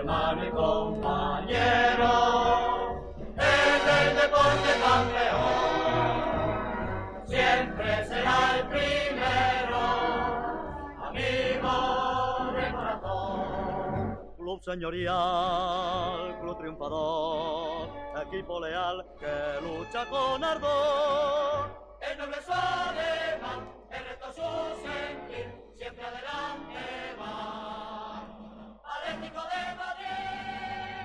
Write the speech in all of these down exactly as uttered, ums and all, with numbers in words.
hermano y compañero, es el deporte campeón, siempre será el primero, amigo de corazón. Club señorial, club triunfador, equipo leal que lucha con ardor. El noble es alemán, el reto su sentir, siempre adelante va. Atlético de Madrid.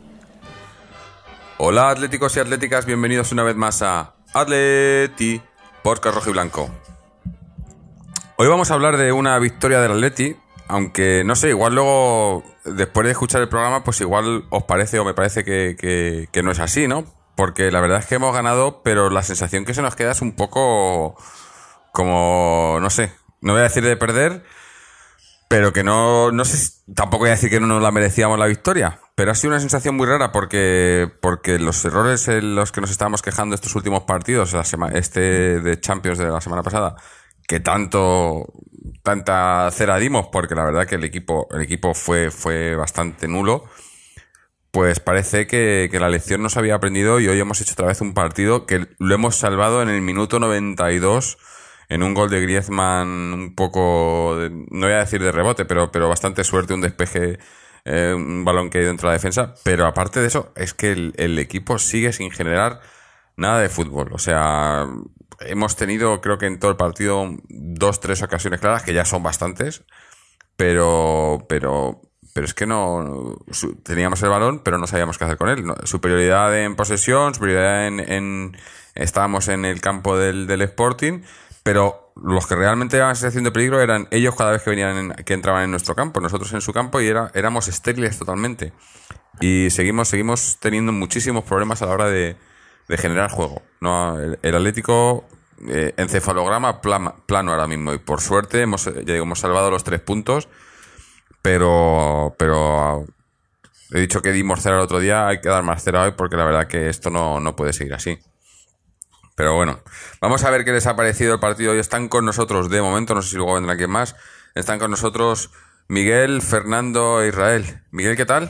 Hola atléticos y atléticas, bienvenidos una vez más a Atleti, podcast rojo y blanco. Hoy vamos a hablar de una victoria del Atleti, aunque no sé, igual luego, después de escuchar el programa, pues igual os parece o me parece que, que, que no es así, ¿no? Porque la verdad es que hemos ganado, pero la sensación que se nos queda es un poco como, no sé, no voy a decir de perder, pero que no, no sé, tampoco voy a decir que no nos la merecíamos la victoria, pero ha sido una sensación muy rara porque, porque los errores en los que nos estábamos quejando estos últimos partidos, la sema, este de Champions de la semana pasada, que tanto, tanta cera dimos, porque la verdad que el equipo, el equipo fue, fue bastante nulo. Pues parece que, que la lección nos había aprendido y hoy hemos hecho otra vez un partido que lo hemos salvado en el minuto noventa y dos en un gol de Griezmann un poco, de, no voy a decir de rebote, pero, pero bastante suerte, un despeje, eh, un balón que ha ido dentro de la defensa. Pero aparte de eso, es que el, el equipo sigue sin generar nada de fútbol. O sea, hemos tenido creo que en todo el partido dos, tres ocasiones claras, que ya son bastantes, pero... pero Pero es que no, su, teníamos el balón, pero no sabíamos qué hacer con él. No, superioridad en posesión, superioridad en, en... Estábamos en el campo del, del Sporting, pero los que realmente daban sensación de peligro eran ellos cada vez que venían en, que entraban en nuestro campo, nosotros en su campo, y era, éramos estériles totalmente. Y seguimos, seguimos teniendo muchísimos problemas a la hora de, de generar juego. No, el, el Atlético, eh, encefalograma plan, plano ahora mismo, y por suerte hemos, ya digo, hemos salvado los tres puntos. Pero, pero he dicho que dimos cera el otro día, hay que dar más cera hoy porque la verdad que esto no, no puede seguir así. Pero bueno, vamos a ver qué les ha parecido el partido. Hoy están con nosotros, de momento, no sé si luego vendrá alguien más, están con nosotros Miguel, Fernando e Israel. Miguel, ¿qué tal?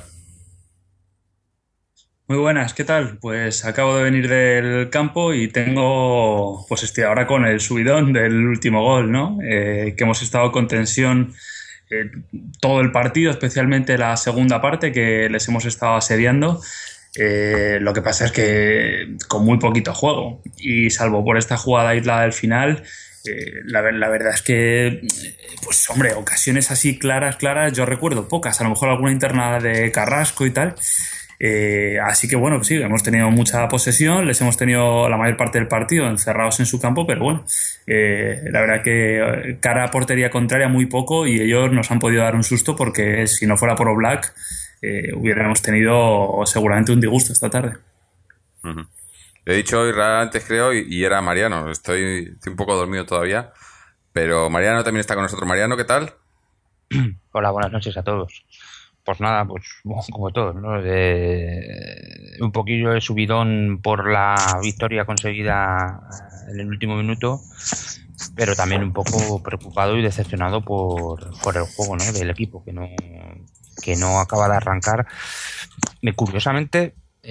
Muy buenas, ¿qué tal? Pues acabo de venir del campo y tengo, pues estoy ahora con el subidón del último gol, ¿no? Eh, que hemos estado con tensión Eh, todo el partido, especialmente la segunda parte, que les hemos estado asediando. Eh, lo que pasa es que con muy poquito juego, y salvo por esta jugada aislada del final, eh, la, la verdad es que, pues hombre, ocasiones así claras, claras, yo recuerdo pocas, a lo mejor alguna interna de Carrasco y tal. Eh, así que bueno, sí, hemos tenido mucha posesión, les hemos tenido la mayor parte del partido encerrados en su campo, pero bueno, eh, la verdad que cara a portería contraria muy poco, y ellos nos han podido dar un susto porque si no fuera por Oblak eh, hubiéramos tenido seguramente un disgusto esta tarde. Uh-huh. He dicho Israel antes, creo, y, y era Mariano. Estoy, estoy un poco dormido todavía, pero Mariano también está con nosotros. Mariano, ¿qué tal? Hola, buenas noches a todos. Pues nada, pues como todos, ¿no? Eh, un poquillo de subidón por la victoria conseguida en el último minuto, pero también un poco preocupado y decepcionado por, por el juego, ¿no? Del equipo, que no, que no acaba de arrancar. Me, curiosamente,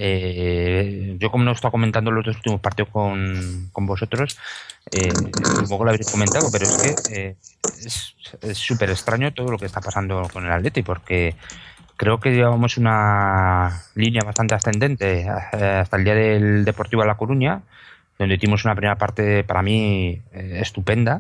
eh, yo como no he estado comentando los dos últimos partidos con, con vosotros, eh, supongo que lo habéis comentado, pero es que eh, es súper extraño todo lo que está pasando con el Atleti, porque creo que llevamos una línea bastante ascendente hasta el día del Deportivo de La Coruña, donde tuvimos una primera parte para mí eh, estupenda,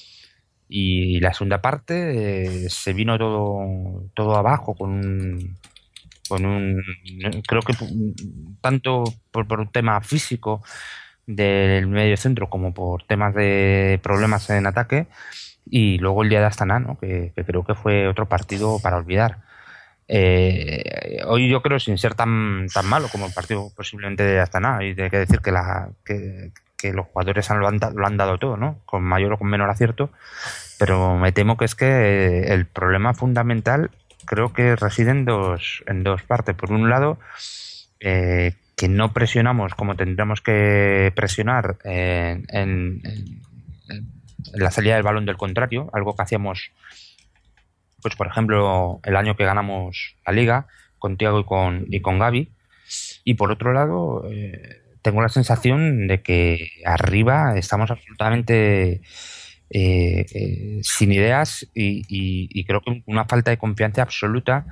y la segunda parte eh, se vino todo todo abajo con un, con un creo que tanto por, por un tema físico del medio centro como por temas de problemas en ataque, y luego el día de Astana, ¿no? que, que creo que fue otro partido para olvidar. Eh, hoy yo creo, sin ser tan tan malo como el partido posiblemente de Astana, y hay que decir que, la, que, que los jugadores han, lo, han, lo han dado todo, ¿no? Con mayor o con menor acierto, pero me temo que es que el problema fundamental creo que reside en dos, en dos partes. Por un lado, eh, que no presionamos como tendríamos que presionar en, en, en, en la salida del balón del contrario, algo que hacíamos, pues por ejemplo, el año que ganamos la Liga, con Thiago y con, y con Gavi. Y por otro lado, eh, tengo la sensación de que arriba estamos absolutamente eh, eh, sin ideas y, y, y creo que una falta de confianza absoluta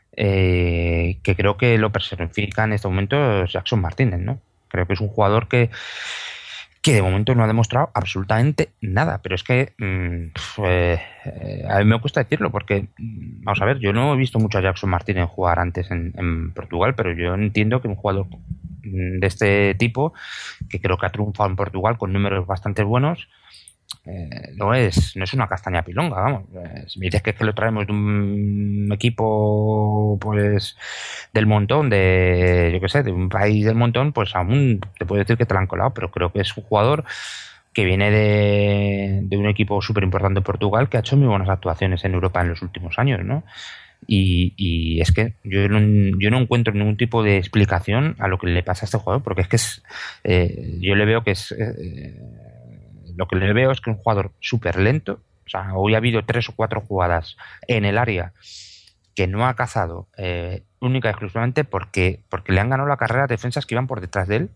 eh, que creo que lo personifica en este momento Jackson Martínez, ¿no? Creo que es un jugador que que de momento no ha demostrado absolutamente nada, pero es que mmm, eh, a mí me cuesta decirlo porque, vamos a ver, yo no he visto mucho a Jackson Martínez jugar antes en, en Portugal, pero yo entiendo que un jugador de este tipo, que creo que ha triunfado en Portugal con números bastante buenos, Eh, no es no es una castaña pilonga, vamos. Eh, si me dices que es que lo traemos de un equipo pues del montón, de yo qué sé, de un país del montón, pues aún te puedo decir que te lo han colado, pero creo que es un jugador que viene de, de un equipo súper importante en Portugal que ha hecho muy buenas actuaciones en Europa en los últimos años, ¿no? Y, y es que yo no, yo no encuentro ningún tipo de explicación a lo que le pasa a este jugador, porque es que es eh, yo le veo que es eh, lo que le veo es que es un jugador súper lento. O sea, hoy ha habido tres o cuatro jugadas en el área que no ha cazado eh, única y exclusivamente porque, porque le han ganado la carrera a defensas que iban por detrás de él.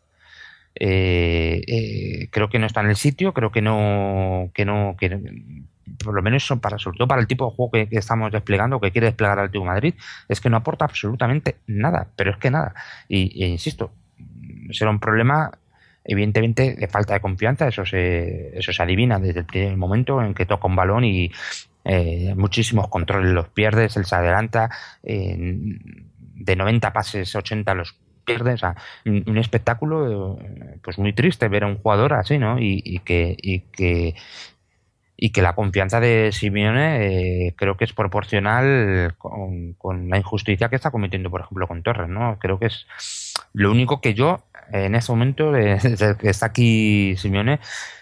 Eh, eh, creo que no está en el sitio, creo que no, que no, que por lo menos son para, sobre todo para el tipo de juego que, que estamos desplegando, que quiere desplegar el Atlético de Madrid, es que no aporta absolutamente nada, pero es que nada. Y, e insisto, será un problema evidentemente de falta de confianza, eso se, eso se adivina desde el primer momento en que toca un balón y eh, muchísimos controles los pierdes, él se adelanta, eh, de noventa pases, ochenta los pierdes, o sea, un, un espectáculo eh, pues muy triste ver a un jugador así, ¿no? Y, y que y que y que la confianza de Simeone eh, creo que es proporcional con, con la injusticia que está cometiendo, por ejemplo, con Torres, ¿no? Creo que es lo único que yo en ese momento, desde que está aquí Simeone,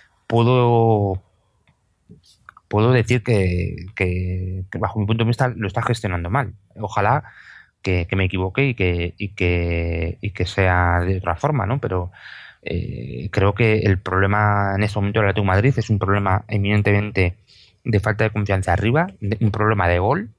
puedo puedo decir que, que, que bajo mi punto de vista lo está gestionando mal. Ojalá que, que me equivoque y que, y que y que sea de otra forma, ¿no? Pero eh, creo que el problema en este momento del Atlético de Madrid es un problema eminentemente de falta de confianza arriba, de, un problema de gol.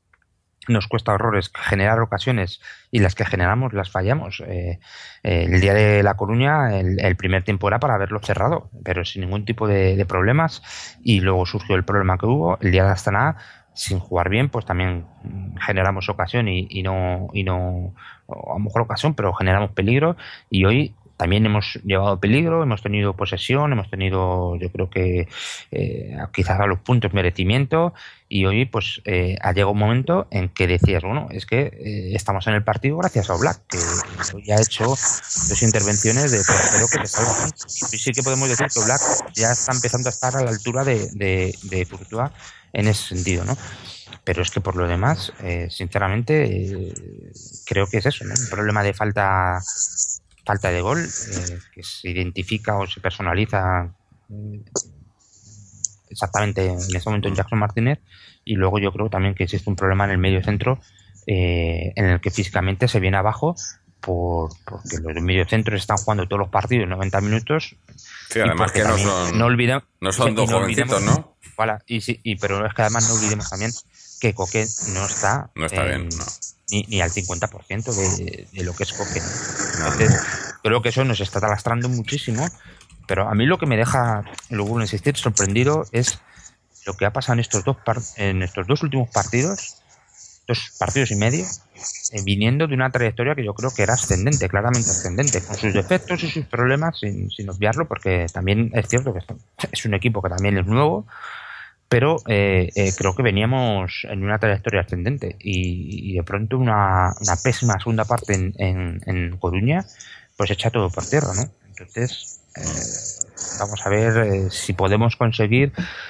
Nos cuesta horrores generar ocasiones y las que generamos las fallamos. Eh, eh, el día de La Coruña, el, el primer tiempo era para haberlo cerrado, pero sin ningún tipo de, de problemas, y luego surgió el problema que hubo. El día de Astana, sin jugar bien, pues también generamos ocasión y, y no, y no, a lo mejor ocasión, pero generamos peligro, y hoy también hemos llevado peligro, hemos tenido posesión, hemos tenido, yo creo que eh, quizás a los puntos merecimiento, y hoy pues eh, ha llegado un momento en que decías, bueno, es que eh, estamos en el partido gracias a Oblak, que hoy ha hecho dos intervenciones de portero que te salvan. Y sí que podemos decir que Oblak ya está empezando a estar a la altura de, de, de Courtois en ese sentido, ¿no? Pero es que por lo demás, eh, sinceramente, eh, creo que es eso, ¿no? Un problema de falta... falta de gol, eh, que se identifica o se personaliza eh, exactamente en este momento en Jackson Martínez, y luego yo creo también que existe un problema en el medio centro eh, en el que físicamente se viene abajo por, porque los mediocentros están jugando todos los partidos noventa minutos. Sí, además que no son, no, olvidemos, no son dos no jovencitos, ¿no? Voilà, y, sí, y, pero es que además no olvidemos también que Coque no está, no está en, bien, no. Ni, ni al cincuenta por ciento de, de lo que es Coque. Entonces, creo que eso nos está talastrando muchísimo, pero a mí lo que me deja, luego vuelvo a insistir, sorprendido es lo que ha pasado en estos dos par en estos dos últimos partidos, dos partidos y medio, eh, viniendo de una trayectoria que yo creo que era ascendente, claramente ascendente, con sus defectos y sus problemas, sin, sin obviarlo, porque también es cierto que es un equipo que también es nuevo, pero eh, eh, creo que veníamos en una trayectoria ascendente, y, y de pronto una, una pésima segunda parte en, en, en Coruña pues echa todo por tierra, ¿no? Entonces eh, vamos a ver eh, si podemos conseguir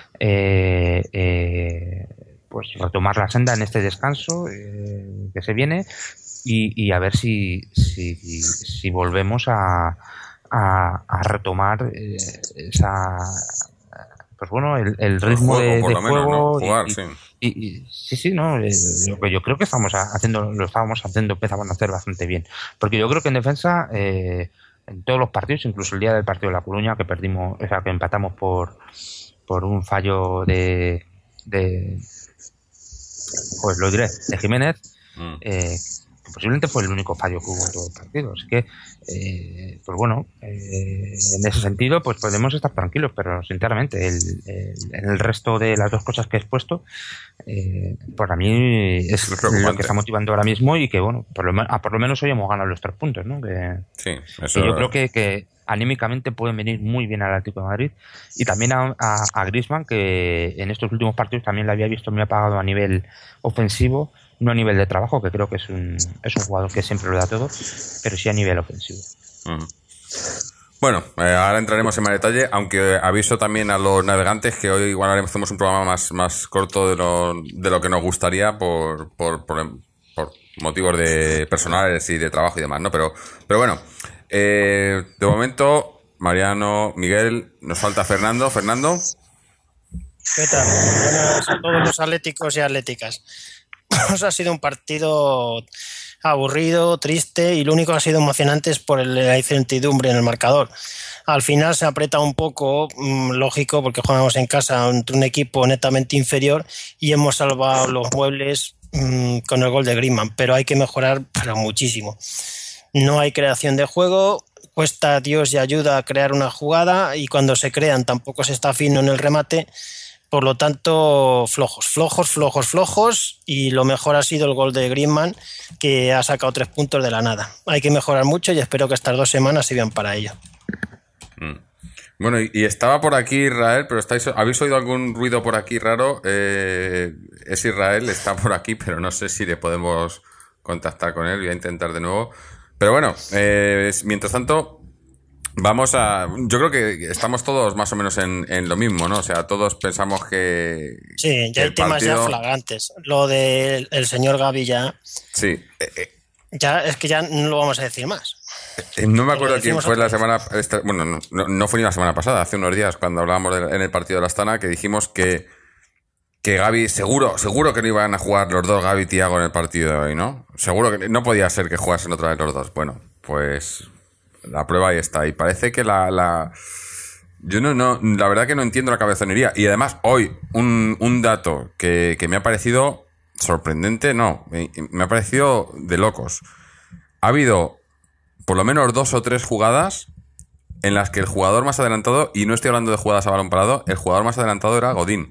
eh, eh, pues retomar la senda en este descanso eh, que se viene, y, y a ver si, si, si volvemos a, a, a retomar eh, esa... pues bueno, el, el ritmo juego, de, de juego menos, ¿no? Jugar, y, sí. Y, y, sí, sí, no, eh, lo que yo creo que estamos haciendo, lo estábamos haciendo, empezamos a hacer bastante bien, porque yo creo que en defensa, eh, en todos los partidos, incluso el día del partido de La Coruña, que perdimos, o sea, que empatamos por por un fallo de, de pues lo diré, de Jiménez, mm. eh, posiblemente fue el único fallo que hubo en todo el partido. Así que, eh, pues bueno, eh, en ese sentido, pues podemos estar tranquilos, pero sinceramente, el, el, en el resto de las dos cosas que he expuesto, eh, para mí es, es lo que está motivando ahora mismo y que, bueno, por lo, a por lo menos hoy hemos ganado los tres puntos, ¿no? Que, sí, eso que yo creo que, que anímicamente pueden venir muy bien al Atlético de Madrid y también a, a, a Griezmann, que en estos últimos partidos también le había visto muy apagado a nivel ofensivo, no a nivel de trabajo, que creo que es un, es un jugador que siempre lo da todo, pero sí a nivel ofensivo. Uh-huh. Bueno, eh, ahora entraremos en más detalle, aunque aviso también a los navegantes que hoy igual haremos un programa más, más corto de lo, de lo que nos gustaría por, por, por, por motivos de personales y de trabajo y demás, ¿no? Pero, pero bueno, eh, de momento, Mariano, Miguel, nos falta Fernando. Fernando. ¿Qué tal? Buenas a todos los atléticos y atléticas. Pues ha sido un partido aburrido, triste, y lo único que ha sido emocionante es por la incertidumbre en el marcador. Al final se aprieta un poco, mmm, lógico, porque jugamos en casa ante un equipo netamente inferior y hemos salvado los muebles mmm, con el gol de Griezmann, pero hay que mejorar pero muchísimo. No hay creación de juego, cuesta Dios y ayuda a crear una jugada, y cuando se crean tampoco se está fino en el remate. Por lo tanto, flojos, flojos, flojos, flojos, y lo mejor ha sido el gol de Griezmann, que ha sacado tres puntos de la nada. Hay que mejorar mucho y espero que estas dos semanas sirvan para ello. Mm. Bueno, y, y estaba por aquí Israel, pero estáis, ¿habéis oído algún ruido por aquí raro? Eh, es Israel, está por aquí, pero no sé si le podemos contactar con él, voy a intentar de nuevo. Pero bueno, eh, mientras tanto... Vamos a... Yo creo que estamos todos más o menos en, en lo mismo, ¿no? O sea, todos pensamos que... Sí, ya hay temas partido... ya flagrantes. Lo del el señor Gavi ya... Sí. Eh, eh. Ya es que ya no lo vamos a decir más. Eh, no me acuerdo quién fue la semana... Esta, bueno, no, no, no fue ni la semana pasada, hace unos días, cuando hablábamos de, en el partido de la Astana, que dijimos que, que Gavi... Seguro, seguro que no iban a jugar los dos, Gavi y Thiago, en el partido de hoy, ¿no? Seguro que no podía ser que jugasen otra vez los dos. Bueno, pues... La prueba ahí está. Y parece que la... la... Yo no, no... La verdad que no entiendo la cabezonería. Y además, hoy, un, un dato que, que me ha parecido sorprendente, no. Me, me ha parecido de locos. Ha habido por lo menos dos o tres jugadas en las que el jugador más adelantado, y no estoy hablando de jugadas a balón parado, el jugador más adelantado era Godín.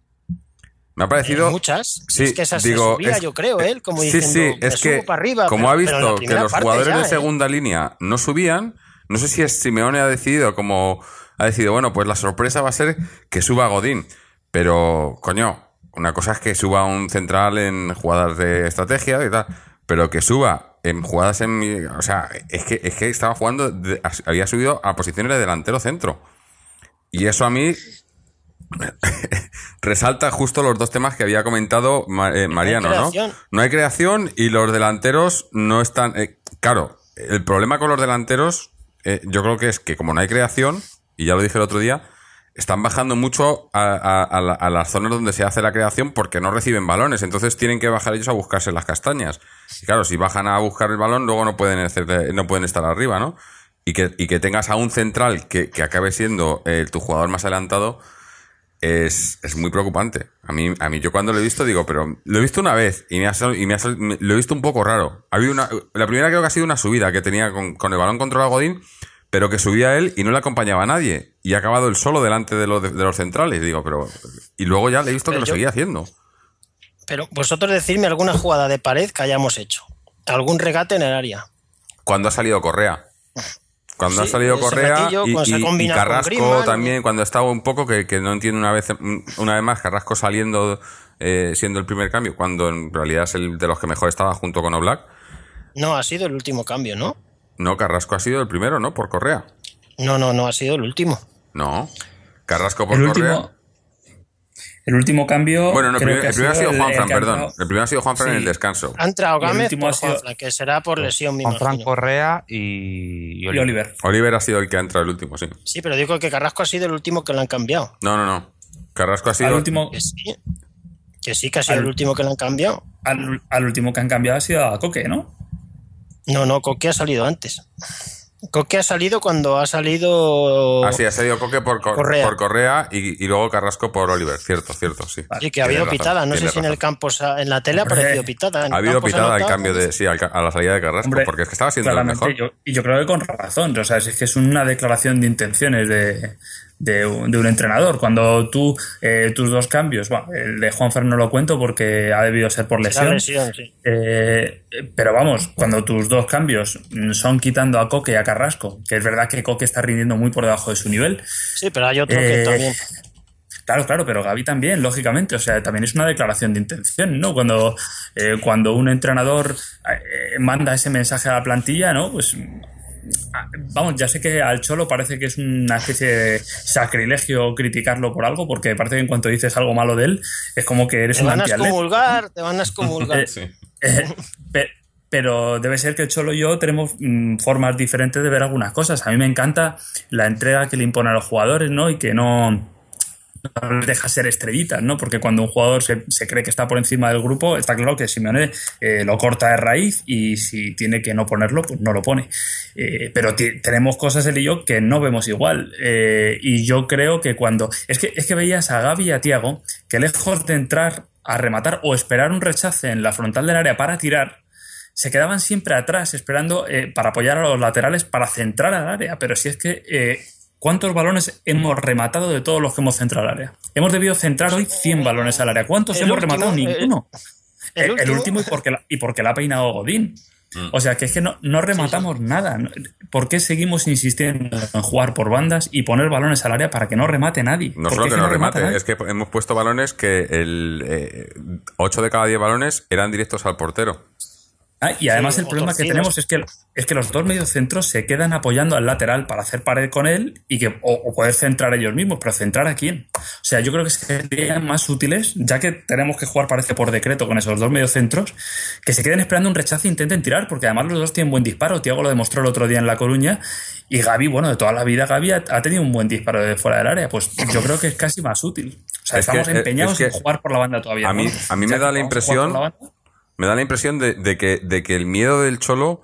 Me ha parecido... Muchas. Sí, es que esa digo, se subía, es, yo creo, él, como sí, diciendo, sí, es que para arriba, como pero, ha visto que los jugadores ya, de ¿eh? segunda línea no subían, no sé si es Simeone ha decidido como... Ha decidido, bueno, pues la sorpresa va a ser que suba Godín. Pero, coño, una cosa es que suba un central en jugadas de estrategia y tal, pero que suba en jugadas en... O sea, es que, es que estaba jugando... De, había subido a posiciones de delantero centro. Y eso a mí... resalta justo los dos temas que había comentado eh, Mariano, ¿no? No hay creación y los delanteros no están... Eh, claro, el problema con los delanteros eh, yo creo que es que como no hay creación, y ya lo dije el otro día, están bajando mucho a, a, a, la, a las zonas donde se hace la creación porque no reciben balones, entonces tienen que bajar ellos a buscarse las castañas. Y claro, si bajan a buscar el balón, luego no pueden, hacer, no pueden estar arriba, ¿no? Y que, y que tengas a un central que, que acabe siendo eh, tu jugador más adelantado es, es muy preocupante. A mí, a mí yo cuando lo he visto digo, pero lo he visto una vez y me ha, y me ha lo he visto un poco raro. Ha habido una, la primera creo que ha sido una subida que tenía con, con el balón controlado Godín, pero que subía él y no le acompañaba a nadie. Y ha acabado él solo delante de los, de, de los centrales. Digo, pero... Y luego ya le he visto pero que yo, lo seguía haciendo. Pero vosotros decidme alguna jugada de pared que hayamos hecho. Algún regate en el área. Cuando ha salido Correa. Cuando sí, ha salido Correa ratillo, y, y, y Carrasco Griezmann, también, cuando estaba un poco, que, que no entiendo una vez una vez más, Carrasco saliendo, eh, siendo el primer cambio, cuando en realidad es el de los que mejor estaba junto con Oblak. No, ha sido el último cambio, ¿no? No, Carrasco ha sido el primero, ¿no? Por Correa. No, no, no ha sido el último. No, Carrasco por el Correa. Último, el último cambio... Bueno, no, creo el, que el primero ha sido Juanfran, perdón. Entrado... El primero ha sido Juanfran sí. en el descanso. Ha entrado Gámez por ha sido... Juanfran, que será por lesión, mi Juanfran, imagino. Correa y... y Oliver. Oliver. Oliver ha sido el que ha entrado el último, sí. Sí, pero digo que Carrasco ha sido el último que lo han cambiado. No, no, no. Carrasco ha sido... Al último... Que sí, que sí, que ha sido al... el último que lo han cambiado. Al, al último que han cambiado ha sido a Coque, ¿no? No, no, Coque ha salido antes. Coque ha salido cuando ha salido... Ah, sí, ha salido Coque por Cor- Correa. por Correa y, y luego Carrasco por Oliver. Cierto, cierto, sí. Sí, que ha habido Tienes razón, pitada. No sé tienes si en el razón. campo, sa- en la tele ha Hombre, aparecido pitada. En Ha el habido campo se ha pitada al notado. cambio de... Sí, al ca- a la salida de Carrasco, Hombre, porque es que estaba siendo el claramente, mejor. yo- y yo creo que con razón. O sea, es que es una declaración de intenciones de, de, un, de un entrenador. Cuando tú, eh, tus dos cambios, bueno, el de Juanfer no lo cuento porque ha debido ser por La lesión. lesión, sí. Eh, pero vamos, cuando tus dos cambios son quitando a Coque y a Carrasco, que es verdad que Coque está rindiendo muy por debajo de su nivel. Sí, pero hay otro que Eh, también. Claro, claro, pero Gavi también, lógicamente. O sea, también es una declaración de intención, ¿no? Cuando, eh, cuando un entrenador eh, manda ese mensaje a la plantilla, ¿no? Pues ah, vamos, ya sé que al Cholo parece que es una especie de sacrilegio criticarlo por algo, porque parece que en cuanto dices algo malo de él, es como que eres Te un van a antiatleta. excomulgar, te van a excomulgar. Eh, eh, pe- pero debe ser que el Cholo y yo tenemos mm, formas diferentes de ver algunas cosas. A mí me encanta la entrega que le impone a los jugadores, ¿no? Y que no, no les deja ser estrellitas, ¿no? Porque cuando un jugador se, se cree que está por encima del grupo, está claro que Simeone eh, lo corta de raíz y si tiene que no ponerlo, pues no lo pone. Eh, pero t- tenemos cosas él y yo que no vemos igual. Eh, y yo creo que cuando... Es que, es que veías a Gavi y a Thiago que lejos de entrar a rematar o esperar un rechace en la frontal del área para tirar, se quedaban siempre atrás esperando eh, para apoyar a los laterales para centrar al área. Pero si es que... Eh, ¿cuántos balones hemos rematado de todos los que hemos centrado al área? Hemos debido centrar hoy cien balones al área. ¿Cuántos El hemos último, rematado? Ninguno. El, El, el el último, último y porque, la, y porque la ha peinado Godín. Mm. O sea, que es que no, no rematamos sí, sí. nada. ¿Por qué seguimos insistiendo en jugar por bandas y poner balones al área para que no remate nadie? No solo que, que no, no remate, nadie? Es que hemos puesto balones que el eh, ocho de cada diez balones eran directos al portero. Ah, y además sí, el problema que tenemos es que, es que los dos mediocentros se quedan apoyando al lateral para hacer pared con él y que o, o poder centrar ellos mismos, pero ¿centrar a quién? O sea, yo creo que serían más útiles, ya que tenemos que jugar, parece, por decreto con esos dos mediocentros, que se queden esperando un rechazo e intenten tirar, porque además los dos tienen buen disparo. Thiago lo demostró el otro día en La Coruña y Gavi, bueno, de toda la vida Gavi ha, ha tenido un buen disparo de fuera del área. Pues yo creo que es casi más útil. O sea, es estamos que, empeñados es que en jugar por la banda todavía. A mí, ¿no? a mí me da la impresión... Me da la impresión de, de, que, de que el miedo del Cholo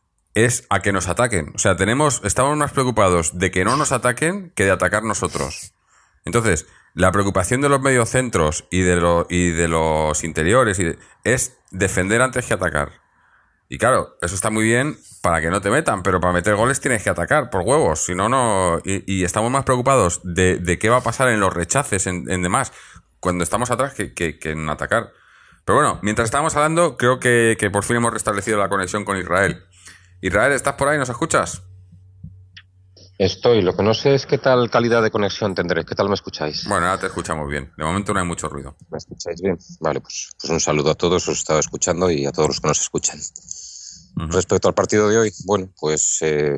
es a que nos ataquen. O sea, tenemos, estamos más preocupados de que no nos ataquen que de atacar nosotros. Entonces, la preocupación de los mediocentros y de, lo, y de los interiores y de, es defender antes que atacar. Y claro, eso está muy bien para que no te metan, pero para meter goles tienes que atacar por huevos. Si no, no. Y, y estamos más preocupados de, de qué va a pasar en los rechaces, en, en demás, cuando estamos atrás que, que, que en atacar. Pero bueno, mientras estábamos hablando, creo que, que por fin hemos restablecido la conexión con Israel. Israel, ¿estás por ahí? ¿Nos escuchas? Estoy. Lo que no sé es qué tal calidad de conexión tendré. ¿Qué tal me escucháis? Bueno, ahora te escuchamos bien. De momento no hay mucho ruido. ¿Me escucháis bien? Vale, pues, pues un saludo a todos. Os he estado escuchando y a todos los que nos escuchan. Uh-huh. Respecto al partido de hoy, bueno, pues eh,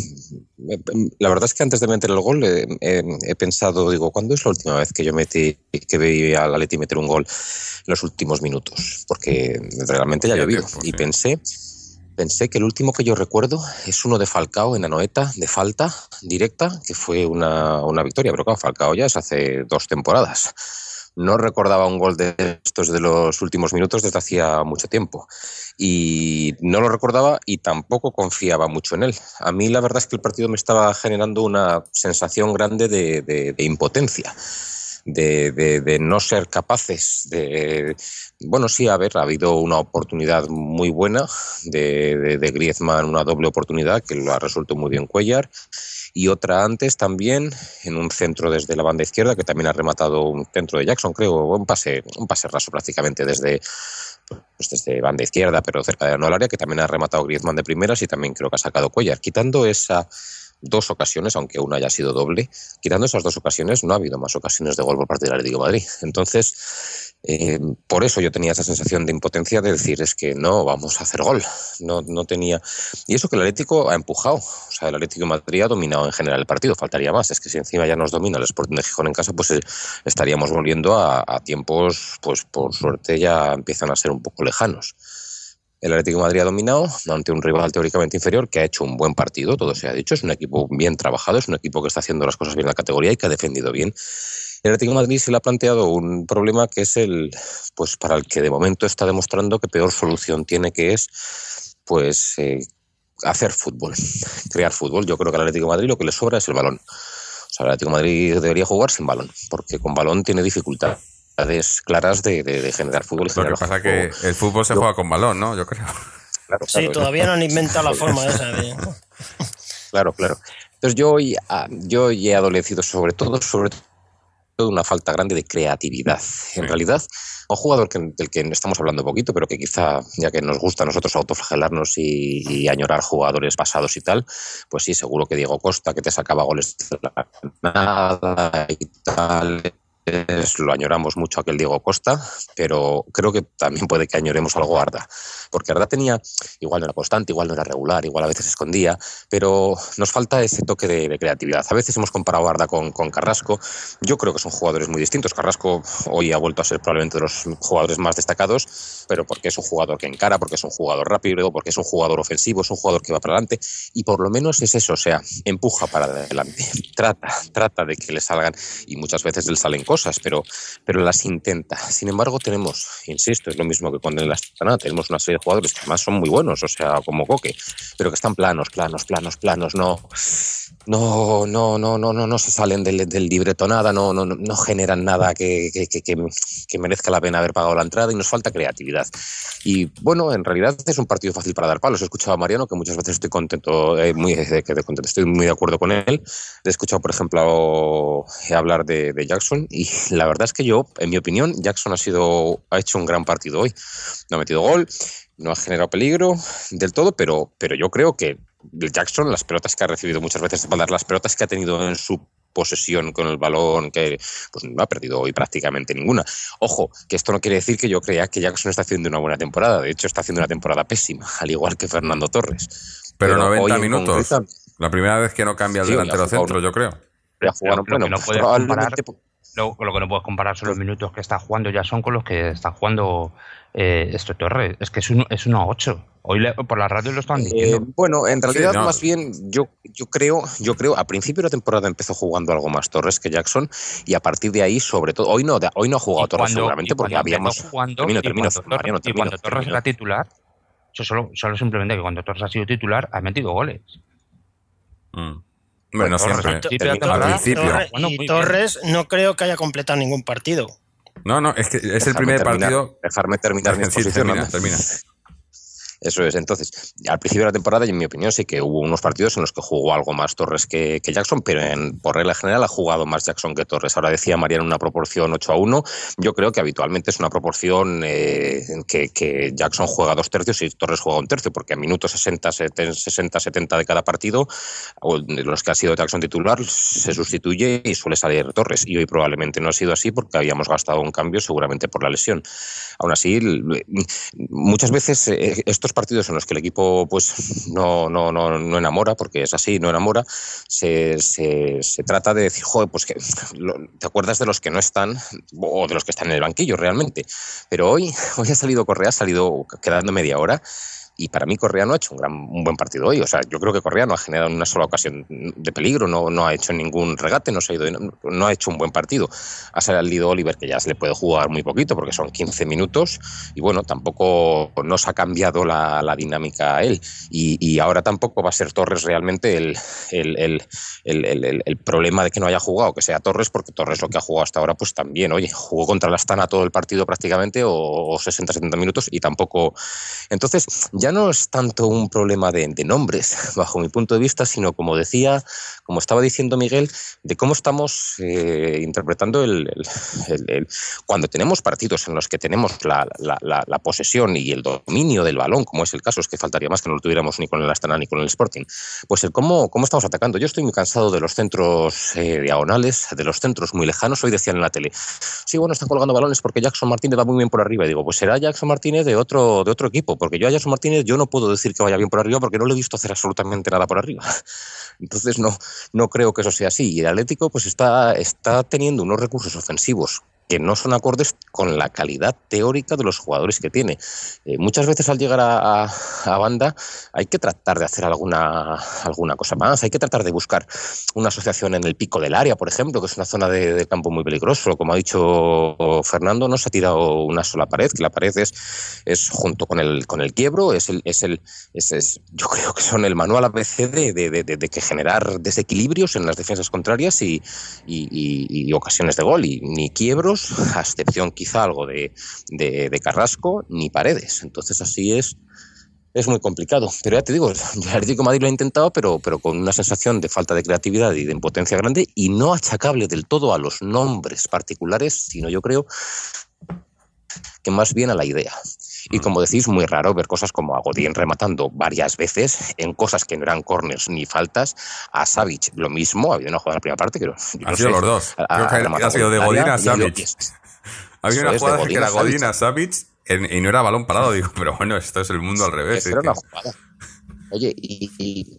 la verdad es que antes de meter el gol eh, eh, he pensado, digo, ¿cuándo es la última vez que yo metí, que veía al Atleti meter un gol en los últimos minutos? Porque realmente ya ha llovido. Y sí. pensé, pensé que el último que yo recuerdo es uno de Falcao en Anoeta, de falta directa, que fue una, una victoria, pero claro, Falcao ya es hace dos temporadas. No recordaba un gol de estos de los últimos minutos desde hacía mucho tiempo. Y no lo recordaba y tampoco confiaba mucho en él. A mí la verdad es que el partido me estaba generando una sensación grande de, de, de impotencia, de, de, de no ser capaces de... Bueno, sí, a ver, ha habido una oportunidad muy buena de, de, de Griezmann, una doble oportunidad que lo ha resuelto muy bien Cuéllar, y otra antes también en un centro desde la banda izquierda que también ha rematado un centro de Jackson, creo, un pase, un pase raso prácticamente desde... pues desde banda izquierda, pero cerca de no al área, que también ha rematado Griezmann de primeras y también creo que ha sacado Cuéllar. Quitando esas dos ocasiones, aunque una haya sido doble, quitando esas dos ocasiones no ha habido más ocasiones de gol por parte del Atlético de Madrid. Entonces, eh, por eso yo tenía esa sensación de impotencia de decir, es que no vamos a hacer gol. No, no tenía... Y eso que el Atlético ha empujado. O sea, el Atlético de Madrid ha dominado en general el partido, faltaría más. Es que si encima ya nos domina el Sporting de Gijón en casa, pues eh, estaríamos volviendo a, a tiempos, pues por suerte ya empiezan a ser un poco lejanos. El Atlético de Madrid ha dominado ante un rival teóricamente inferior que ha hecho un buen partido, todo se ha dicho, es un equipo bien trabajado, es un equipo que está haciendo las cosas bien en la categoría y que ha defendido bien. El Atlético de Madrid se le ha planteado un problema que es el, pues para el que de momento está demostrando que peor solución tiene, que es pues eh, hacer fútbol, crear fútbol. Yo creo que al Atlético de Madrid lo que le sobra es el balón. O sea, el Atlético de Madrid debería jugar sin balón, porque con balón tiene dificultades claras de, de, de generar fútbol. Lo que pasa es que el fútbol se yo, juega con balón, ¿no? Yo creo. Claro, sí, claro, todavía no han inventado la forma esa de... Claro, claro. Entonces yo hoy, yo hoy he adolecido sobre todo, sobre todo una falta grande de creatividad. Sí. En realidad, un jugador que, del que estamos hablando poquito, pero que quizá, ya que nos gusta a nosotros autoflagelarnos y, y añorar jugadores pasados y tal, pues sí, seguro que Diego Costa, que te sacaba goles de la nada y tal... Es, lo añoramos mucho aquel Diego Costa, pero creo que también puede que añoremos algo a Arda, porque Arda tenía, igual no era constante, igual no era regular, igual a veces escondía, pero nos falta ese toque de, de creatividad. A veces hemos comparado a Arda con, con Carrasco. Yo creo que son jugadores muy distintos. Carrasco hoy ha vuelto a ser probablemente de los jugadores más destacados, pero porque es un jugador que encara, porque es un jugador rápido, porque es un jugador ofensivo, es un jugador que va para adelante, y por lo menos es eso, o sea, empuja para adelante, trata, trata de que le salgan, y muchas veces le salen cosas, pero, pero las intenta. Sin embargo, tenemos, insisto, es lo mismo que cuando en la Astana, tenemos una serie de jugadores que además son muy buenos, o sea, como Coque, pero que están planos, planos, planos, planos, no, no, no, no, no, no, no se salen del, del libreto nada, no, no, no generan nada que, que, que, que merezca la pena haber pagado la entrada, y nos falta creatividad. Y bueno, en realidad es un partido fácil para dar palos. He escuchado a Mariano, que muchas veces estoy contento, eh, muy de, de, de contento, estoy muy de acuerdo con él. Le he escuchado, por ejemplo, hablar de, de Jackson, y la verdad es que yo, en mi opinión, Jackson ha sido, ha hecho un gran partido hoy. No ha metido gol, no ha generado peligro del todo, pero, pero yo creo que Jackson, las pelotas que ha recibido muchas veces, las pelotas que ha tenido en su posesión con el balón, que pues no ha perdido hoy prácticamente ninguna. Ojo, que esto no quiere decir que yo crea que Jackson está haciendo una buena temporada. De hecho, está haciendo una temporada pésima, al igual que Fernando Torres. Pero, pero noventa minutos. Concreta, la primera vez que no cambia el sí, delantero centro, yo creo. Lo, bueno, no puedes comparar, lo, lo que no puedes comparar son los minutos que está jugando Jackson con los que está jugando eh, esto Torres. Es que es uno es uno a ocho. Hoy le, por la radio lo estaban diciendo. Eh, bueno, en realidad sí, no. más bien yo yo creo yo creo a principio de la temporada empezó jugando algo más Torres que Jackson, y a partir de ahí, sobre todo, hoy no hoy no ha jugado Torres cuando, seguramente porque habíamos jugando, termino, termino, y cuando, Mariano, termino, y cuando Torres termino. Era titular, eso solo solo simplemente que cuando Torres ha sido titular ha metido goles. Mm. Bueno, Torres, siempre. Torres, al principio. Torres, bueno, y Torres bien. No creo que haya completado ningún partido. No, no, es que es dejarme el primer terminar, partido. Dejarme terminar mi exposición. Termina, termina. Eso es. Entonces, al principio de la temporada, y en mi opinión, sí que hubo unos partidos en los que jugó algo más Torres que, que Jackson, pero en, por regla general ha jugado más Jackson que Torres. Ahora decía Mariano una proporción ocho a uno. Yo creo que habitualmente es una proporción eh, que, que Jackson juega dos tercios y Torres juega un tercio, porque a minutos sesenta, setenta de cada partido, o de los que ha sido Jackson titular, se sustituye y suele salir Torres. Y hoy probablemente no ha sido así porque habíamos gastado un cambio seguramente por la lesión. Aún así, muchas veces eh, estos partidos en los que el equipo pues no, no, no, no enamora, porque es así, no enamora, se, se, se trata de decir, joder, pues que lo, te acuerdas de los que no están o de los que están en el banquillo realmente. Pero hoy, hoy ha salido Correa, ha salido quedando media hora. Y para mí Correa no ha hecho un, gran, un buen partido hoy. O sea, yo creo que Correa no ha generado una sola ocasión de peligro, no, no ha hecho ningún regate, no, se ha ido, no, no ha hecho un buen partido. Ha salido Oliver, que ya se le puede jugar muy poquito porque son quince minutos, y bueno, tampoco nos ha cambiado la, la dinámica a él. Y, y ahora tampoco va a ser Torres realmente el, el, el, el, el, el problema de que no haya jugado, que sea Torres, porque Torres lo que ha jugado hasta ahora, pues también, oye, jugó contra la Astana todo el partido prácticamente, o, o sesenta setenta minutos, y tampoco... Entonces, ya no es tanto un problema de, de nombres, bajo mi punto de vista, sino, como decía, como estaba diciendo Miguel, de cómo estamos eh, interpretando el, el, el, el... Cuando tenemos partidos en los que tenemos la, la, la, la posesión y el dominio del balón, como es el caso, es que faltaría más que no lo tuviéramos ni con el Astana ni con el Sporting, pues el cómo, cómo estamos atacando. Yo estoy muy cansado de los centros eh, diagonales, de los centros muy lejanos. Hoy decían en la tele, sí, bueno, están colgando balones porque Jackson Martínez va muy bien por arriba. Y digo, pues será Jackson Martínez de otro, de otro equipo, porque yo a Jackson Martínez yo no puedo decir que vaya bien por arriba porque no le he visto hacer absolutamente nada por arriba. Entonces no, no creo que eso sea así. Y el Atlético pues está, está teniendo unos recursos ofensivos que no son acordes con la calidad teórica de los jugadores que tiene. Eh, muchas veces al llegar a, a, a banda hay que tratar de hacer alguna, alguna cosa más, hay que tratar de buscar una asociación en el pico del área, por ejemplo, que es una zona de, de campo muy peligroso. Como ha dicho Fernando, no se ha tirado una sola pared, que la pared es, es junto con el, con el quiebro, es el, es el, es, es, yo creo que son el manual A B C de, de, de, de, de que generar desequilibrios en las defensas contrarias y, y, y, y ocasiones de gol, y ni quiebros, a excepción quizá algo de, de, de Carrasco, ni Paredes. Entonces así es, es muy complicado. Pero ya te digo, el Atlético de Madrid lo ha intentado, pero, pero con una sensación de falta de creatividad y de impotencia grande, y no achacable del todo a los nombres particulares, sino yo creo que más bien a la idea. Y como decís, muy raro ver cosas como a Godín rematando varias veces en cosas que no eran corners ni faltas, a Savic lo mismo, ha habido una jugada en la primera parte que no, ha no sido sé, los dos. A, Creo que ha, ha sido de Godín a Savic. Había una jugada que era Godín a Savic y no era balón parado, digo, pero bueno, esto es el mundo al revés. Era una jugada. Oye, y... y...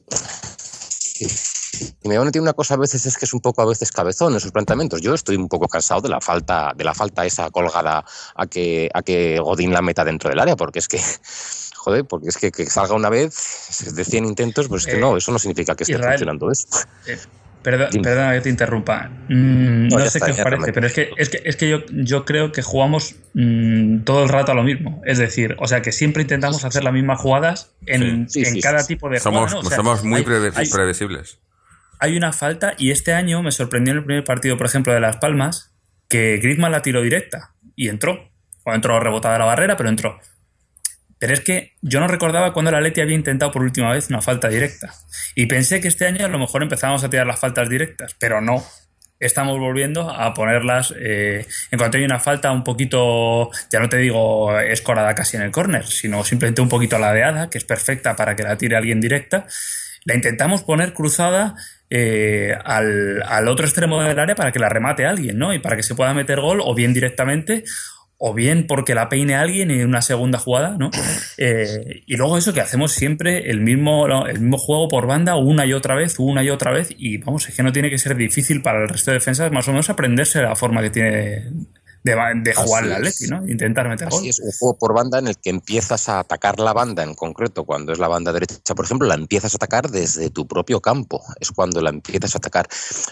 Y Meone tiene una cosa a veces, es que es un poco a veces cabezón en sus planteamientos. Yo estoy un poco cansado de la falta, de la falta esa colgada a que, a que Godín la meta dentro del área, porque es que, joder, porque es que, que salga una vez de cien intentos, pues es que eh, no, eso no signitodo que esté Israel, funcionando eso. Eh, perdón, perdona que te interrumpa. Mm, no, no sé está, qué os parece, pero es que, es que, es que yo, yo creo que jugamos mmm, todo el rato a lo mismo. Es decir, o sea, que siempre intentamos sí, hacer sí. las mismas jugadas en, sí, sí, en sí, cada sí. tipo de somos, jugada, ¿no? O sea, somos muy hay, preve- hay, previsibles. Hay una falta, y este año me sorprendió en el primer partido, por ejemplo, de Las Palmas, que Griezmann la tiró directa y entró. O entró rebotada la barrera, pero entró. Pero es que yo no recordaba cuando el Atleti había intentado por última vez una falta directa. Y pensé que este año a lo mejor empezábamos a tirar las faltas directas, pero no. Estamos volviendo a ponerlas eh, en cuanto hay una falta un poquito, ya no te digo escorada casi en el córner, sino simplemente un poquito ladeada, que es perfecta para que la tire alguien directa. La intentamos poner cruzada eh, al, al otro extremo del área para que la remate alguien, ¿no? Y para que se pueda meter gol, o bien directamente, o bien porque la peine alguien en una segunda jugada, ¿no? Eh, y luego eso, que hacemos siempre el mismo, el mismo juego por banda una y otra vez, una y otra vez, y vamos, es que no tiene que ser difícil para el resto de defensas más o menos aprenderse la forma que tiene de, de jugar la Atleti, ¿no? Intentar meter gol. Así es, un juego por banda en el que empiezas a atacar la banda en concreto, cuando es la banda derecha, por ejemplo, la empiezas a atacar desde tu propio campo, es cuando la empiezas a atacar.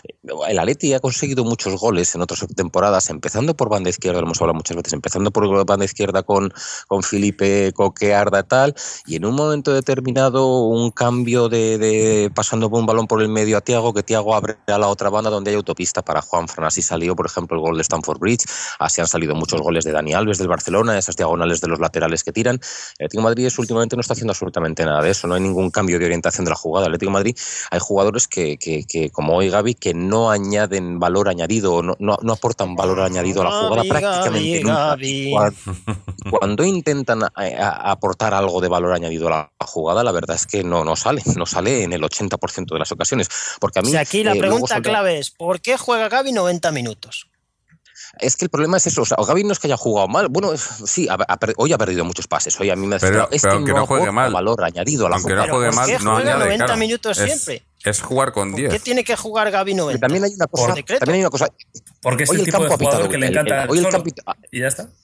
El Atleti ha conseguido muchos goles en otras temporadas, empezando por banda izquierda, lo hemos hablado muchas veces, empezando por banda izquierda con, con Felipe, Coque, Arda, tal, y en un momento determinado un cambio de, de pasando por un balón por el medio a Thiago, que Thiago abre a la otra banda donde hay autopista para Juanfran. Así salió, por ejemplo, el gol de Stamford Bridge. Así han salido muchos goles de Dani Alves del Barcelona, esas diagonales de los laterales que tiran. El Atlético de Madrid es, últimamente no está haciendo absolutamente nada de eso, no hay ningún cambio de orientación de la jugada. El Atlético de Madrid hay jugadores que, que, que como hoy Gavi, que no añaden valor añadido, no, no, no aportan valor añadido a la jugada Gavi, prácticamente Gavi, nunca. Gavi. Cuando, cuando intentan a, a aportar algo de valor añadido a la jugada, la verdad es que no, no sale, no sale en el ochenta por ciento de las ocasiones. Porque a mí, o sea, aquí la eh, pregunta saldrá... clave es, ¿por qué juega Gavi noventa minutos? Es que el problema es eso, o sea, Gavi no es que haya jugado mal, bueno, sí, ha, ha, hoy ha perdido muchos pases, hoy a mí me ha pero, es pero que aunque no, no juegue mal, valor añadido a la aunque jugada. No juegue mal, no juega añade, noventa claro, minutos es, siempre. Es jugar con diez. ¿Por qué tiene que jugar Gavi noventa? Pero también hay una cosa, también hay una cosa. Porque es el, el tipo de jugador que le encanta el, el, hoy el campo, y ya está.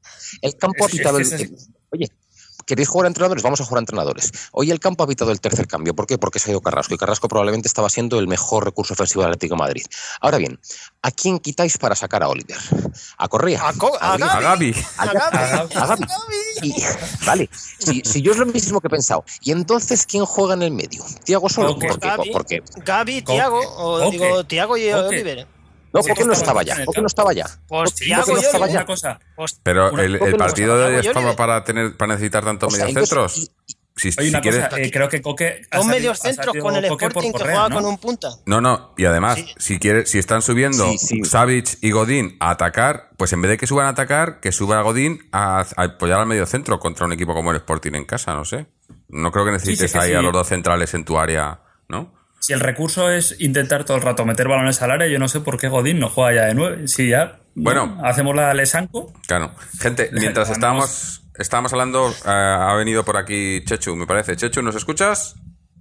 El campo ha pitado el, el, oye, ¿queréis jugar a entrenadores? Vamos a jugar a entrenadores. Hoy el campo ha pitado el tercer cambio. ¿Por qué? Porque se ha ido Carrasco. Y Carrasco probablemente estaba siendo el mejor recurso ofensivo del Atlético de Madrid. Ahora bien, ¿a quién quitáis para sacar a Oliver? ¿A Correa? A, Co- a, a Gavi. A Gavi. A Gavi. A Gavi. Y, vale, si, si yo es lo mismo que he pensado. ¿Y entonces quién juega en el medio? ¿Thiago solo? Okay. ¿Por qué? Gavi, Porque... Gavi, Thiago, o okay. digo, Thiago y okay. Oliver. No, ¿por qué no estaba ya? ¿Por qué no estaba ya? Pues Thiago no estaba ya. Cosa. Pero el, el partido de hoy estaba para tener para necesitar tantos o sea, mediocentros. Entonces, si, Oye, una si cosa, quieres... eh, creo que Coque ha salido, medios centros con el Sporting que juega ¿no? con un punta. No, no, y además, sí. si quiere, si están subiendo sí, sí. Savic y Godín a atacar, pues en vez de que suban a atacar, que suba a Godín a, a apoyar al mediocentro contra un equipo como el Sporting en casa, no sé. No creo que necesites sí, sí, ahí sí. a los dos centrales en tu área, ¿no? Si el recurso es intentar todo el rato meter balones al área, yo no sé por qué Godín no juega ya de nueve. Si ya bueno, ¿no? hacemos la Lesanco. Claro. Gente, mientras estábamos, estábamos hablando, uh, ha venido por aquí Chechu, me parece. Chechu, ¿nos escuchas?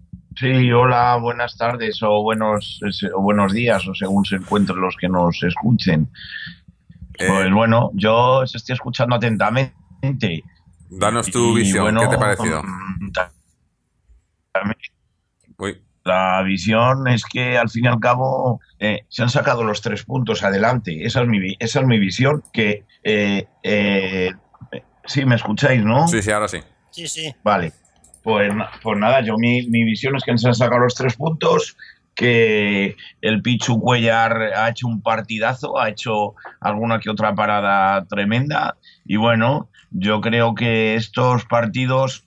Sí, hola, buenas tardes o buenos, o buenos días, o según se encuentren los que nos escuchen. Eh, Pues bueno, yo os estoy escuchando atentamente. danos tu Y, visión, bueno, ¿qué te ha parecido? mm, también Uy, la visión es que al fin y al cabo eh, se han sacado los tres puntos adelante. Esa es mi, vi- esa es mi visión. Que eh, eh, sí, me escucháis, ¿no? sí, sí, ahora sí. Sí, sí. Vale. Pues, na- pues nada, yo mi, mi visión es que se han sacado los tres puntos, que el Pichu Cuellar ha hecho un partidazo, ha hecho alguna que otra parada tremenda. Y bueno, yo creo que estos partidos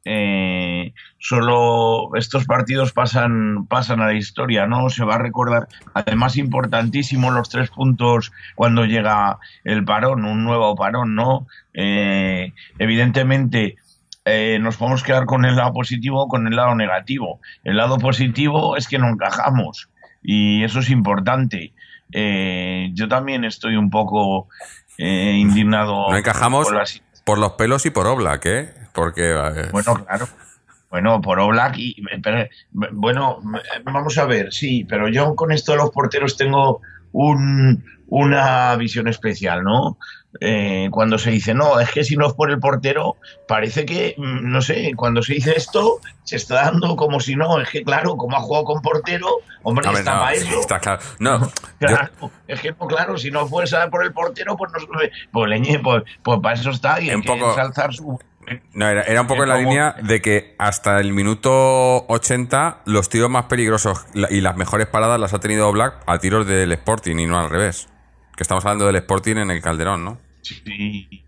eh, solo estos partidos pasan, pasan a la historia, ¿no? Se va a recordar, además importantísimo los tres puntos cuando llega el parón, un nuevo parón, ¿no? Eh, evidentemente eh, nos podemos quedar con el lado positivo o con el lado negativo. El lado positivo es que no encajamos y eso es importante. Eh, yo también estoy un poco eh, indignado. No encajamos con las- por los pelos y por Oblak, ¿eh? Porque... eh, Bueno, claro. Bueno, por Oblak y pero, bueno, vamos a ver, sí, pero yo con esto de los porteros tengo un, una visión especial, ¿no? Eh, cuando se dice, no, es que si no es por el portero, parece que, mm, no sé, cuando se dice esto, se está dando como si no, es que claro, como ha jugado con portero, hombre, hombre, está no, para sí, eso. está claro. No, yo- Claro, es que no, claro, si no fuese por el portero, pues no pues leñe, pues, pues para eso está y hay Un que poco- ensalzar su. no, era, era un poco en la Como- línea de que hasta el minuto ochenta los tiros más peligrosos la- y las mejores paradas las ha tenido Oblak a tiros del Sporting y no al revés. Que estamos hablando del Sporting en el Calderón, ¿no? Sí.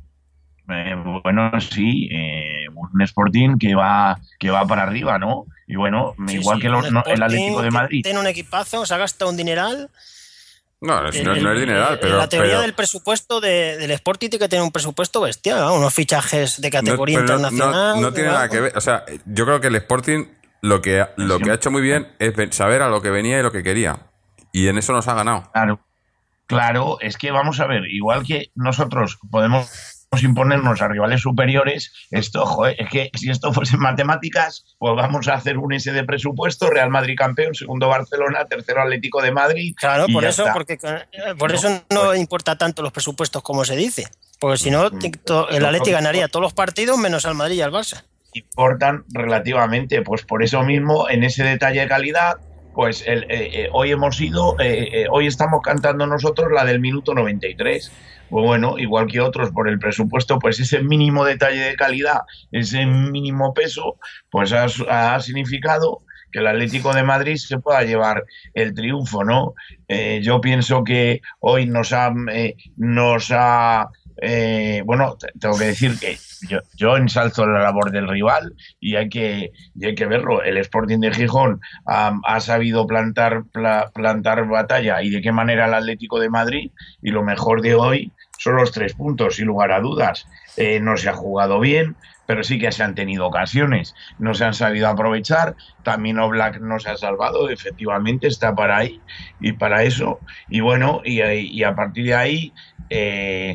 Eh, bueno, sí, eh, un Sporting que va que va para arriba, ¿no? Y bueno, Sí, igual sí, que lo- un no, el Sporting Atlético de que Madrid. Tiene un equipazo, se ha gastado un dineral. No, es- no, El- no es dineral, el- pero... la teoría pero- del presupuesto de- del Sporting tiene que tener un presupuesto bestial, ¿no? Unos fichajes de no, categoría pero no- internacional. no, no tiene ¿no? nada que ver. O sea, yo creo que el Sporting lo que, lo que ha hecho muy bien es ven- saber a lo que venía y lo que quería. Y en eso nos ha ganado. Claro, claro, es que vamos a ver, igual que nosotros podemos imponernos a rivales superiores, esto, joder, es que si esto fuese en matemáticas, pues vamos a hacer un S de presupuesto, Real Madrid campeón, segundo Barcelona, tercero Atlético de Madrid. Claro, y por ya eso, está. porque eh, por No, eso no pues- importa tanto los presupuestos como se dice. Porque si no, t- to- el Yo Atleti creo que- ganaría todos los partidos menos al Madrid y al Barça. Importan relativamente, pues por eso mismo, en ese detalle de calidad, pues el, eh, eh, hoy hemos ido, eh, eh, hoy estamos cantando nosotros la del minuto noventa y tres. Pues bueno, igual que otros por el presupuesto, pues ese mínimo detalle de calidad, ese mínimo peso, pues ha, ha significado que el Atlético de Madrid se pueda llevar el triunfo, ¿no? Eh, yo pienso que hoy nos ha, eh, nos ha eh, bueno, te- tengo que decir que yo, yo ensalzo la labor del rival y hay que, y hay que verlo. El Sporting de Gijón ha, ha sabido plantar, pla- plantar batalla y de qué manera el Atlético de Madrid, y lo mejor de hoy son los tres puntos, sin lugar a dudas. Eh, no se ha jugado bien, pero sí que se han tenido ocasiones, no se han sabido aprovechar. También Oblak nos ha salvado, efectivamente está para ahí y para eso. Y bueno, y, y a partir de ahí, eh,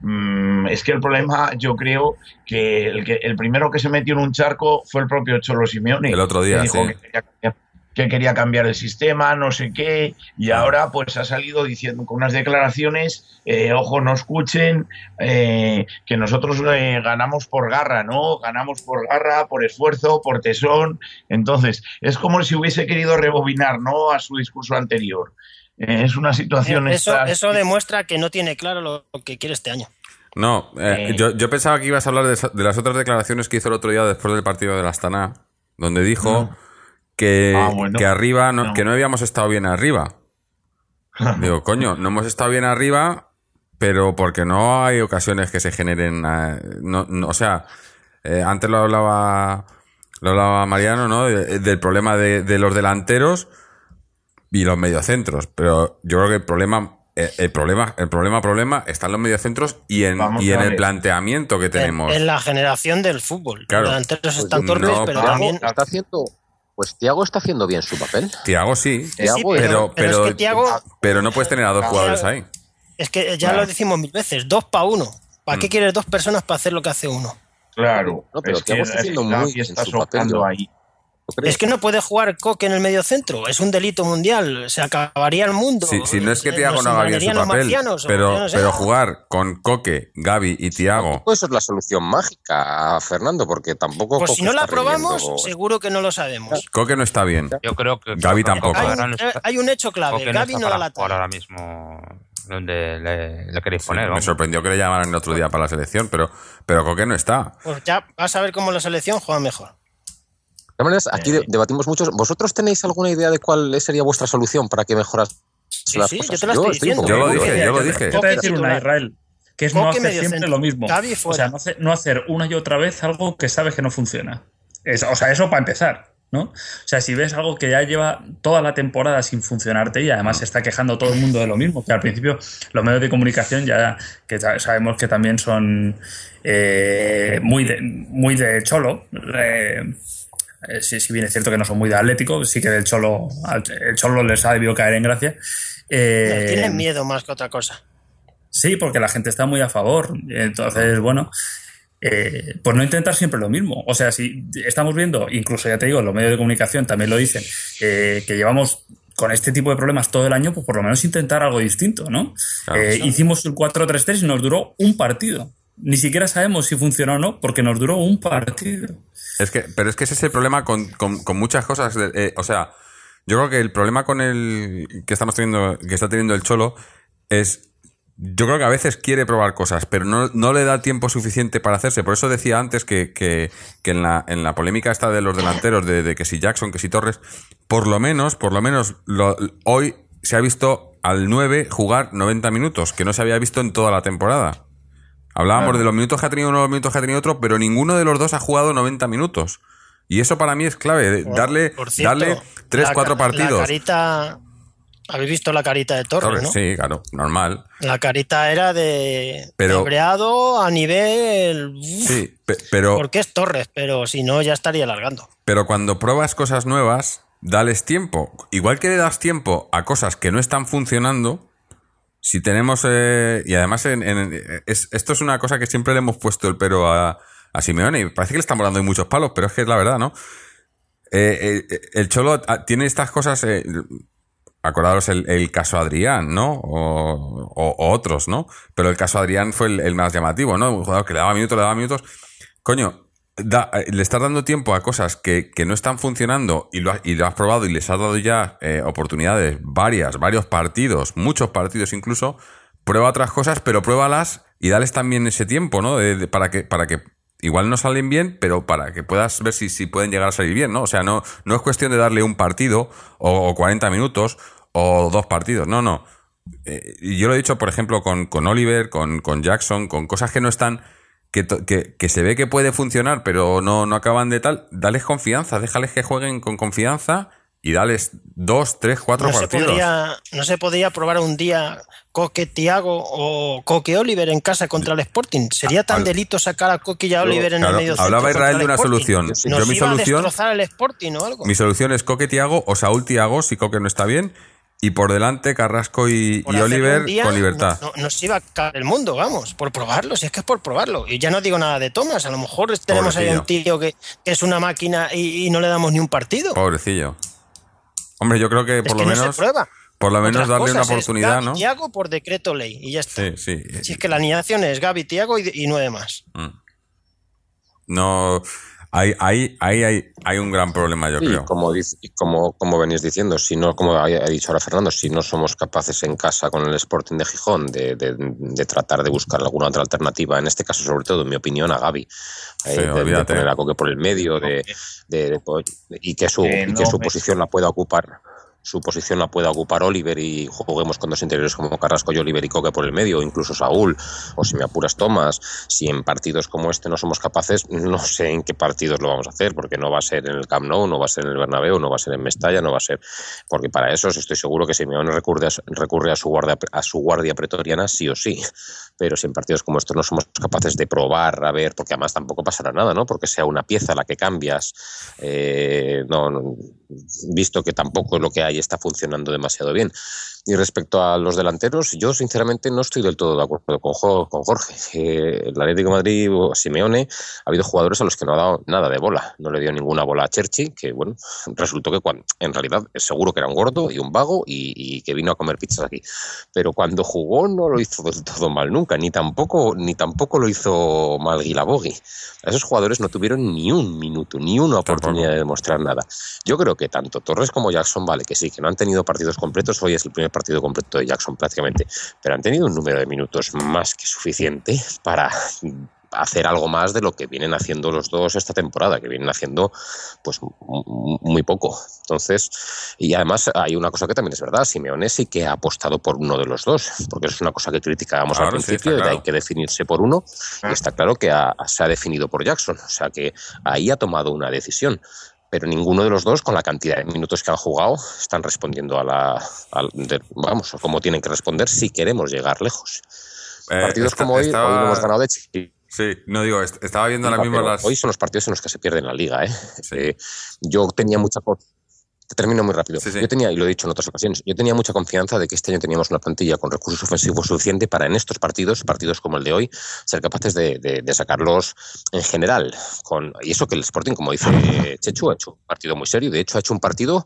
mm, es que el problema, yo creo que el, que el primero que se metió en un charco fue el propio Cholo Simeone. El otro día, que dijo sí. que quería cambiar, que quería cambiar el sistema, no sé qué, y ahora pues ha salido diciendo con unas declaraciones, eh, ojo, no escuchen, eh, que nosotros eh, ganamos por garra, ¿no? Ganamos por garra, por esfuerzo, por tesón. Entonces, es como si hubiese querido rebobinar, ¿no?, a su discurso anterior. Eh, es una situación... Eh, Eso, esta- eso demuestra que no tiene claro lo que quiere este año. No, eh, Eh. yo, yo pensaba que ibas a hablar de, esa- de las otras declaraciones que hizo el otro día después del partido del Astana, donde dijo No. que, Ah, bueno. que arriba, no, No. que no habíamos estado bien arriba. Digo, coño, no hemos estado bien arriba, pero porque no hay ocasiones que se generen. eh, no, no, o sea, eh, antes lo hablaba, lo hablaba Mariano, ¿no? De- del problema de, de los delanteros y los mediocentros. Pero yo creo que el problema, eh, el problema, el problema, problema está en los mediocentros y en, Vamos y en a el ver. planteamiento que En, tenemos. en la generación del fútbol. Claro. Los delanteros Pues están no, torpes, pero Thiago también... Está haciendo, pues Thiago está haciendo bien su papel. Thiago sí, Sí, Thiago, pero, pero, pero, es que Thiago, pero no puedes tener a dos jugadores ahí. es que ya Claro. lo decimos mil veces, dos para uno. ¿Para Mm. qué quieres dos personas para hacer lo que hace uno? Claro, No, pero es que Thiago está haciendo Gavi muy bien está su papel, soplando yo- ahí. Lo Es que no puede jugar Coque en el medio centro, es un delito mundial, se acabaría el mundo. Si, si no es que Thiago no haga bien su papel, marcianos, pero, no sé. pero jugar con Coque, Gavi y Thiago... Eso es la solución mágica, Fernando, porque tampoco... Pues Coque si no la probamos, rindiendo... seguro que no lo sabemos. Coque no está bien. Yo creo que... Gavi tampoco. Hay un, hay un hecho clave, Coque Gavi no, no da la talla. Ahora mismo... donde le, le queréis poner. Sí, me sorprendió que le llamaran el otro día para la selección, pero, pero Coque no está. Pues ya vas a ver cómo la selección juega mejor. De todas maneras, aquí de, debatimos muchos. ¿Vosotros tenéis alguna idea de cuál sería vuestra solución para que mejoras sí, las sí, cosas? Yo te la estoy diciendo. Yo lo dije, yo lo dije. Yo te voy a decir una, Israel, que es Coque no hacer siempre centro. lo mismo. O sea, no hacer, no hacer una y otra vez algo que sabes que no funciona. Es, o sea, eso para empezar. ¿No? O sea, si ves algo que ya lleva toda la temporada sin funcionarte y además se está quejando todo el mundo de lo mismo, que al principio los medios de comunicación ya que sabemos que también son eh, muy, de, muy de cholo, eh, si, si bien es cierto que no son muy de Atlético, sí que del cholo, el cholo les ha debido caer en gracia. Eh, Tienen miedo más que otra cosa. Sí, porque la gente está muy a favor. Entonces, bueno... Eh, pues no intentar siempre lo mismo. O sea, si estamos viendo, incluso ya te digo, los medios de comunicación también lo dicen, eh, que llevamos con este tipo de problemas todo el año, pues por lo menos intentar algo distinto, ¿no? Claro, eh, sí. Hicimos el cuatro tres tres y nos duró un partido. Ni siquiera sabemos si funcionó o no, porque nos duró un partido. Es que, pero es que ese es el problema con, con, con muchas cosas. De, eh, o sea, yo creo que el problema con el que estamos teniendo, que está teniendo el Cholo, es... Yo creo que a veces quiere probar cosas, pero no, no le da tiempo suficiente para hacerse. Por eso decía antes que, que, que en la, en la polémica esta de los delanteros, de, de que si Jackson, que si Torres, por lo menos, por lo menos lo, hoy se ha visto al nueve jugar noventa minutos, que no se había visto en toda la temporada. Hablábamos claro. de los minutos que ha tenido uno, los minutos que ha tenido otro, pero ninguno de los dos ha jugado noventa minutos. Y eso para mí es clave, darle, por cierto, darle tres, la, cuatro partidos. La carita... ¿Habéis visto la carita de Torres, Torres, ¿no? Sí, claro, normal. La carita era de pero, cabreado a nivel... Sí, pe pero... Porque es Torres, pero si no ya estaría largando. Pero cuando pruebas cosas nuevas, dales tiempo. Igual que le das tiempo a cosas que no están funcionando, si tenemos... Eh, y además, en, en, es, esto es una cosa que siempre le hemos puesto el pero a, a Simeone, y parece que le estamos dando muchos palos, pero es que es la verdad, ¿no? Eh, eh, el Cholo tiene estas cosas... Eh, Acordaros el, el caso Adrián, ¿no? O, o, o otros, ¿no? Pero el caso Adrián fue el, el más llamativo, ¿no? Un jugador que le daba minutos, le daba minutos. Coño, da, le estás dando tiempo a cosas que, que no están funcionando y lo, y lo has probado y les has dado ya eh, oportunidades, varias, varios partidos, muchos partidos incluso. Prueba otras cosas, pero pruébalas y dales también ese tiempo, ¿no? De, de, para que, para que igual no salen bien, pero para que puedas ver si, si pueden llegar a salir bien, ¿no? O sea, no, no es cuestión de darle un partido o, o cuarenta minutos o dos partidos, no, no. Eh, y yo lo he dicho, por ejemplo, con, con Oliver, con, con Jackson, con cosas que no están, que, que, que se ve que puede funcionar, pero no, no acaban de tal. Dales confianza, déjales que jueguen con confianza y dales dos, tres, cuatro no partidos. Se podría, no se podría probar un día Coque Thiago o Coque Oliver en casa contra el Sporting. ¿Sería tan Al... delito sacar a Coque y a Oliver en claro, el medio centro? Hablaba Israel de una solución. ¿Nos yo mi iba solución, a destrozar el Sporting o algo? Mi solución es Coque Thiago o Saúl Thiago si Coque no está bien. Y por delante Carrasco y, y Oliver día, con libertad. No, no, nos iba a caer el mundo, vamos, por probarlo, si es que es por probarlo. Y ya no digo nada de Thomas, a lo mejor tenemos Pobrecillo. ahí un tío que, que es una máquina y, y no le damos ni un partido. Pobrecillo. Hombre, yo creo que por es que lo no menos... Se prueba. Por lo menos Otras darle una oportunidad, es ¿no? Thiago por decreto ley y ya está. Sí, sí. Si es que la alineación es Gavi, Thiago y, y nueve más. Mm. No... Ahí, ahí, ahí hay, hay un gran problema, yo sí, creo. Como, como, como venís diciendo, si no, como ha dicho ahora Fernando, si no somos capaces en casa con el Sporting de Gijón de, de, de tratar de buscar alguna otra alternativa, en este caso, sobre todo, en mi opinión, a Gavi, sí, eh, de, de poner a Coque por el medio de, de, de, de, y que su, eh, no, y que su me... posición la pueda ocupar. Su posición la pueda ocupar Oliver y juguemos con dos interiores como Carrasco y Oliver y Coque por el medio, o incluso Saúl, o si me apuras Thomas. Si en partidos como este no somos capaces, no sé en qué partidos lo vamos a hacer, porque no va a ser en el Camp Nou, no va a ser en el Bernabéu, no va a ser en Mestalla, no va a ser... Porque para eso estoy seguro que Simeone recurre a, recurre a, su, guardia, a su guardia pretoriana sí o sí. Pero si en partidos como estos no somos capaces de probar, a ver, porque además tampoco pasará nada, ¿no? Porque sea una pieza la que cambias, eh, no, no, visto que tampoco es lo que hay ahí está funcionando demasiado bien. Y respecto a los delanteros, yo sinceramente no estoy del todo de acuerdo con, Jo- con Jorge. Eh, el Atlético de Madrid o Simeone ha habido jugadores a los que no ha dado nada de bola. No le dio ninguna bola a Cherchi, que bueno, resultó que cuando, en realidad es seguro que era un gordo y un vago y, y que vino a comer pizzas aquí. Pero cuando jugó no lo hizo del todo mal nunca, ni tampoco, ni tampoco lo hizo mal Guilabogui. Esos jugadores no tuvieron ni un minuto, ni una oportunidad de demostrar nada. Yo creo que tanto Torres como Jackson, vale, que sí, que no han tenido partidos completos, hoy es el primer partido completo de Jackson prácticamente, pero han tenido un número de minutos más que suficiente para hacer algo más de lo que vienen haciendo los dos esta temporada, que vienen haciendo pues muy poco. Entonces, y además hay una cosa que también es verdad, Simeone sí que ha apostado por uno de los dos, porque eso es una cosa que criticábamos Claro, al sí, principio, está de que claro. hay que definirse por uno, y está claro que ha- se ha definido por Jackson, o sea que ahí ha tomado una decisión. Pero ninguno de los dos, con la cantidad de minutos que han jugado, están respondiendo a la, al- de- vamos, a cómo tienen que responder si queremos llegar lejos. Eh, Partidos esta- como hoy, estaba- hoy lo hemos ganado de Chile. Sí, no digo, est- estaba viendo ahora mismo Pero las... hoy son los partidos en los que se pierde en la liga, ¿eh? Sí. Eh, yo tenía mucha... co- Te termino muy rápido. Sí, sí. Yo tenía, y lo he dicho en otras ocasiones, yo tenía mucha confianza de que este año teníamos una plantilla con recursos ofensivos suficiente para en estos partidos, partidos como el de hoy, ser capaces de, de- de sacarlos en general. Con, y eso que el Sporting, como dice Chechu, ha hecho un partido muy serio. De hecho, ha hecho un partido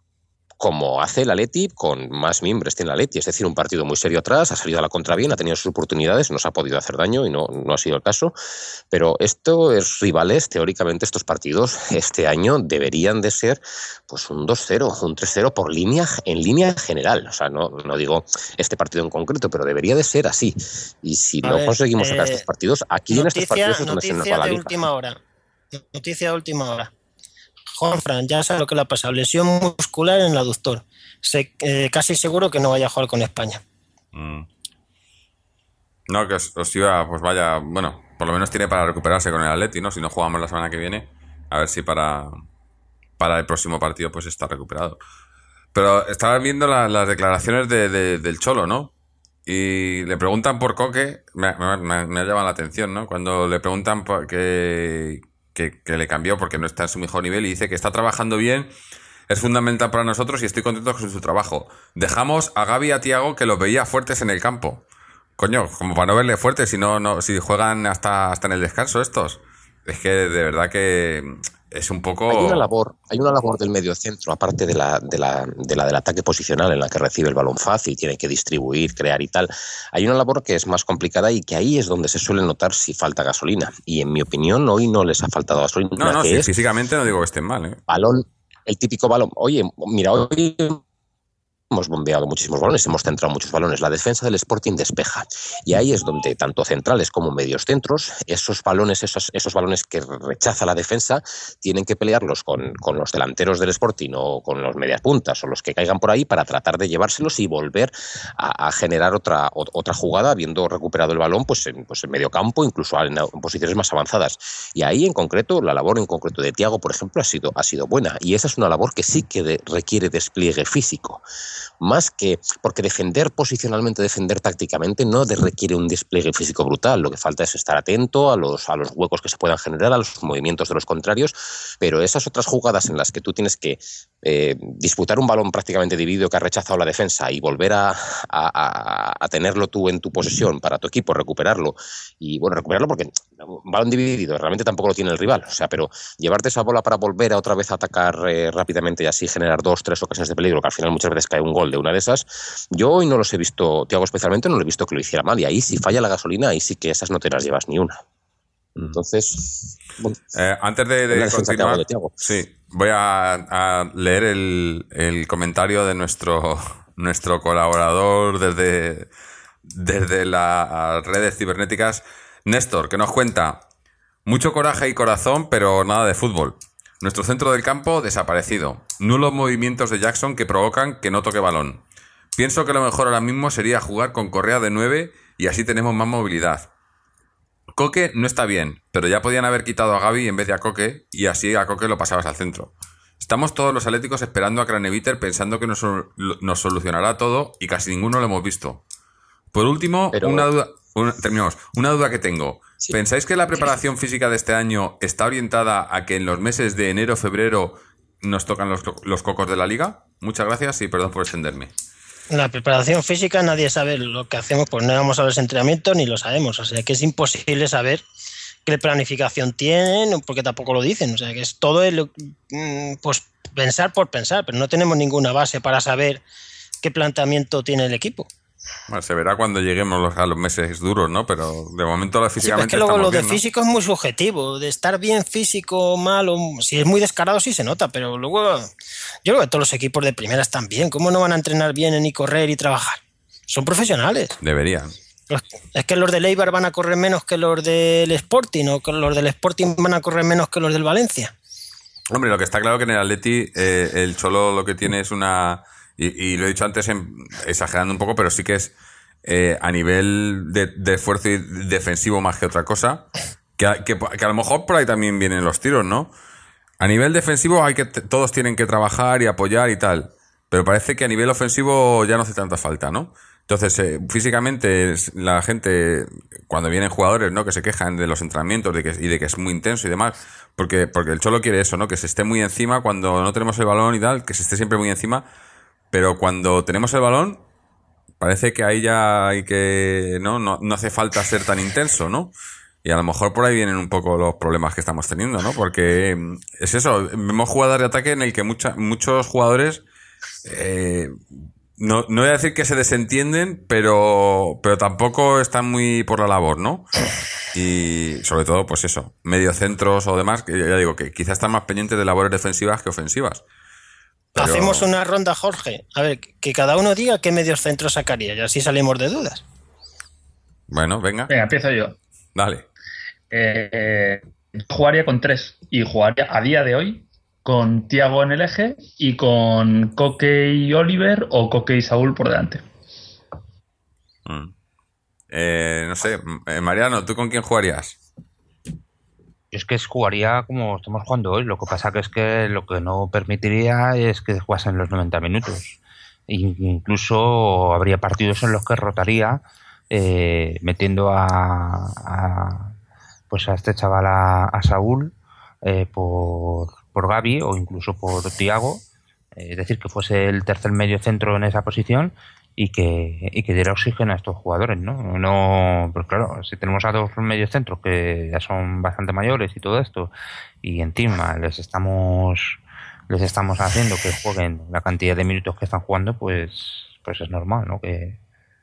como hace el Atleti, con más miembros tiene el Atleti, es decir, un partido muy serio atrás, ha salido a la contra bien, ha tenido sus oportunidades, nos ha podido hacer daño y no, no ha sido el caso, pero esto es rivales, teóricamente estos partidos este año deberían de ser pues un dos cero, un tres cero por línea, en línea general, o sea, no, no digo este partido en concreto, pero debería de ser así, y si A no ver, conseguimos eh, sacar estos partidos, aquí en estos Noticia, partidos es donde se nos noticia va la de liga. última hora. Noticia de última hora. Juanfran, ya sabe lo que le ha pasado. Lesión muscular en el aductor. Se, eh, casi seguro que no vaya a jugar con España. Mm. No, que os, os iba, pues vaya, bueno, por lo menos tiene para recuperarse con el Atleti, ¿no? Si no jugamos la semana que viene, a ver si para, para el próximo partido pues está recuperado. Pero estaba viendo la- las declaraciones de, de- del Cholo, ¿no? Y le preguntan por Coque, me, me- me- me ha llamado la atención, ¿no? Cuando le preguntan por que, que, que le cambió porque no está en su mejor nivel y dice que está trabajando bien, es fundamental para nosotros y estoy contento con su trabajo. Dejamos a Gavi y a Thiago que los veía fuertes en el campo. Coño, como para no verle fuertes, si no, no, si juegan hasta, hasta en el descanso estos. Es que de verdad que es un poco... Hay una labor, hay una labor del mediocentro, aparte de la, de la, de la del ataque posicional en la que recibe el balón fácil, tiene que distribuir, crear y tal. Hay una labor que es más complicada y que ahí es donde se suele notar si falta gasolina. Y en mi opinión, hoy no les ha faltado gasolina. No, no, que sí, es físicamente no digo que estén mal, ¿eh? balón, el típico balón. Oye, mira, hoy hemos bombeado muchísimos balones, hemos centrado muchos balones. La defensa del Sporting despeja. Y ahí es donde tanto centrales como medios centros, esos balones, esos, esos balones que rechaza la defensa, tienen que pelearlos con, con los delanteros del Sporting o con los medias puntas o los que caigan por ahí para tratar de llevárselos y volver a, a generar otra, o- otra jugada habiendo recuperado el balón pues en, pues en medio campo, incluso en, en posiciones más avanzadas. Y ahí en concreto, la labor en concreto de Thiago, por ejemplo, ha sido, ha sido buena. Y esa es una labor que sí que de- requiere despliegue físico. Más que, porque defender posicionalmente, defender tácticamente, no de- requiere un despliegue físico brutal. Lo que falta es estar atento a los, a los huecos que se puedan generar, a los movimientos de los contrarios, pero esas otras jugadas en las que tú tienes que eh, disputar un balón prácticamente dividido que ha rechazado la defensa y volver a, a, a, a tenerlo tú en tu posesión para tu equipo, recuperarlo, y bueno, recuperarlo porque un balón dividido realmente tampoco lo tiene el rival, o sea, pero llevarte esa bola para volver a otra vez a atacar eh, rápidamente y así generar dos, tres ocasiones de peligro, que al final muchas veces cae un gol de una de esas, yo hoy no los he visto, Thiago especialmente, no lo he visto que lo hiciera mal, y ahí si falla la gasolina, ahí sí que esas no te las llevas ni una. Entonces, bueno, Eh, antes de, de la defensa que hago continuar, de Thiago. sí, voy a, a leer el, el comentario de nuestro, nuestro colaborador desde, desde las redes cibernéticas, Néstor, que nos cuenta: mucho coraje y corazón, pero nada de fútbol. Nuestro centro del campo desaparecido. Nulos movimientos de Jackson que provocan que no toque balón. Pienso que lo mejor ahora mismo sería jugar con Correa de nueve y así tenemos más movilidad. Coque no está bien, pero ya podían haber quitado a Gavi en vez de a Coque y así a Coque lo pasabas al centro. Estamos todos los atléticos esperando a Craneviter pensando que nos, nos solucionará todo y casi ninguno lo hemos visto. Por último, Pero- una duda, una, terminamos, una duda que tengo. Sí. ¿Pensáis que la preparación física de este año está orientada a que en los meses de enero-febrero nos tocan los, los cocos de la liga? Muchas gracias y perdón por extenderme. La preparación física nadie sabe lo que hacemos, pues no vamos a los entrenamientos ni lo sabemos, o sea que es imposible saber qué planificación tienen, porque tampoco lo dicen, o sea que es todo el, pues pensar por pensar, pero no tenemos ninguna base para saber qué planteamiento tiene el equipo. Bueno, se verá cuando lleguemos los, a los meses duros, ¿no? Pero de momento la físicamente sí, es que luego lo bien, de ¿no? físico es muy subjetivo, de estar bien físico, mal, o si es muy descarado sí se nota, pero luego yo creo que todos los equipos de primera están bien, ¿cómo no van a entrenar bien ni correr y trabajar? Son profesionales. Deberían. Es que los del Eibar van a correr menos que los del Sporting, o que los del Sporting van a correr menos que los del Valencia. Hombre, lo que está claro que en el Atleti eh, el Cholo lo que tiene es una... Y, y lo he dicho antes en, exagerando un poco, pero sí que es eh, a nivel de, de esfuerzo y defensivo más que otra cosa, que a, que, que a lo mejor por ahí también vienen los tiros, ¿no? A nivel defensivo hay que todos tienen que trabajar y apoyar y tal, pero parece que a nivel ofensivo ya no hace tanta falta, ¿no? Entonces, eh, físicamente la gente, cuando vienen jugadores, ¿no? Que se quejan de los entrenamientos de que, y de que es muy intenso y demás, porque, porque el Cholo quiere eso, ¿no? Que se esté muy encima cuando no tenemos el balón y tal, que se esté siempre muy encima. Pero cuando tenemos el balón, parece que ahí ya hay que... ¿no? No, no hace falta ser tan intenso, ¿no? Y a lo mejor por ahí vienen un poco los problemas que estamos teniendo, ¿no? Porque es eso, vemos jugadas de ataque en el que mucha, muchos jugadores... Eh, no, no voy a decir que se desentienden, pero, pero tampoco están muy por la labor, ¿no? Y sobre todo, pues eso, mediocentros o demás, que ya digo que quizás están más pendientes de labores defensivas que ofensivas. Pero... Hacemos una ronda, Jorge. A ver, que cada uno diga qué medios centros sacaría y así salimos de dudas. Bueno, venga. Venga, empiezo yo. Dale. Eh, jugaría con tres y jugaría a día de hoy con Thiago en el eje y con Coque y Oliver o Coque y Saúl por delante. Mm. Eh, no sé, eh, Mariano, ¿tú con quién jugarías? Es que jugaría como estamos jugando hoy. Lo que pasa que es que lo que no permitiría es que jugasen los noventa minutos. Incluso habría partidos en los que rotaría eh, metiendo a, a pues a este chaval a, a Saúl eh, por, por Gavi o incluso por Thiago. Eh, es decir, que fuese el tercer medio centro en esa posición y que, y que diera oxígeno a estos jugadores, ¿no? No, pues claro, si tenemos a dos mediocentros que ya son bastante mayores y todo esto, y encima les estamos les estamos haciendo que jueguen la cantidad de minutos que están jugando, pues, pues es normal, ¿no? Que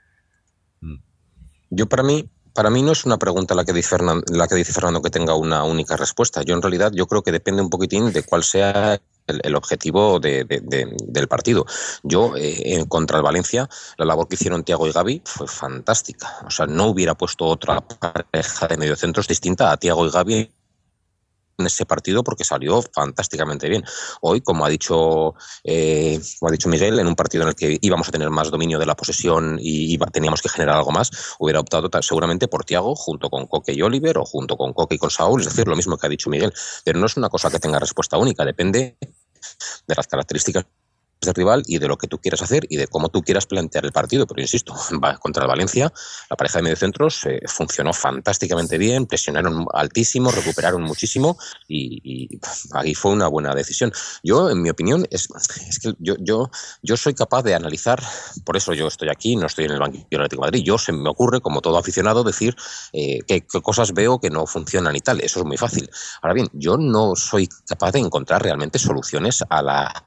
yo para mí Para mí no es una pregunta la que dice Fernando, la que dice Fernando que tenga una única respuesta. Yo en realidad yo creo que depende un poquitín de cuál sea el, el objetivo de, de, de, del partido. Yo, eh, contra el Valencia, la labor que hicieron Thiago y Gavi fue fantástica. O sea, no hubiera puesto otra pareja de mediocentros distinta a Thiago y Gavi en ese partido porque salió fantásticamente bien. Hoy, como ha dicho eh, como ha dicho Miguel, en un partido en el que íbamos a tener más dominio de la posesión y iba, teníamos que generar algo más, hubiera optado seguramente por Thiago junto con Coque y Oliver o junto con Coque y con Saúl, es decir, lo mismo que ha dicho Miguel, pero no es una cosa que tenga respuesta única, depende de las características del rival y de lo que tú quieras hacer y de cómo tú quieras plantear el partido, pero insisto, contra el Valencia la pareja de mediocentros eh, funcionó fantásticamente bien, presionaron altísimo, recuperaron muchísimo y, y ahí fue una buena decisión. Yo, en mi opinión, es, es que yo, yo, yo soy capaz de analizar, por eso yo estoy aquí, no estoy en el banquillo del Atlético de Madrid, yo se me ocurre, como todo aficionado, decir eh, qué, qué cosas veo que no funcionan y tal, eso es muy fácil. Ahora bien, yo no soy capaz de encontrar realmente soluciones a la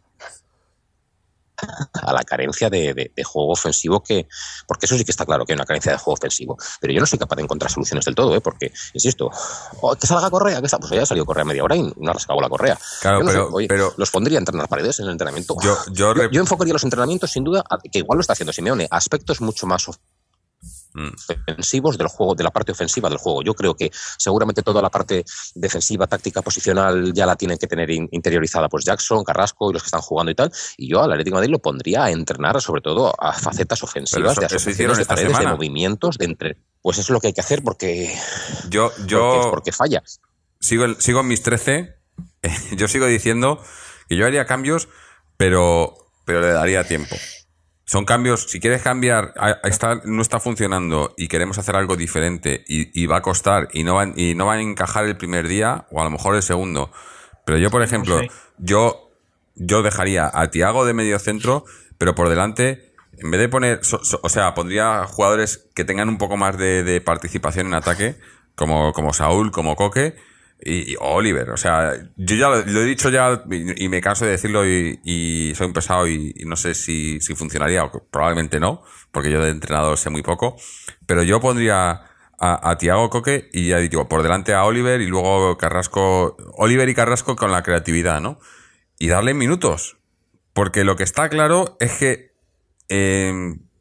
a la carencia de, de, de juego ofensivo que, porque eso sí que está claro que hay una carencia de juego ofensivo, pero yo no soy capaz de encontrar soluciones del todo, ¿eh? Porque, insisto, oh, que salga Correa, que está, pues ya salió Correa media hora y no ha rascado la Correa. Claro, no pero, sé, oye, pero los pondría a entrenar paredes en el entrenamiento. Yo, yo, yo, yo enfocaría los entrenamientos sin duda, a, que igual lo está haciendo Simeone, a aspectos mucho más ofensivos del juego, de la parte ofensiva del juego. Yo creo que seguramente toda la parte defensiva, táctica, posicional ya la tienen que tener in, interiorizada pues Jackson, Carrasco y los que están jugando y tal, y yo al Atlético de Madrid lo pondría a entrenar sobre todo a facetas ofensivas, eso, de asociaciones, de paredes, de movimientos, de entre... Pues eso es lo que hay que hacer porque yo, yo porque, porque falla. Sigo, sigo en mis trece, yo sigo diciendo que yo haría cambios, pero, pero le daría tiempo. Son cambios, si quieres cambiar, está, no está funcionando y queremos hacer algo diferente y, y va a costar y no va, y no va a encajar el primer día o a lo mejor el segundo. Pero yo, por ejemplo, no sé. yo yo dejaría a Thiago de medio centro, pero por delante, en vez de poner, so, so, o sea, pondría jugadores que tengan un poco más de, de participación en ataque, como, como Saúl, como Coque y, y Oliver. O sea, yo ya lo, lo he dicho ya y, y me canso de decirlo y, y soy un pesado y, y no sé si, si funcionaría, o probablemente no, porque yo de entrenador sé muy poco, pero yo pondría a, a Thiago, Coque y ya digo, por delante a Oliver y luego Carrasco, Oliver y Carrasco con la creatividad, ¿no? Y darle minutos, porque lo que está claro es que eh,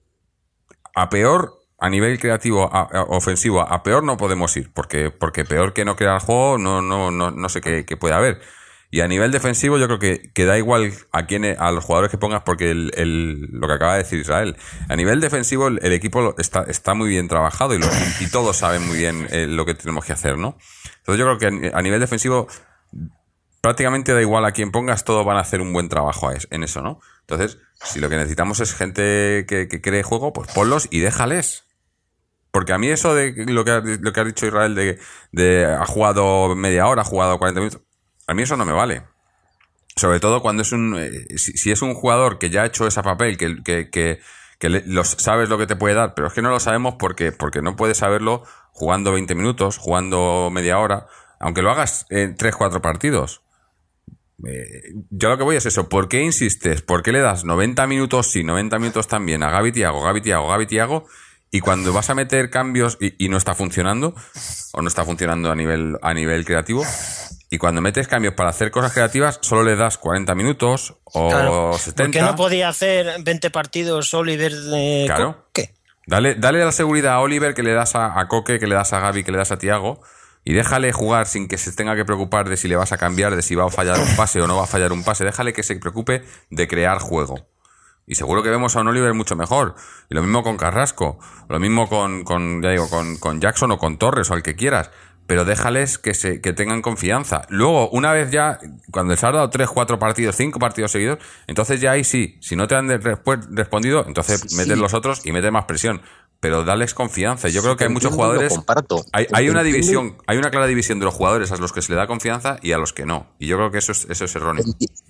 a peor, a nivel creativo, a, a, ofensivo, a peor no podemos ir, porque, porque peor que no crear juego no, no, no, no sé qué, qué puede haber. Y a nivel defensivo yo creo que, que da igual a quién, a los jugadores que pongas, porque el, el, lo que acaba de decir Israel, a nivel defensivo el, el equipo está, está muy bien trabajado y, lo, y, y todos saben muy bien eh, lo que tenemos que hacer, ¿no? Entonces yo creo que a nivel defensivo prácticamente da igual a quién pongas, todos van a hacer un buen trabajo en eso, ¿no? Entonces, si lo que necesitamos es gente que, que cree juego, pues ponlos y déjales. Porque a mí eso de lo que ha, lo que ha dicho Israel de, de ha jugado media hora, ha jugado cuarenta minutos, a mí eso no me vale. Sobre todo cuando es un... Eh, si, si es un jugador que ya ha hecho ese papel, que, que, que, que le, los, sabes lo que te puede dar, pero es que no lo sabemos porque, porque no puedes saberlo jugando veinte minutos, jugando media hora, aunque lo hagas en tres cuatro partidos. Eh, yo lo que voy es eso. ¿Por qué insistes? ¿Por qué le das noventa minutos sí, noventa minutos también a Gavi Thiago, Gavi Thiago, Gavi Thiago? Y cuando vas a meter cambios y, y no está funcionando, o no está funcionando a nivel, a nivel creativo, y cuando metes cambios para hacer cosas creativas, solo le das cuarenta minutos o claro, setenta. ¿Por qué no podía hacer veinte partidos Oliver de claro. Coque? Dale, dale la seguridad a Oliver que le das a, a Coque, que le das a Gavi, que le das a Thiago, y déjale jugar sin que se tenga que preocupar de si le vas a cambiar, de si va a fallar un pase o no va a fallar un pase. Déjale que se preocupe de crear juego. Y seguro que vemos a un Oliver mucho mejor. Y lo mismo con Carrasco, lo mismo con, con ya digo, con, con Jackson o con Torres o al que quieras. Pero déjales que se que tengan confianza. Luego, una vez ya, cuando les has dado tres, cuatro partidos, cinco partidos seguidos, entonces ya ahí sí, si no te han resp- respondido, entonces sí, metes sí. los otros y metes más presión. Pero dales confianza. Yo creo que hay muchos jugadores. Hay, hay una división, hay una clara división de los jugadores a los que se le da confianza y a los que no. Y yo creo que eso es, eso es erróneo.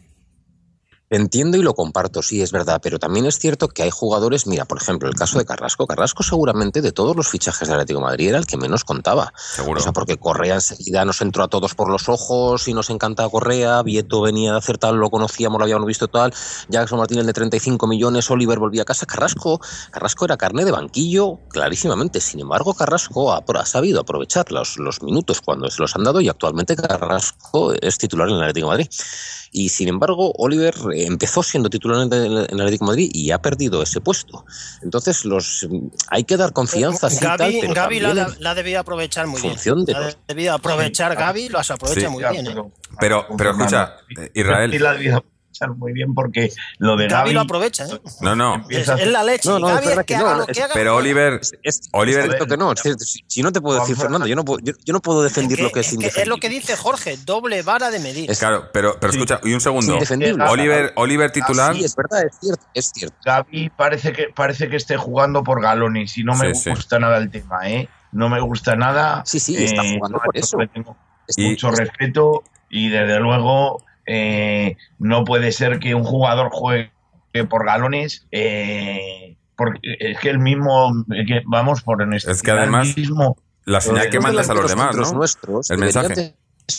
Entiendo y lo comparto, sí, es verdad, pero también es cierto que hay jugadores, mira, por ejemplo, el caso de Carrasco. Carrasco seguramente de todos los fichajes del Atlético de Madrid era el que menos contaba. Seguro. O sea, porque Correa enseguida nos entró a todos por los ojos y nos encantaba Correa, Vieto venía de hacer tal, lo conocíamos, lo habíamos visto tal, Jackson Martínez de treinta y cinco millones, Oliver volvía a casa. Carrasco, Carrasco era carne de banquillo, clarísimamente. Sin embargo, Carrasco ha, ha sabido aprovechar los, los minutos cuando se los han dado y actualmente Carrasco es titular en el Atlético de Madrid. Y sin embargo, Oliver empezó siendo titular en el Atlético de Madrid y ha perdido ese puesto. Entonces, los hay que dar confianza. Sí, Gavi, tal, pero Gavi la, la ha debido aprovechar muy bien. De la ha debido aprovechar Gavi, lo has aprovecha sí, muy ya, bien. Pero, ¿eh? pero, pero escucha, Israel. Sí, la ha debido aprovechar muy bien porque lo de Gavi, Gavi lo aprovecha, ¿eh? No, no. Es, es la leche. No, no, Gavi es es que, que haga no, lo que es, haga. Pero Oliver, es, es, Oliver, es que no, si, si no te puedo decir, Fernando, yo no puedo, yo, yo no puedo defender que, lo que es, es indefendible. Que es lo que dice Jorge, doble vara de medir. Es claro, pero, pero escucha, y un segundo. Indefendible. Oliver, Oliver titular. Sí, es verdad, es cierto, es cierto. Gavi parece que parece que esté jugando por galones y no me Sí, gusta sí. nada el tema, ¿eh? No me gusta nada. Sí, sí, está eh, jugando por eso. Le tengo Y- mucho respeto y desde luego eh, no puede ser que un jugador juegue por galones. Eh, porque es que el mismo, que vamos por en Es que además, mismo, La señal que Los mandas a los demás, Los ¿no? nuestros El deberían mensaje. de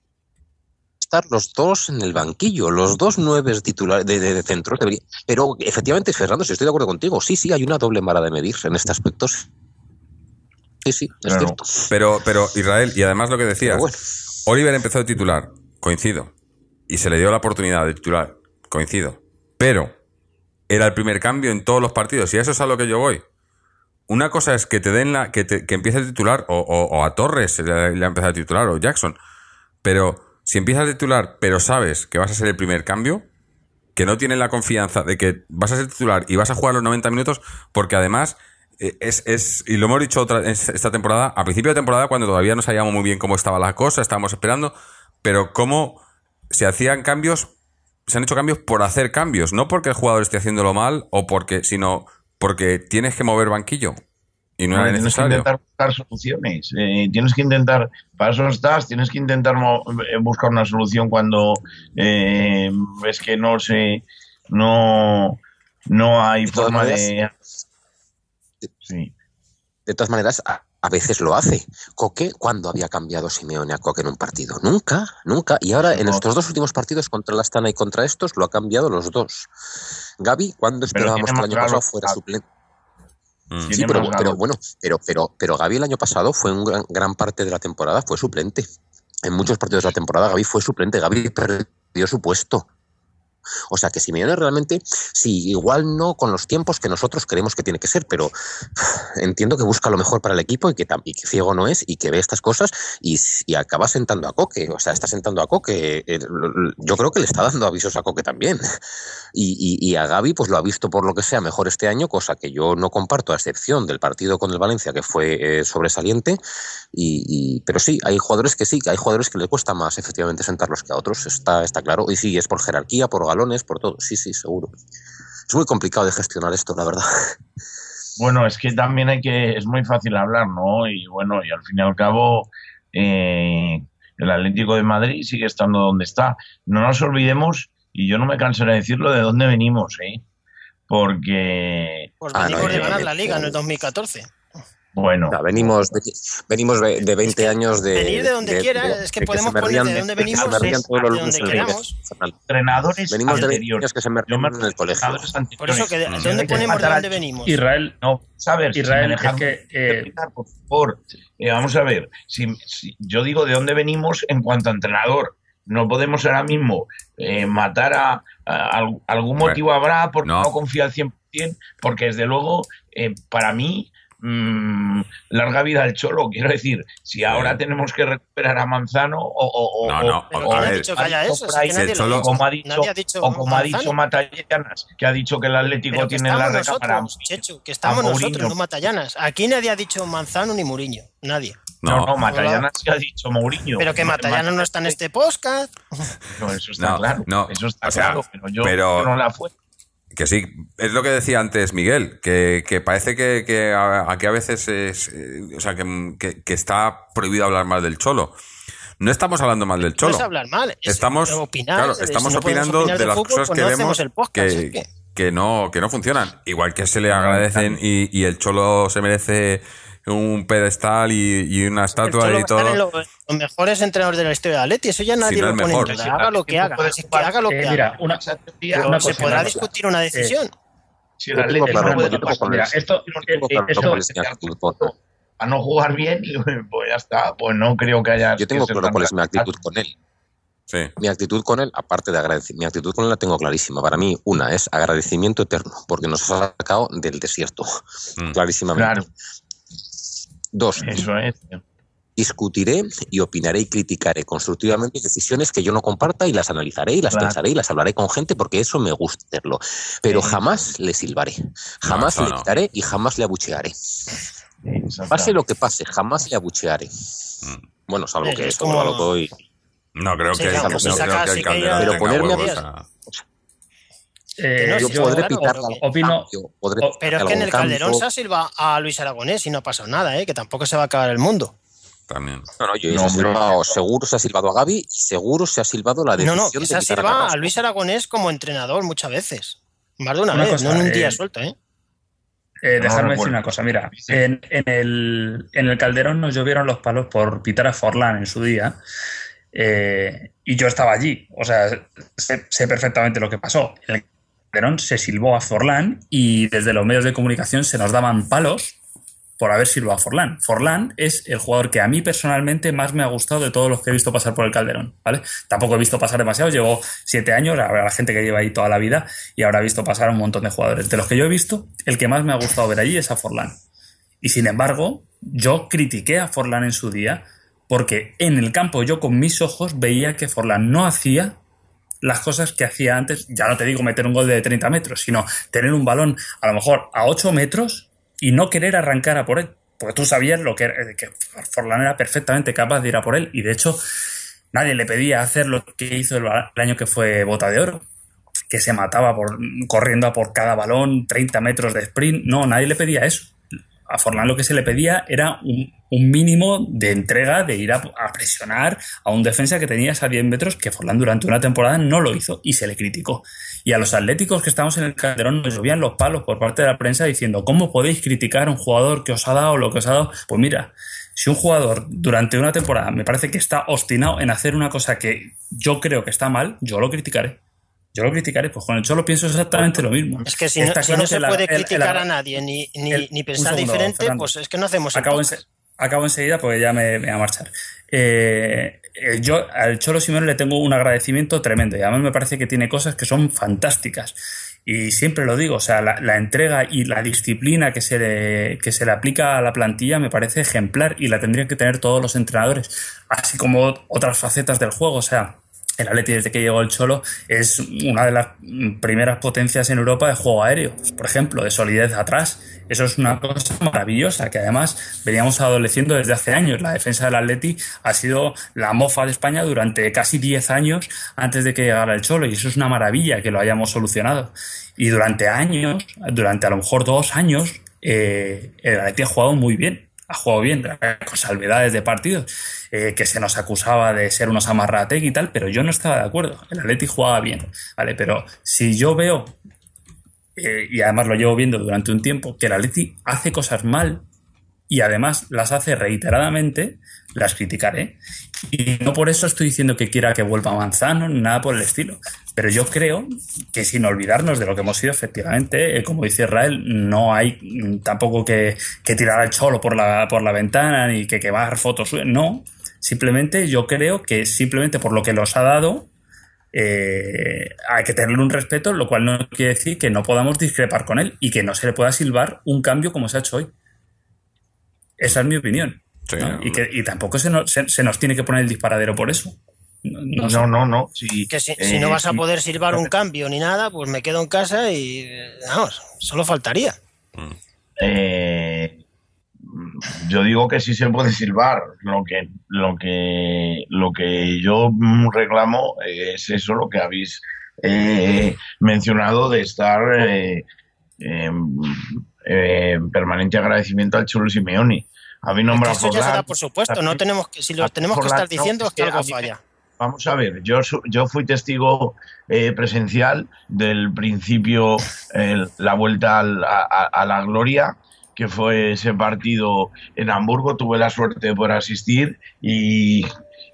estar los dos en el banquillo, los dos nueves titulares de, de, de centros. Debería, pero efectivamente, Fernando, si estoy de acuerdo contigo, sí, sí, hay una doble vara de medir en este aspecto. Sí, sí, es Claro. cierto. Pero, pero Israel, y además lo que decías, Pero bueno. Oliver empezó de titular, coincido. Y se le dio la oportunidad de titular, coincido. Pero era el primer cambio en todos los partidos, y a eso es a lo que yo voy. Una cosa es que te den la, que, te, que empiece a titular, o, o, o a Torres le, le ha empezado a titular, o Jackson. Pero si empiezas a titular, pero sabes que vas a ser el primer cambio, que no tienes la confianza de que vas a ser titular y vas a jugar los noventa minutos, porque además eh, es, es y lo hemos dicho otra, esta temporada, a principio de temporada, cuando todavía no sabíamos muy bien cómo estaba la cosa, estábamos esperando, pero cómo se hacían cambios, se han hecho cambios por hacer cambios, no porque el jugador esté haciéndolo mal, o porque, sino porque tienes que mover banquillo. Y no era tienes necesario. que intentar buscar soluciones. Eh, tienes que intentar, para eso estás, tienes que intentar mo- buscar una solución cuando eh, ves que no se, no, no hay De todas forma maneras, de. Sí. De todas maneras, a, a veces lo hace. Coque, ¿cuándo había cambiado Simeone a Coque en un partido? Nunca, nunca. Y ahora en No. estos dos últimos partidos, contra el Astana y contra estos, lo ha cambiado los dos. Gavi, ¿cuándo esperábamos que tiene el año más pasado claro- fuera suplente? Mm. Sí, Tiene pero, más pero galo. bueno, pero, pero, pero Gavi el año pasado fue un gran, gran parte de la temporada, fue suplente. En muchos partidos de la temporada Gavi fue suplente, Gavi perdió su puesto. O sea que Simeone realmente, sí, igual no con los tiempos que nosotros creemos que tiene que ser, pero entiendo que busca lo mejor para el equipo y que, tam- y que ciego no es y que ve estas cosas y, y acaba sentando a Coque. O sea, está sentando a Coque. Eh, Yo creo que le está dando avisos a Coque también. Y, y, y a Gavi pues lo ha visto por lo que sea mejor este año, cosa que yo no comparto, a excepción del partido con el Valencia, que fue eh, sobresaliente. Y, y, pero sí, hay jugadores que sí, que hay jugadores que le cuesta más efectivamente sentarlos que a otros, está, está claro. Y sí, es por jerarquía, por galones, por todo. Sí, sí, seguro. Es muy complicado de gestionar esto, la verdad. Bueno, es que también hay que, es muy fácil hablar, ¿no? Y bueno, y al fin y al cabo, eh, el Atlético de Madrid sigue estando donde está. No nos olvidemos, y yo no me cansaré de decirlo, de dónde venimos, ¿eh? Porque, Pues Ah, venimos no, de eh, ganar la eh, Liga en el dos mil catorce. bueno, No, venimos de, venimos de, de veinte Es que años de. venir de donde quiera, de- es que de podemos se me poner rían- de dónde que se venimos, me rían es todos los de lunes donde en el queramos. Fernando. entrenadores Venimos de veinte anteriores. años que se me Yo me rían en el colegio. entrenadores anteriores. Por eso, que de, Mm. ¿de dónde Hay que ponemos de matar dónde a- venimos? Israel, No, sabes, Israel, si me es dejas que, eh, terminar, por favor. Eh, vamos a ver, si, si- yo digo de dónde venimos en cuanto a entrenador. No podemos ahora mismo eh, matar a, a- a- algún motivo habrá porque No. no, confío al cien por ciento, porque desde luego, eh, para mí, mm, larga vida al Cholo. Quiero decir, si ahora tenemos que recuperar a Manzano o... o- o- No, no, o- Pero a ¿quién ha ver, dicho que haya eso? Si por ahí, que nadie el lo ha Cholo- dicho. como ha dicho, Nadie ha dicho o como ha Manzano. dicho Matallanas, que ha dicho que el Atlético Pero que tiene en la estamos recámara. nosotros, Chechu, que estamos a Mourinho. nosotros, no Matallanas. Aquí nadie ha dicho Manzano ni Mourinho, nadie. No, no, no, Matallanas sí ha dicho Mourinho. Pero que Matallanas no está en este podcast. No, eso está No, claro. no, Eso está o sea, claro, pero yo, pero- yo no la fue. que sí, es lo que decía antes Miguel, que, que parece que, que a- aquí a veces es, eh, o sea, que, que- que está prohibido hablar mal del Cholo. No estamos hablando mal del No Cholo. es hablar mal, es Estamos, opinar. claro, Si estamos no podemos opinando opinar de las fútbol, cosas pues que no vemos hacemos el podcast, que, es que- que no, que no funcionan. Igual que se le agradecen y, y el Cholo se merece un pedestal y, y una El estatua Cholo va y a estar en todo. los, los mejores entrenadores de la historia de Atleti, eso ya nadie no lo el pone mejor. en duda. Haga lo que haga, así que haga lo eh, que mira, haga. una, Esa teoría, Pero una se cosa, podrá una cosa. discutir una decisión. si el Yo tengo Atlético claro, no puede yo tengo jugar, Mira, claro. esto, Yo eh, tengo claro esto, cuál es mi actitud con- a no jugar bien, y pues ya está. Pues no creo que haya. Yo tengo que ser claro tan cuál es mi radical. actitud con él. Sí. Mi actitud con él, aparte de agradecer, mi actitud con él la tengo clarísima. Para mí, una es agradecimiento eterno, porque nos ha sacado del desierto, Mm. clarísimamente. Claro, Dos, eso es. discutiré y opinaré y criticaré constructivamente decisiones que yo no comparta y las analizaré y las Claro. pensaré y las hablaré con gente porque eso me gusta hacerlo. Pero Sí. jamás le silbaré, jamás eso le no. quitaré y jamás le abuchearé. Exacto. Pase lo que pase, jamás le abuchearé. Mm. Bueno, salvo Es que como- se vuelva loco y... No creo Sí, que, claro, no si creo saca- que si el que Calderón ella- Pero tenga ponerme a huevos mí- a- eh, no, yo sí, podré claro, pitar pero que- opino, yo podré o- Pero es pitar que en algún el Calderón campo. se ha silbado a Luis Aragonés y no ha pasado nada, ¿eh? Que tampoco se va a acabar el mundo. también. No, no, yo No, se ha hombre. silbado- seguro se ha silbado a Gavi y seguro se ha silbado la No, decisión no, que de se ha quitar a silbado a Carrasco. Luis Aragonés como entrenador muchas veces. Más de una, Una vez, cosa, no en un día eh, suelto, ¿eh? Eh, No dejadme recuerdo. decir una cosa, mira, Sí. en, en el, en el Calderón nos llovieron los palos por pitar a Forlán en su día, eh, y yo estaba allí, o sea, sé, sé perfectamente lo que pasó. En el Calderón se silbó a Forlán y desde los medios de comunicación se nos daban palos por haber silbado a Forlán. Forlán es el jugador que a mí personalmente más me ha gustado de todos los que he visto pasar por el Calderón, ¿vale? Tampoco he visto pasar demasiado, llevo siete años, habrá gente que lleva ahí toda la vida y habrá visto pasar a un montón de jugadores. De los que yo he visto, el que más me ha gustado ver allí es a Forlán. Y sin embargo, yo critiqué a Forlán en su día porque en el campo yo con mis ojos veía que Forlán no hacía las cosas que hacía antes, ya no te digo meter un gol de treinta metros, sino tener un balón a lo mejor a ocho metros y no querer arrancar a por él, porque tú sabías lo que, era, que Forlán era perfectamente capaz de ir a por él, y de hecho nadie le pedía hacer lo que hizo el, el año que fue Bota de Oro, que se mataba por, corriendo a por cada balón, treinta metros de sprint. No, nadie le pedía eso. a Forlán lo que se le pedía era un, un mínimo de entrega, de ir a, a presionar a un defensa que tenía a diez metros, que Forlán durante una temporada no lo hizo y se le criticó. Y a los atléticos que estamos en el Calderón nos llovían los palos por parte de la prensa diciendo ¿cómo podéis criticar a un jugador que os ha dado lo que os ha dado? Pues mira, si un jugador durante una temporada me parece que está obstinado en hacer una cosa que yo creo que está mal, yo lo criticaré. Yo lo criticaré, pues con el Cholo pienso exactamente lo mismo. Es que si no, si no se puede la, criticar el, a nadie ni, ni, el, ni pensar segundo, diferente, Fernando, pues es que no hacemos acabo, en, acabo enseguida porque ya me, me voy a marchar. Eh, yo al Cholo Simeone le tengo un agradecimiento tremendo y además me parece que tiene cosas que son fantásticas. Y siempre lo digo, o sea, la, la entrega y la disciplina que se, le, que se le aplica a la plantilla me parece ejemplar y la tendrían que tener todos los entrenadores, así como otras facetas del juego, o sea... El Atleti, desde que llegó el Cholo, es una de las primeras potencias en Europa de juego aéreo, por ejemplo, de solidez atrás. Eso es una cosa maravillosa, que además veníamos adoleciendo desde hace años. La defensa del Atleti ha sido la mofa de España durante casi diez años antes de que llegara el Cholo, y eso es una maravilla que lo hayamos solucionado. Y durante años, durante a lo mejor dos años, eh, el Atleti ha jugado muy bien. Ha jugado bien, con salvedades de partidos, eh, que se nos acusaba de ser unos amarrategui y tal, pero yo no estaba de acuerdo. El Atleti jugaba bien, ¿vale? Pero si yo veo, eh, y además lo llevo viendo durante un tiempo, que el Atleti hace cosas mal y además las hace reiteradamente, las criticaré. Y no por eso estoy diciendo que quiera que vuelva Manzano, ni nada por el estilo. Pero yo creo que sin olvidarnos de lo que hemos sido, efectivamente, eh, como dice Israel, no hay tampoco que, que tirar al Cholo por la, por la ventana ni que quemar fotos. No, simplemente yo creo que simplemente por lo que los ha dado eh, hay que tenerle un respeto, lo cual no quiere decir que no podamos discrepar con él y que no se le pueda silbar un cambio como se ha hecho hoy. Esa es mi opinión. Sí, ¿no? Y, que, y tampoco se nos, se, se nos tiene que poner el disparadero por eso. No, no, no, no. Sí, que si, eh, si no vas a poder sí. silbar un cambio ni nada, pues me quedo en casa y vamos, solo faltaría. Eh, yo digo que sí se puede silbar. Lo que, lo que, lo que yo reclamo es eso, lo que habéis eh, mencionado de estar eh, eh, eh, en permanente agradecimiento al Cholo Simeone. Habéis nombrado es que eso ya se da por supuesto. No tenemos que, si lo tenemos que estar diciendo, es que algo falla. Vamos a ver, yo, yo fui testigo eh, presencial del principio, eh, la vuelta al, a, a la gloria, que fue ese partido en Hamburgo. Tuve la suerte de poder asistir y,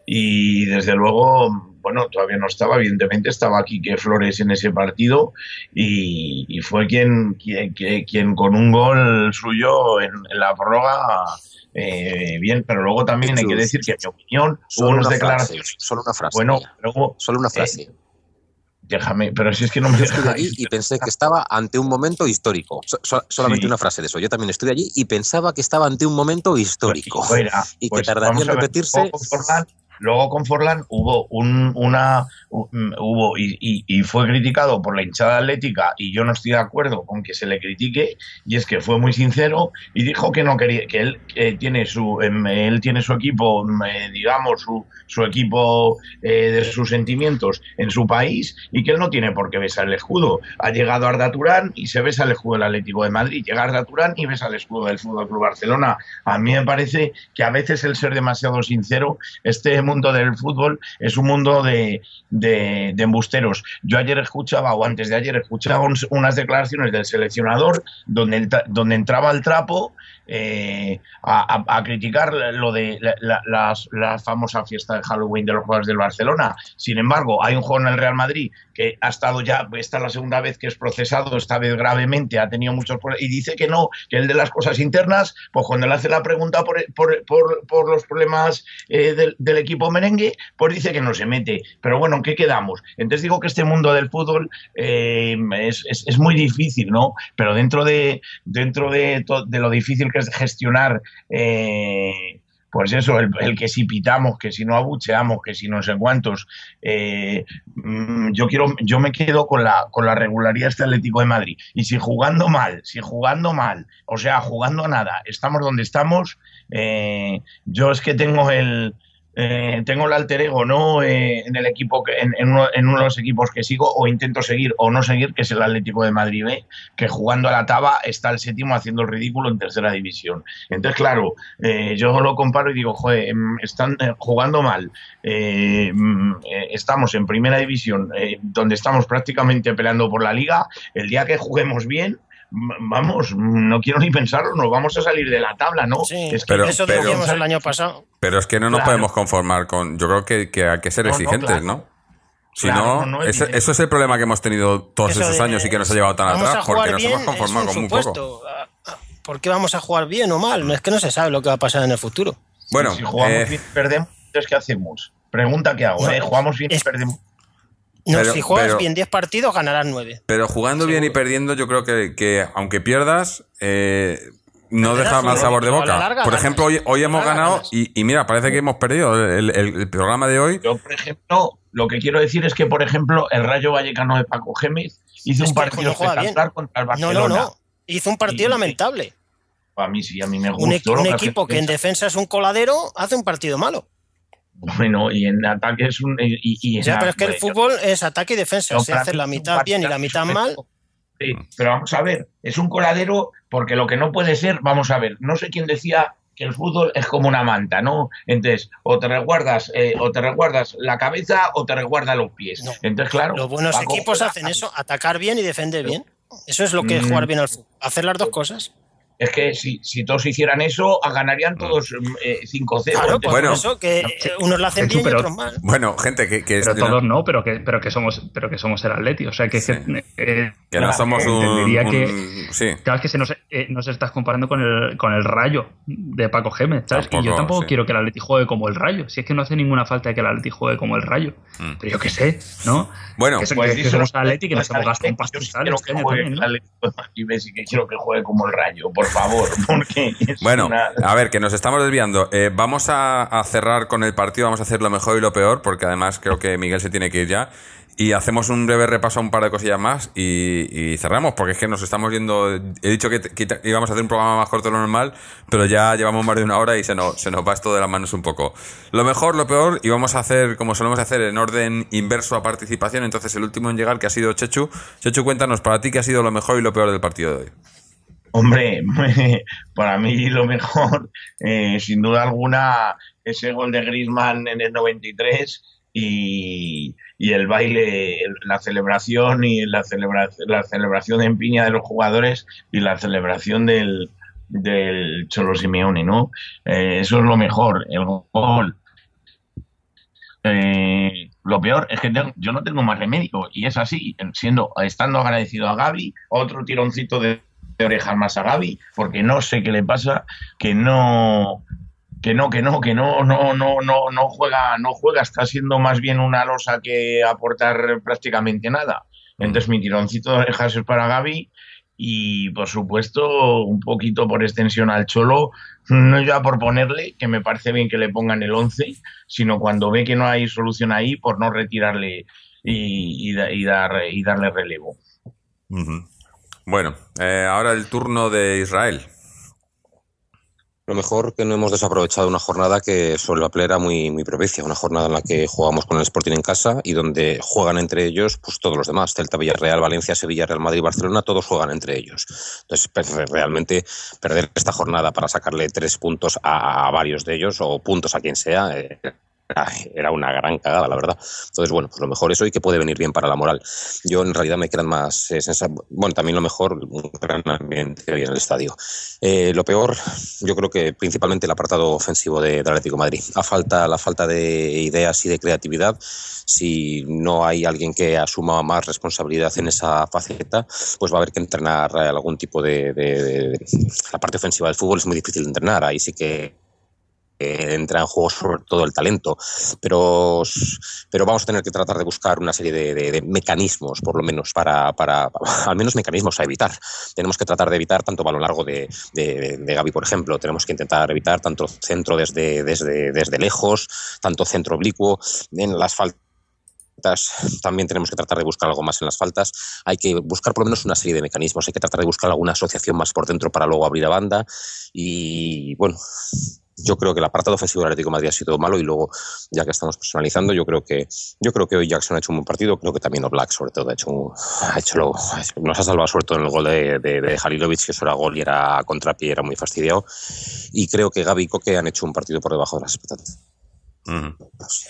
y desde luego, bueno, todavía no estaba, evidentemente estaba Quique Flores en ese partido y, y fue quien, quien, quien con un gol suyo en, en la prórroga... Eh, bien, pero luego también Jesús, hay que decir que en mi opinión hubo unas declaraciones. Solo una frase. Bueno, luego, solo una frase. Eh, déjame, pero si es que no me Yo estuve allí y pensé que estaba ante un momento histórico. So, so, solamente sí. Una frase de eso. Yo también estuve allí y pensaba que estaba ante un momento histórico. Pues, fuera, y pues, que tardaría en repetirse. Luego con Forlán hubo un, una un, hubo y, y, y fue criticado por la hinchada atlética y yo no estoy de acuerdo con que se le critique, y es que fue muy sincero y dijo que no quería, que él eh, tiene su eh, él tiene su equipo, eh, digamos su, su equipo eh, de sus sentimientos en su país y que él no tiene por qué besar el escudo. Ha llegado Arda Turán y se besa el escudo del Atlético de Madrid, llega Arda Turán y besa el escudo del Fútbol Club Barcelona. A mí me parece que a veces el ser demasiado sincero, este mundo del fútbol es un mundo de, de, de embusteros. Yo ayer escuchaba, o antes de ayer, escuchaba un, unas declaraciones del seleccionador donde, donde entraba el trapo eh, a, a, a criticar lo de la, la, la, la famosa fiesta de Halloween de los jugadores del Barcelona. Sin embargo, hay un jugador en el Real Madrid que ha estado ya, esta es la segunda vez que es procesado, esta vez gravemente, ha tenido muchos problemas, y dice que no, que el de las cosas internas, pues cuando le hace la pregunta por, por, por, por los problemas eh, del, del equipo merengue, pues dice que no se mete. Pero bueno, ¿en qué quedamos? Entonces digo que este mundo del fútbol eh, es, es, es muy difícil, ¿no? Pero dentro de, dentro de, to, de lo difícil que es gestionar eh, pues eso, el, el que si pitamos, que si no abucheamos, que si no sé cuántos, eh, yo quiero, yo me quedo con la con la regularidad este Atlético de Madrid. Y si jugando mal, si jugando mal, o sea, jugando nada, estamos donde estamos, eh, yo es que tengo el eh, tengo el alter ego, ¿no? Eh, en el equipo, que, en, en, uno, en uno de los equipos que sigo, o intento seguir o no seguir, que es el Atlético de Madrid B, que jugando a la taba está el séptimo haciendo el ridículo en tercera división. Entonces, claro, eh, yo lo comparo y digo, joder, están eh, jugando mal. Eh, eh, estamos en primera división, eh, donde estamos prácticamente peleando por la liga. El día que juguemos bien, vamos, no quiero ni pensarlo, nos vamos a salir de la tabla, ¿no? Sí, es que pero, eso pero, decíamos el año pasado. Pero es que no nos Claro. podemos conformar con... Yo creo que, que hay que ser No, no, exigentes, claro. ¿no? Si Claro, no, no, no es ese- bien. eso es el problema que hemos tenido todos Eso esos de- años y que nos ha llevado tan vamos atrás, a jugar porque nos bien, hemos conformado es con un muy poco. supuesto. ¿Por qué vamos a jugar bien o mal? Es que no se sabe lo que va a pasar en el futuro. Bueno, si jugamos eh, bien y perdemos, entonces ¿qué hacemos? Pregunta que hago, No, ¿eh? ¿Jugamos bien es- y perdemos? No, Pero- si juegas pero- bien diez partidos, ganarás nueve. pero jugando bien y perdiendo, yo creo que, que aunque pierdas, eh, no Perderás, deja mal pero sabor de a la boca. larga Por ganas. ejemplo, hoy, hoy A la hemos larga ganado ganas. y, y mira, parece que hemos perdido el, el- el programa de hoy. Yo, por ejemplo, lo que quiero decir es que, por ejemplo, el Rayo Vallecano de Paco Gémez hizo Es un que partido no juega bien. espectacular contra el No, Barcelona. no, no. Hizo un partido Y- lamentable. A mí sí, a mí me Un, gustó. equi- lo un que hace equipo que en defensa es un coladero hace un partido malo. Bueno, y en ataque es un... Y, y en Ya, pero es que el pues, fútbol es ataque y defensa. yo Se para hace mí la es un mitad bien y la partidazo mitad mal. Sí, pero vamos a ver, es un coladero porque lo que no puede ser, vamos a ver, no sé quién decía que el fútbol es como una manta, ¿no? Entonces, o te resguardas, eh, o te resguardas la cabeza o te resguardas los pies. No. Entonces, claro, Los buenos Paco equipos juega- hacen eso, atacar bien y defender bien. Eso es lo que es Mm. jugar bien al fútbol. Hacer las dos cosas. Es que si, si todos hicieran eso, ganarían todos eh, cinco cero. Claro, pues Bueno. por eso que eh, unos lo hacen Chechu, bien y pero- otros mal. Bueno, gente, que, que, Pero es- todos no, pero que, pero que somos, pero que somos el Atleti. O sea que, Sí. que, eh, que no eh, somos un... entendería un- que- sí. Claro, es que se nos, eh, nos estás comparando con el, con el Rayo de Paco Gémez, ¿sabes? Tampoco, y yo tampoco sí. quiero que el Atleti juegue como el Rayo. Si es que no hace ninguna falta que el Atleti juegue como el Rayo. Mm. Pero yo qué sé, ¿no? Bueno, que, Pues que- que díselo somos el Atleti, que nos al hemos gastado un Atlético, yo sí pastizal quiero este que año juegue también, el ¿no? Atlético de Madrid, Messi, que quiero que juegue como el Rayo, por favor, porque es Bueno, una- a ver, que nos estamos desviando. Eh, vamos a, a cerrar con el partido, vamos a hacer lo mejor y lo peor, porque además creo que Miguel se tiene que ir ya. Y hacemos un breve repaso a un par de cosillas más y, y cerramos, porque es que nos estamos yendo... He dicho que, que íbamos a hacer un programa más corto de lo normal, pero ya llevamos más de una hora y se nos, se nos va esto de las manos un poco. Lo mejor, lo peor, y vamos a hacer, como solemos hacer, en orden inverso a participación. Entonces, el último en llegar, que ha sido Chechu. Chechu, cuéntanos, para ti, ¿qué ha sido lo mejor y lo peor del partido de hoy? Hombre, para mí lo mejor, eh, sin duda alguna, ese gol de Griezmann en el noventa y tres y, y el baile, el- la celebración y la, celebra, la celebración en piña de los jugadores y la celebración del, del Cholo Simeone, ¿no? Eh, eso es lo mejor, el gol. Eh, lo peor es que tengo- yo no tengo más remedio y es así, siendo estando agradecido a Gavi, otro tironcito de, de orejas más a Gavi, porque no sé qué le pasa, que no que no que no que no no no no no juega no juega, está siendo más bien una losa que aportar prácticamente nada. Entonces mi tironcito de orejas es para Gavi y por supuesto un poquito por extensión al Cholo, no ya por ponerle, que me parece bien que le pongan el once, sino cuando ve que no hay solución ahí, por no retirarle y, y, da- y dar, y darle relevo. Ujú. Bueno, eh, ahora el turno de Israel. Lo mejor que no hemos desaprovechado una jornada que sobre la play era muy, muy propicia, una jornada en la que jugamos con el Sporting en casa y donde juegan entre ellos pues todos los demás, Celta, Villarreal, Valencia, Sevilla, Real Madrid, Barcelona, todos juegan entre ellos. Entonces, pues, realmente perder esta jornada para sacarle tres puntos a, a varios de ellos o puntos a quien sea, eh, era una gran cagada, la verdad. Entonces, bueno, pues lo mejor es hoy, que puede venir bien para la moral. Yo en realidad me quedan más eh, sensa- bueno, también lo mejor, un gran ambiente hoy en el estadio. Eh, lo peor, yo creo que principalmente el apartado ofensivo de, del Atlético de Madrid. A falta, la falta de ideas y de creatividad. Si no hay alguien que asuma más responsabilidad en esa faceta, pues va a haber que entrenar algún tipo de, de, de, de... La parte ofensiva del fútbol es muy difícil de entrenar, ahí sí que Eh, entra en juego sobre todo el talento, pero, pero vamos a tener que tratar de buscar una serie de, de, de mecanismos, por lo menos, para, para, para, al menos mecanismos a evitar. Tenemos que tratar de evitar tanto balón largo de, de, de Gavi, por ejemplo, tenemos que intentar evitar tanto centro desde, desde, desde lejos, tanto centro oblicuo, en las faltas también tenemos que tratar de buscar algo más en las faltas. Hay que buscar por lo menos una serie de mecanismos, hay que tratar de buscar alguna asociación más por dentro para luego abrir a banda y, bueno, yo creo que el apartado ofensivo del Atlético de Madrid ha sido malo y luego, ya que estamos personalizando, yo creo que yo creo que hoy Jackson ha hecho un buen partido, creo que también Oblak sobre todo ha hecho, un, ha hecho lo, nos ha salvado sobre todo en el gol de, de, de Halilovic, que eso era gol y era contrapié, era muy fastidiado, y creo que Gavi y Coque han hecho un partido por debajo de las expectativas. Mm.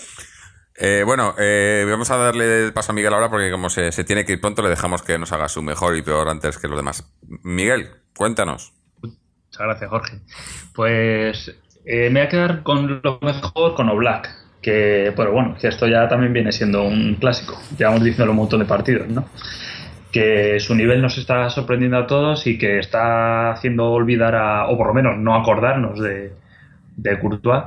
Eh, bueno, eh, vamos a darle el paso a Miguel ahora porque como se, se tiene que ir pronto, le dejamos que nos haga su mejor y peor antes que los demás. Miguel, cuéntanos. Muchas gracias, Jorge. Pues eh, me voy a quedar con lo mejor con Oblak, que, pero bueno, que esto ya también viene siendo un clásico. Llevamos diciéndolo un montón de partidos, ¿no? Que su nivel nos está sorprendiendo a todos y que está haciendo olvidar a, o por lo menos no acordarnos de, de Courtois.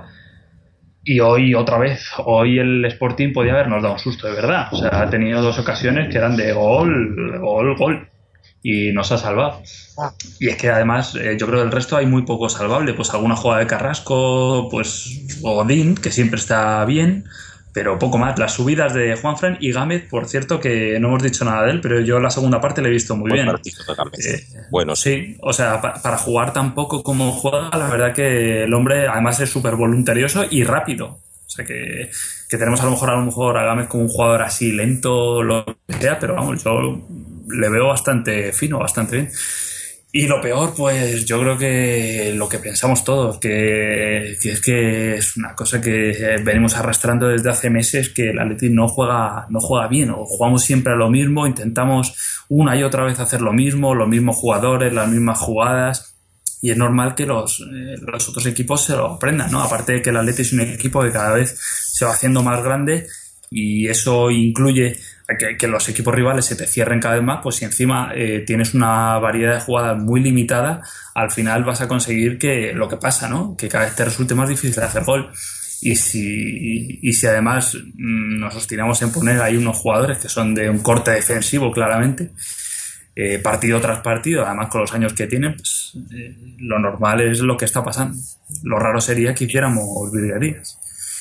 Y hoy otra vez, hoy el Sporting podía habernos dado un susto de verdad. O sea, ha tenido dos ocasiones que eran de gol, gol, gol. Y nos ha salvado. Y es que además, eh, yo creo que el resto hay muy poco salvable. Pues alguna jugada de Carrasco, pues Godín, que siempre está bien, pero poco más. Las subidas de Juanfran y Gámez, por cierto, que no hemos dicho nada de él, pero yo la segunda parte le he visto muy Buen bien. partido de Gámez. Eh, bueno, sí, o sea, pa- para jugar tan poco como juega, la verdad que el hombre además es súper voluntarioso y rápido. O sea que, que tenemos a lo mejor a lo mejor a Gámez como un jugador así lento, lo que sea, pero vamos, yo le veo bastante fino, bastante bien. Y lo peor, pues yo creo que lo que pensamos todos, que, que es que es una cosa que venimos arrastrando desde hace meses, que el Atleti no juega, no juega bien, o jugamos siempre a lo mismo, intentamos una y otra vez hacer lo mismo, los mismos jugadores, las mismas jugadas, y es normal que los, eh, los otros equipos se lo aprendan, ¿no? Aparte de que el Atleti es un equipo que cada vez se va haciendo más grande y eso incluye que, que los equipos rivales se te cierren cada vez más, pues si encima eh, tienes una variedad de jugadas muy limitada, al final vas a conseguir que lo que pasa, ¿no? Que cada vez te resulte más difícil hacer gol. Y si, y si además mmm, nos obstinamos en poner ahí unos jugadores que son de un corte defensivo claramente, eh, partido tras partido, además con los años que tienen, pues eh, lo normal es lo que está pasando. Lo raro sería que hiciéramos virguerías.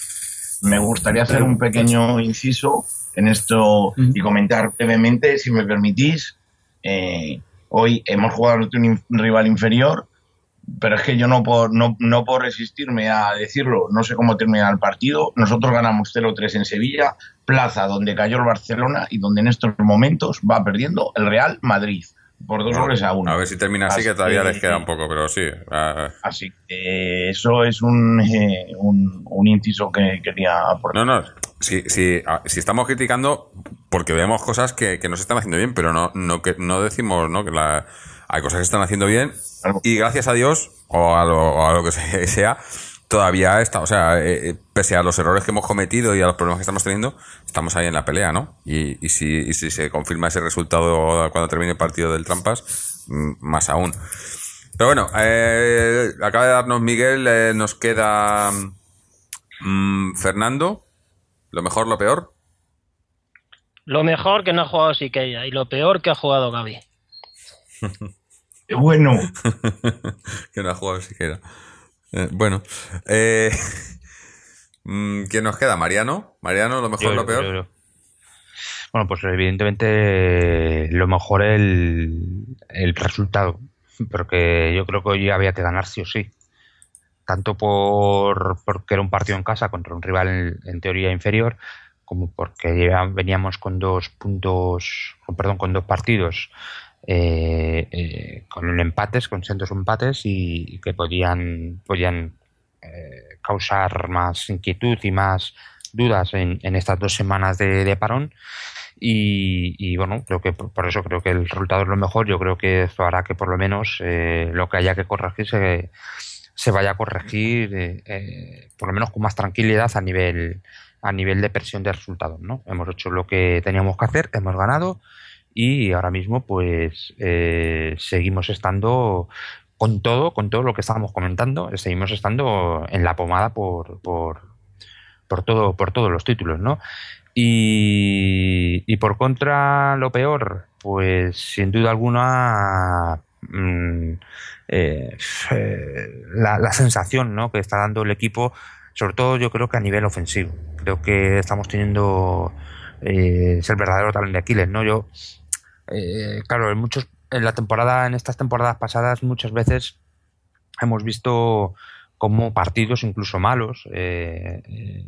Me gustaría hacer un pequeño inciso en esto y comentar brevemente, si me permitís. Eh, hoy hemos jugado ante un rival inferior, pero es que yo no puedo, no, no puedo resistirme a decirlo. No sé cómo termina el partido. Nosotros ganamos cero tres en Sevilla, plaza donde cayó el Barcelona y donde en estos momentos va perdiendo el Real Madrid por dos goles a uno. A ver si termina así, así que todavía que, les queda un poco, pero sí. Uh... Así que eso es un, eh, un, un inciso que quería aportar. No, no. Si, si, si estamos criticando porque vemos cosas que, que no se están haciendo bien, pero no, no, que, no decimos, ¿no? Que la, hay cosas que se están haciendo bien y gracias a Dios, o a lo, o a lo que sea, todavía está, o sea, eh, pese a los errores que hemos cometido y a los problemas que estamos teniendo, estamos ahí en la pelea, ¿no? Y, y, si, y si se confirma ese resultado cuando termine el partido del Trampas, más aún. Pero bueno, eh, acaba de darnos Miguel, eh, nos queda mmm, Fernando. ¿Lo mejor, lo peor? Lo mejor que no ha jugado Siqueira y lo peor que ha jugado Gavi. ¡Qué bueno! Que no ha jugado Siqueira. Eh, bueno, eh, ¿quién nos queda? ¿Mariano? ¿Mariano, lo mejor, yo, lo peor? Yo, yo. Bueno, pues evidentemente lo mejor es el, el resultado, porque yo creo que hoy había que ganar sí o sí. Tanto por porque era un partido en casa contra un rival en, en teoría inferior, como porque veníamos con dos puntos, perdón, con dos partidos eh, eh, con empates, con sendos empates y, y que podían podían eh, causar más inquietud y más dudas en, en estas dos semanas de, de parón. Y, y bueno, creo que por, por eso creo que el resultado es lo mejor. Yo creo que esto hará que por lo menos eh, lo que haya que corregir se se vaya a corregir eh, eh, por lo menos con más tranquilidad a nivel a nivel de presión de resultados, ¿no? Hemos hecho lo que teníamos que hacer, hemos ganado y ahora mismo pues eh, seguimos estando con todo, con todo lo que estábamos comentando, seguimos estando en la pomada por por, por todo, por todos los títulos, ¿no? Y, y por contra lo peor, pues sin duda alguna mmm, Eh, eh, la, la sensación, ¿no?, que está dando el equipo, sobre todo yo creo que a nivel ofensivo. Creo que estamos teniendo eh, es el verdadero talón de Aquiles, ¿no? Yo, eh, claro, en muchos, en la temporada, en estas temporadas pasadas, muchas veces hemos visto como partidos incluso malos, eh, eh,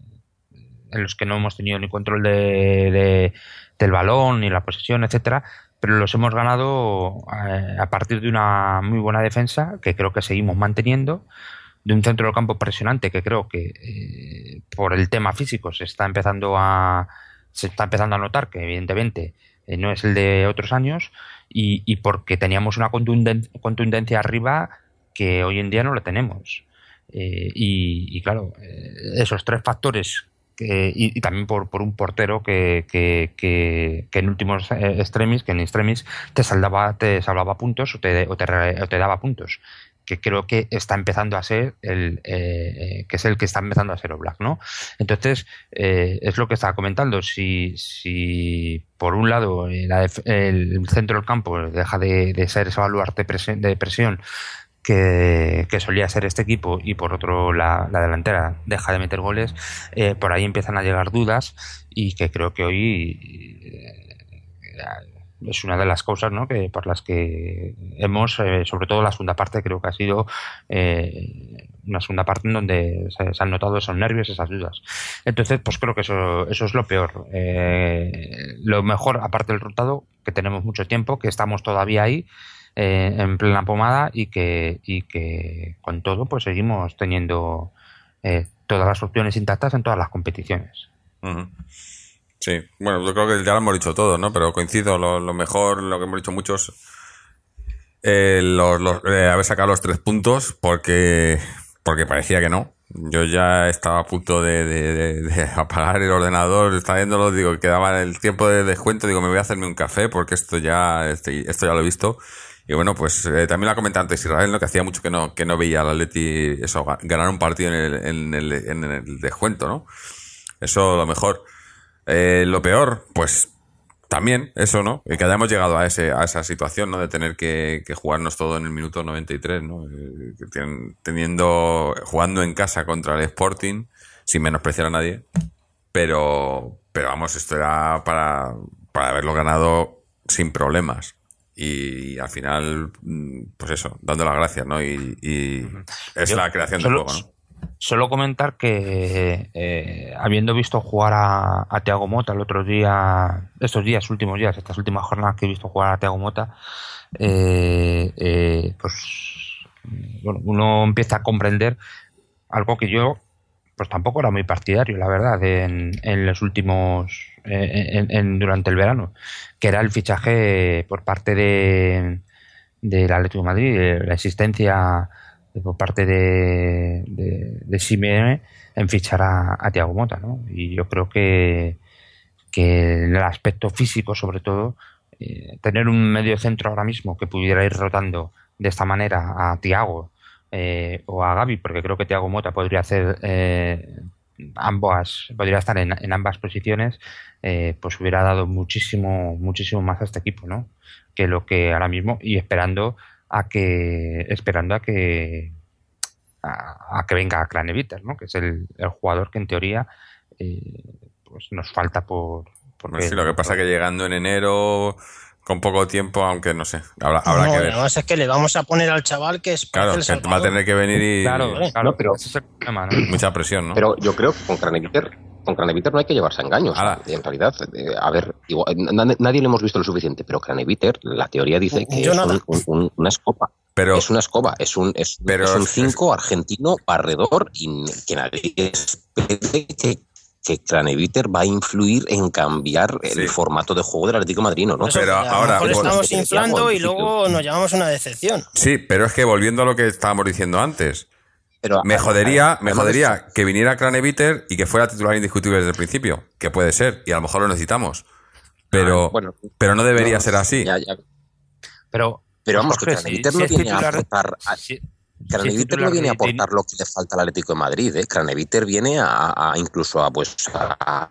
en los que no hemos tenido ni control de, de, del balón, ni la posesión, etcétera, pero los hemos ganado eh, a partir de una muy buena defensa, que creo que seguimos manteniendo, de un centro del campo presionante que creo que eh, por el tema físico se está empezando a se está empezando a notar que evidentemente eh, no es el de otros años, y, y porque teníamos una contundен- contundencia arriba que hoy en día no la tenemos. Eh, y, y claro, eh, esos tres factores que, y, y también por, por un portero que, que, que, que en últimos eh, extremis, que en extremis te salvaba, te salvaba puntos o te, o te, o te daba puntos, que creo que está empezando a ser el eh, que es el que está empezando a ser Oblak, ¿no? Entonces, eh, es lo que estaba comentando. Si, si por un lado eh, la, el centro del campo deja de, de ser ese baluarte de presión que, que solía ser este equipo, y por otro la, la delantera deja de meter goles, eh, por ahí empiezan a llegar dudas, y que creo que hoy eh, es una de las causas, ¿no?, que por las que hemos, eh, sobre todo la segunda parte, creo que ha sido eh, una segunda parte en donde se, se han notado esos nervios, esas dudas. Entonces, pues creo que eso, eso es lo peor. Eh, lo mejor, aparte del resultado, que tenemos mucho tiempo, que estamos todavía ahí, eh, en plena pomada, y que, y que con todo pues seguimos teniendo eh, todas las opciones intactas en todas las competiciones. Uh-huh. Sí, bueno, yo creo que ya lo hemos dicho todo, ¿no? Pero coincido, lo, lo mejor, lo que hemos dicho muchos, eh, los, los, eh, haber sacado los tres puntos, porque, porque parecía que no. Yo ya estaba a punto de, de, de, de apagar el ordenador, estaba viéndolo, digo, quedaba el tiempo de descuento, digo, me voy a hacerme un café, porque esto ya, este, esto ya lo he visto. Y bueno, pues eh, también lo ha comentado antes Israel, ¿no?, que hacía mucho que no, que no veía al Atleti eso, ganar un partido en el, en el, en el descuento, ¿no? Eso lo mejor. Eh, lo peor, pues también eso, ¿no? Que hayamos llegado a ese a esa situación, ¿no?, de tener que, que jugarnos todo en el minuto noventa y tres, ¿no? Eh, teniendo, jugando en casa contra el Sporting, sin menospreciar a nadie, pero pero vamos, esto era para, para haberlo ganado sin problemas. Y, y al final, pues eso, dando las gracias, ¿no? Y, y es Yo, la creación del juego, ¿no? Solo comentar que eh, habiendo visto jugar a, a Thiago Motta el otro día, estos días, últimos días, estas últimas jornadas que he visto jugar a Thiago Motta, eh, eh, pues bueno, uno empieza a comprender algo que yo pues tampoco era muy partidario, la verdad, en, en los últimos, eh, en, en, durante el verano, que era el fichaje por parte de del Atlético de Madrid, la existencia por parte de, de, de Simeone en fichar a, a Thiago Motta, ¿no? Y yo creo que, que en el aspecto físico, sobre todo, eh, tener un medio centro ahora mismo que pudiera ir rotando de esta manera a Thiago eh, o a Gavi, porque creo que Thiago Motta podría hacer eh, ambas, podría estar en, en ambas posiciones, eh, pues hubiera dado muchísimo, muchísimo más a este equipo, ¿no?, que lo que ahora mismo, y esperando a que esperando a que a, a que venga Craneviter, ¿no?, que es el, el jugador que en teoría eh, pues nos falta por, por ver, sí, lo que pasa es que llegando en enero con poco tiempo, aunque no sé, habrá, habrá no, que ver. Además es que le vamos a poner al chaval que es claro, que va a tener que venir y claro, claro, no, pero ese es el problema, ¿no? Mucha presión, ¿no? Pero yo creo que con Craneviter con Craneviter no hay que llevarse a engaños. Ahora, en realidad, eh, a ver, igual, nadie, nadie le hemos visto lo suficiente, pero Craneviter, la teoría dice que yo es nada. un, un, una escoba. Pero, es una escoba, es un es, pero, es un cinco argentino barredor, y que nadie espere que, que Craneviter va a influir en cambiar el sí. formato de juego del Atlético de Madrid, ¿no? Pero ya, ahora a lo mejor por, estamos inflando y luego nos llevamos una decepción. Sí, pero es que volviendo a lo que estábamos diciendo antes, Pero, me jodería, me jodería que viniera Craneviter y que fuera titular indiscutible desde el principio, que puede ser, y a lo mejor lo necesitamos. Pero, ah, bueno, pero no debería no, ser así. Ya, ya. Pero, pero vamos, que Craneviter si, no si viene titular, a aportar... A, si, Craneviter si no viene a aportar lo que le falta al Atlético de Madrid, ¿eh? Craneviter viene a, a incluso a, pues, a, a,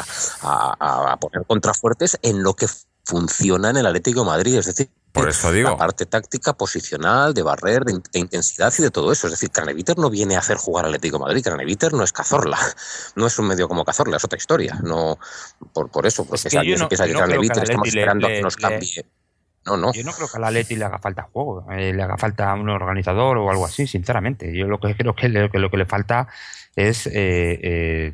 a, a poner contrafuertes en lo que funciona en el Atlético de Madrid, es decir, por eso digo. La parte táctica, posicional, de barrer, de, de intensidad y de todo eso. Es decir, Craneviter no viene a hacer jugar al Atlético de Madrid. Craneviter no es Cazorla. No es un medio como Cazorla, es otra historia. No, por, por eso, porque es que si alguien no, se piensa que no Craneviter que estamos le, esperando le, que nos cambie. No, no. Yo no creo que al Atleti le haga falta juego, eh, le haga falta un organizador o algo así, sinceramente. Yo lo que creo que le, que lo que le falta es eh, eh,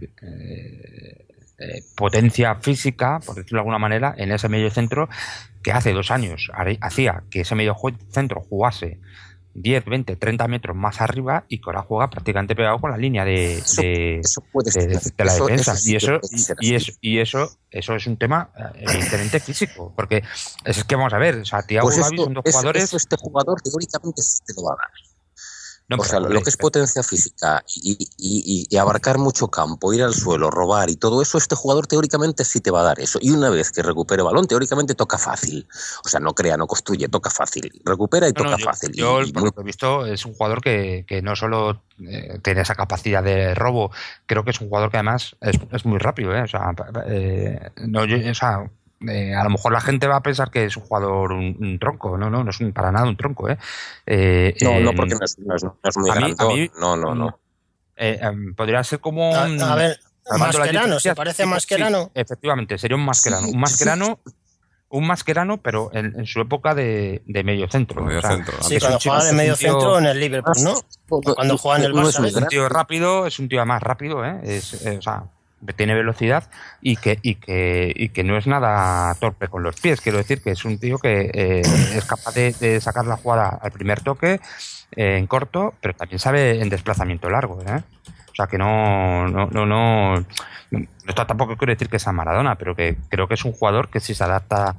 eh, eh, potencia física, por decirlo de alguna manera, en ese medio centro que hace dos años hacía que ese medio centro jugase diez, veinte, treinta metros más arriba y que ahora juega prácticamente pegado con la línea de, Eso, de, eso puede de, ser, de la eso, defensa. eso sí y eso puede ser y, y, así. eso, y eso eso es un tema evidentemente físico, porque es que vamos a ver, o sea, Thiago Pues y Gavi eso, son dos eso, jugadores. eso este jugador teóricamente sí te lo va a dar. No, O sea, lo que es potencia física y, y, y, y abarcar mucho campo, ir al suelo, robar y todo eso, este jugador teóricamente sí te va a dar eso. Y una vez que recupere balón, teóricamente toca fácil. O sea, no crea, no construye, toca fácil. Recupera y No, toca no, yo, fácil. yo y, y por muy... lo que he visto, es un jugador que, que no solo eh, tiene esa capacidad de robo, creo que es un jugador que además es, es muy rápido, ¿eh? O sea, eh, no, yo, o sea Eh, a lo mejor la gente va a pensar que es un jugador un, un tronco, no, no, no es un, para nada un tronco, ¿eh? eh no, eh, no, porque no es, no es, no es muy grande. No, no, no. Eh, eh, podría ser como A, un, a ver, Mascherano, ¿se parece a Mascherano? Sí, efectivamente, sería un Mascherano. Sí, un Mascherano, sí. un Mascherano, pero en, en su época de, de medio centro. Medio o sea, centro. Sí, es cuando un chico- jugaba de es un medio tío- centro en el Liverpool, ¿no? O cuando jugaba en el No es Barça. muy ¿ves? Es un tío rápido, es un tío más rápido, ¿eh? Es, eh, o sea, tiene velocidad y que, y que y que no es nada torpe con los pies. Quiero decir que es un tío que eh, es capaz de, de sacar la jugada al primer toque eh, en corto, pero también sabe en desplazamiento largo, ¿eh? O sea que no no no no, no esto tampoco quiero decir que sea Maradona, pero que creo que es un jugador que si se adapta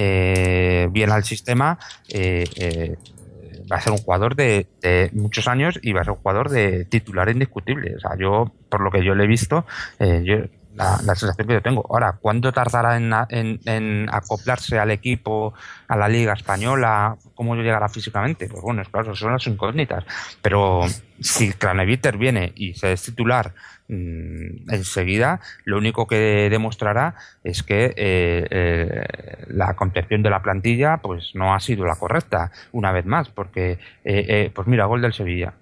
eh, bien al sistema eh, eh, va a ser un jugador de, de muchos años y va a ser un jugador de titular indiscutible. O sea, yo, por lo que yo le he visto, eh, yo, la, la sensación que yo tengo. Ahora, ¿cuánto tardará en, en, en acoplarse al equipo, a la Liga Española? ¿Cómo llegará físicamente? Pues bueno, es claro, son las incógnitas. Pero si Craneviter viene y se es titular mmm, enseguida, lo único que demostrará es que eh, eh, la concepción de la plantilla pues no ha sido la correcta, una vez más, porque, eh, eh, pues mira, gol del Sevilla.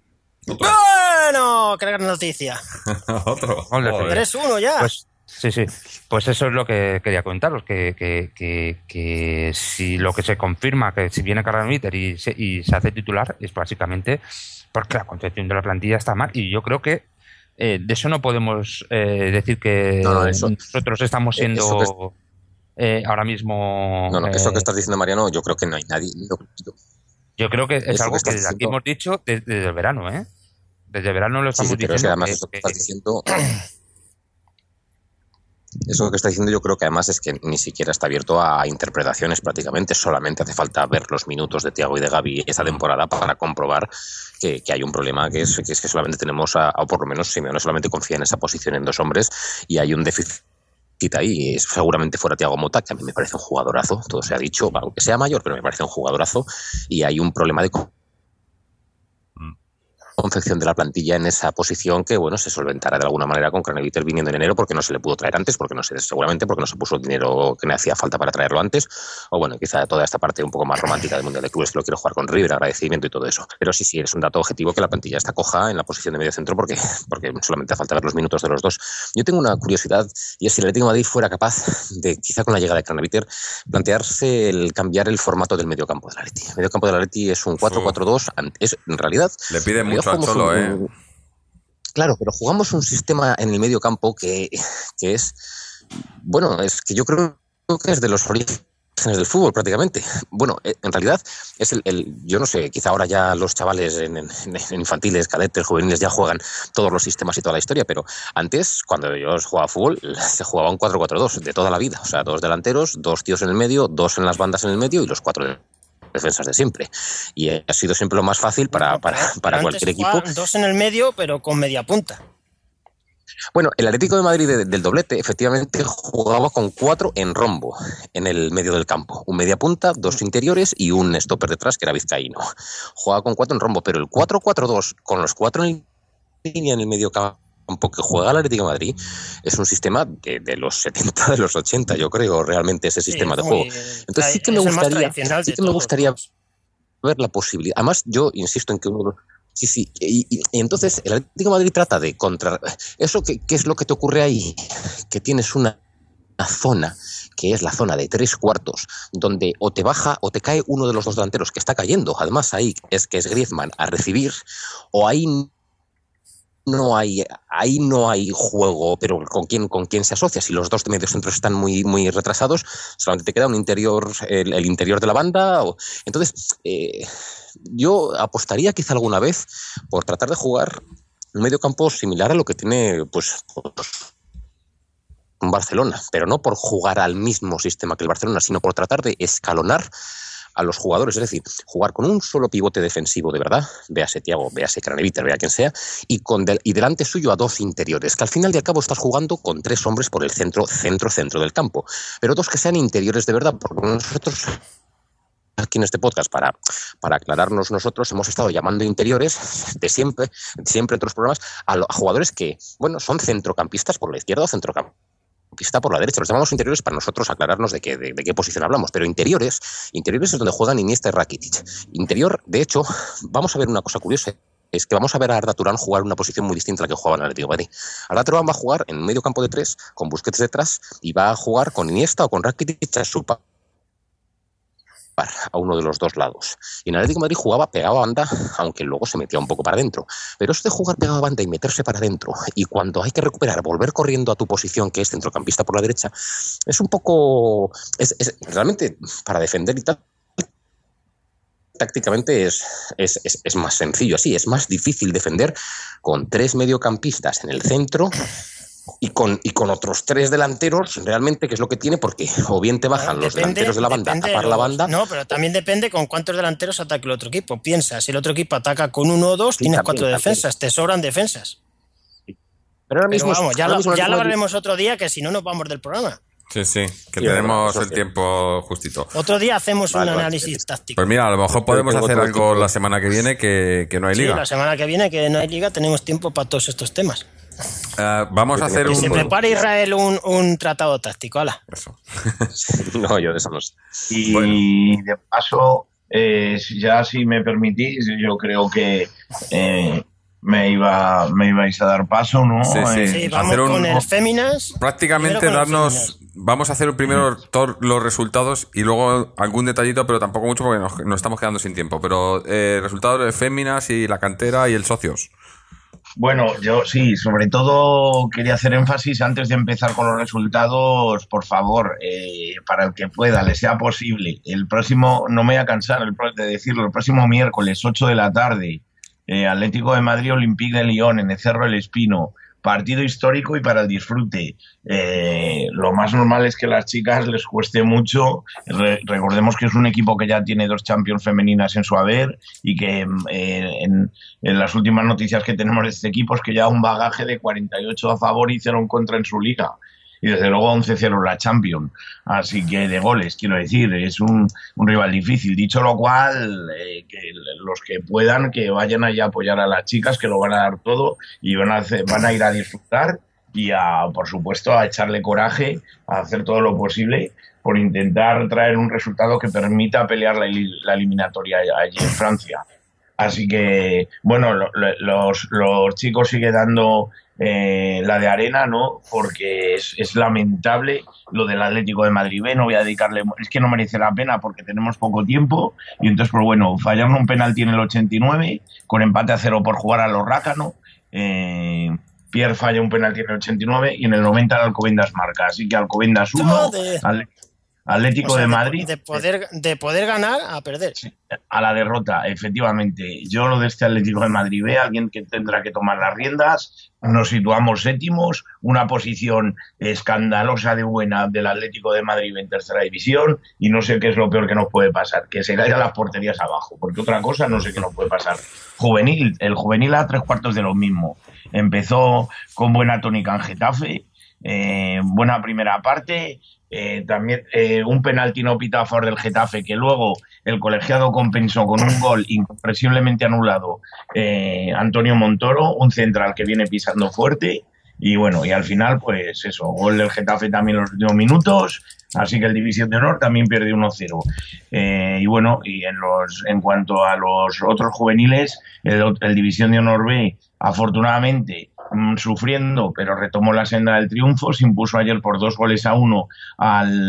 Bueno, qué gran noticia. Otro. Gol del Sevilla. tres uno ya. Pues sí, sí. Pues eso es lo que quería comentaros, que, que, que, que si lo que se confirma, que si viene Craneviter y se, y se hace titular, es básicamente porque la concepción de la plantilla está mal. Y yo creo que eh, de eso no podemos eh, decir que No, no, eso- nosotros estamos siendo eso eh, ahora mismo... No, no, eso eh, que estás diciendo, Mariano, yo creo que no hay nadie. yo- yo- yo creo que es eso algo que que estás desde aquí diciendo- hemos dicho desde, desde el verano, ¿eh? Desde el verano lo Sí, estamos sí, pero es que diciendo. además que- eso que que- estás diciendo. Eso que está diciendo yo creo que además es que ni siquiera está abierto a interpretaciones prácticamente, solamente hace falta ver los minutos de Thiago y de Gavi esta temporada para comprobar que, que hay un problema, que es, que es que solamente tenemos, a, o por lo menos Simeone solamente confía en esa posición en dos hombres y hay un déficit ahí. Es, seguramente fuera Thiago Motta, que a mí me parece un jugadorazo, todo se ha dicho, aunque sea mayor, pero me parece un jugadorazo, y hay un problema de confección de la plantilla en esa posición que, bueno, se solventará de alguna manera con Craneviter viniendo en enero porque no se le pudo traer antes, porque no se, seguramente porque no se puso el dinero que le hacía falta para traerlo antes, o bueno, quizá toda esta parte un poco más romántica del Mundial de Clubes que lo quiero jugar con River, agradecimiento y todo eso. Pero sí, sí, es un dato objetivo que la plantilla está coja en la posición de medio centro porque, porque solamente hace falta ver los minutos de los dos. Yo tengo una curiosidad y es si el Atlético de Madrid fuera capaz de, quizá con la llegada de Craneviter, plantearse el cambiar el formato del mediocampo del Atleti. El mediocampo del Atleti es un cuatro cuatro dos, es en realidad... Le pide en realidad mucho al jugamos Cholo, un- ¿eh? Claro, pero jugamos un sistema en el medio campo que, que es, bueno, es que yo creo que es de los orígenes del fútbol prácticamente. Bueno, eh, en realidad es el, el- yo no sé, quizá ahora ya los chavales en, en- en infantiles, cadetes, juveniles ya juegan todos los sistemas y toda la historia, pero antes, cuando yo jugaba fútbol, se jugaba un cuatro cuatro dos de toda la vida. O sea, dos delanteros, dos tíos en el medio, dos en las bandas en el medio y los cuatro de defensas de siempre. Y ha sido siempre lo más fácil para, para, Pero para antes cualquier equipo. jugaban dos en el medio, pero con media punta. Bueno, el Atlético de Madrid de- del doblete efectivamente jugaba con cuatro en rombo en el medio del campo. Un media punta, dos interiores y un stopper detrás que era vizcaíno. Jugaba con cuatro en rombo, pero el cuatro cuatro dos con los cuatro en línea en el medio campo que juega el Atlético de Madrid es un sistema de, de los setenta, de los ochenta, yo creo, realmente ese sistema Sí, de muy- juego. Entonces sí que me es el más gustaría, tradicional sí de que me todos, gustaría vamos. ver la posibilidad. Además, yo insisto en que uno de los- sí, sí, y, y- y entonces el Atlético de Madrid trata de contra eso. ¿Qué, qué es lo que te ocurre ahí? Que tienes una, una zona que es la zona de tres cuartos, donde o te baja o te cae uno de los dos delanteros que está cayendo, además ahí es que es Griezmann a recibir, o ahí no hay ahí no hay juego, pero ¿con quién con quién se asocia? Si los dos mediocentros están muy muy retrasados, solamente te queda un interior, el, el interior de la banda. O, entonces, eh, yo apostaría quizá alguna vez por tratar de jugar un medio campo similar a lo que tiene pues, pues un Barcelona, pero no por jugar al mismo sistema que el Barcelona, sino por tratar de escalonar a los jugadores, es decir, jugar con un solo pivote defensivo de verdad, véase Thiago, véase Craneviter, vea quien sea, y, con del, y delante suyo a dos interiores, que al final y al cabo estás jugando con tres hombres por el centro, centro, centro del campo, pero dos que sean interiores de verdad, porque nosotros aquí en este podcast, para, para aclararnos nosotros, hemos estado llamando interiores de siempre, siempre en otros programas, a, lo, a jugadores que, bueno, son centrocampistas por la izquierda o centrocampistas está por la derecha. Los llamamos interiores para nosotros aclararnos de qué, de, de qué posición hablamos, pero interiores, interiores es donde juegan Iniesta y Rakitic. Interior, de hecho, vamos a ver una cosa curiosa, es que vamos a ver a Arda Turán jugar una posición muy distinta a la que jugaba en el Atlético de Madrid. Arda Turán va a jugar en medio campo de tres, con Busquets detrás, y va a jugar con Iniesta o con Rakitic a su par, a uno de los dos lados. Y en el Atlético de Madrid jugaba pegado a banda, aunque luego se metía un poco para adentro. Pero eso de jugar pegado a banda y meterse para adentro, y cuando hay que recuperar, volver corriendo a tu posición, que es centrocampista por la derecha, es un poco... Es, es realmente para defender y tal, tácticamente es, es, es, es más sencillo así, es más difícil defender con tres mediocampistas en el centro y con, y con otros tres delanteros realmente, que es lo que tiene, porque o bien te bajan no, los depende, delanteros de la banda a tapar los, la banda. No, pero también depende con cuántos delanteros ataque el otro equipo. Piensa, si el otro equipo ataca con uno o dos, sí, tienes también, cuatro también. defensas, te sobran defensas. Sí. Pero ahora mismo, pero vamos, ya, ahora lo, mismo ya lo hablaremos otro día, que si no nos vamos del programa. Sí, sí, que sí, tenemos bueno, el tiempo justito. Otro día hacemos vale, un vale, análisis sí. táctico. Pues mira, a lo mejor podemos hacer algo la semana que viene que, que no hay liga. Sí, la semana que viene que no hay liga tenemos tiempo para todos estos temas. Uh, vamos a hacer que un... se prepare Israel un, un tratado táctico, hala. Eso. No, yo de eso no sé. Y bueno. de paso, eh, ya si me permitís, yo creo que eh, me iba me ibais a dar paso, ¿no? Sí, sí. Eh, sí vamos hacer un, con el Féminas. Prácticamente darnos... Vamos a hacer primero todos los resultados y luego algún detallito, pero tampoco mucho porque nos, nos estamos quedando sin tiempo. Pero eh, resultados de Féminas y la cantera y el socios. Bueno, yo sí, sobre todo quería hacer énfasis antes de empezar con los resultados, por favor, eh, para el que pueda, le sea posible, el próximo, no me voy a cansar el, de decirlo, el próximo miércoles, ocho de la tarde, eh, Atlético de Madrid, Olympique de Lyon, en el Cerro del Espino, partido histórico y para el disfrute. Eh, lo más normal es que a las chicas les cueste mucho. Re- recordemos que es un equipo que ya tiene dos Champions femeninas en su haber y que eh, en, en las últimas noticias que tenemos de este equipo es que ya un bagaje de cuarenta y ocho a favor y cero en contra en su liga. Y desde luego once cero la Champions. Así que de goles, quiero decir, es un, un rival difícil. Dicho lo cual, eh, que los que puedan, que vayan allá a apoyar a las chicas, que lo van a dar todo y van a, hacer, van a ir a disfrutar y, a, por supuesto, a echarle coraje, a hacer todo lo posible por intentar traer un resultado que permita pelear la, la eliminatoria allí en Francia. Así que, bueno, lo, lo, los, los chicos siguen dando... Eh, la de arena, ¿no? Porque es, es lamentable lo del Atlético de Madrid B, no voy a dedicarle, es que no merece la pena porque tenemos poco tiempo y entonces, pues bueno, fallaron un penalti en el ochenta y nueve con empate a cero por jugar a los Rácano, eh, Pierre falla un penalti en el ochenta y nueve y en el noventa el Alcobendas marca, así que Alcobendas uno, Atlético o sea, de Madrid. De, de, poder, de poder ganar a perder. A la derrota, efectivamente. Yo lo de este Atlético de Madrid B, alguien que tendrá que tomar las riendas. Nos situamos séptimos, una posición escandalosa de buena del Atlético de Madrid en tercera división y no sé qué es lo peor que nos puede pasar, que se caigan las porterías abajo, porque otra cosa no sé qué nos puede pasar. Juvenil, el juvenil a tres cuartos de lo mismo. Empezó con buena tónica en Getafe, eh, buena primera parte. Eh, también eh, un penalti no pitado a favor del Getafe que luego el colegiado compensó con un gol incomprensiblemente anulado, eh, Antonio Montoro, un central que viene pisando fuerte y bueno, y al final pues eso, gol del Getafe también en los últimos minutos, así que el División de Honor también pierde uno cero. Eh, y bueno, y en los en cuanto a los otros juveniles, el, el División de Honor B, afortunadamente sufriendo, pero retomó la senda del triunfo, se impuso ayer por dos goles a uno al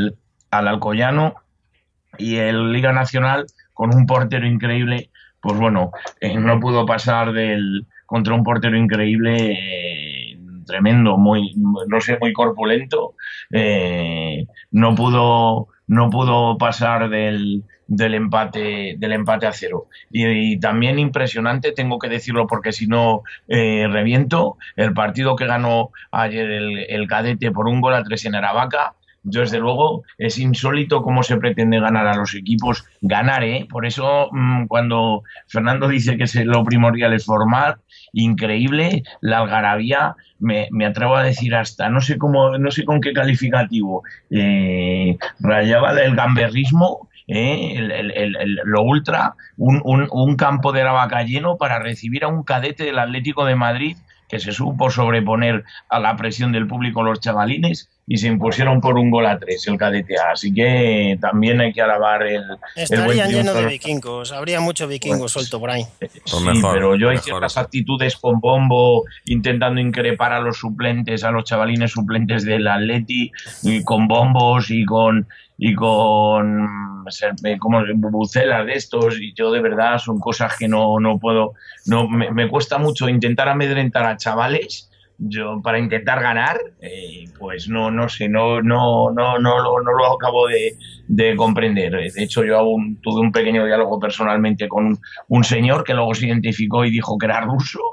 al Alcoyano, y el Liga Nacional, con un portero increíble, pues bueno, eh, no pudo pasar del contra un portero increíble, eh, tremendo, muy, no sé, muy corpulento, eh, no pudo no pudo pasar del, del empate del empate a cero. Y, y también impresionante, tengo que decirlo porque si no eh, reviento, el partido que ganó ayer el, el Cadete por un gol a tres en Aravaca. Yo, desde luego, es insólito cómo se pretende ganar a los equipos. Ganar, ¿eh? Por eso, mmm, cuando Fernando dice que es lo primordial es formar, increíble, la algarabía, me, me atrevo a decir hasta, no sé cómo, no sé con qué calificativo, eh, rayaba el gamberrismo, eh, el, el, el, el, lo ultra, un, un, un campo de Aravaca lleno para recibir a un Cadete del Atlético de Madrid que se supo sobreponer a la presión del público, los chavalines, y se impusieron por un gol a tres el Cadete A. Así que también hay que alabar el... Estarían el llenos de vikingos, habría mucho vikingo pues, suelto por ahí. Sí, mejor, pero yo hay ciertas eso. actitudes con bombo, intentando increpar a los suplentes, a los chavalines suplentes del Atleti, y con bombos y con... y con como bubucelas de estos, y yo de verdad son cosas que no, no puedo, no me, me cuesta mucho intentar amedrentar a chavales yo para intentar ganar, eh, pues no no sé, no no no no, no, no lo acabo de, de comprender. De hecho, yo aún tuve un pequeño diálogo personalmente con un, un señor que luego se identificó y dijo que era ruso,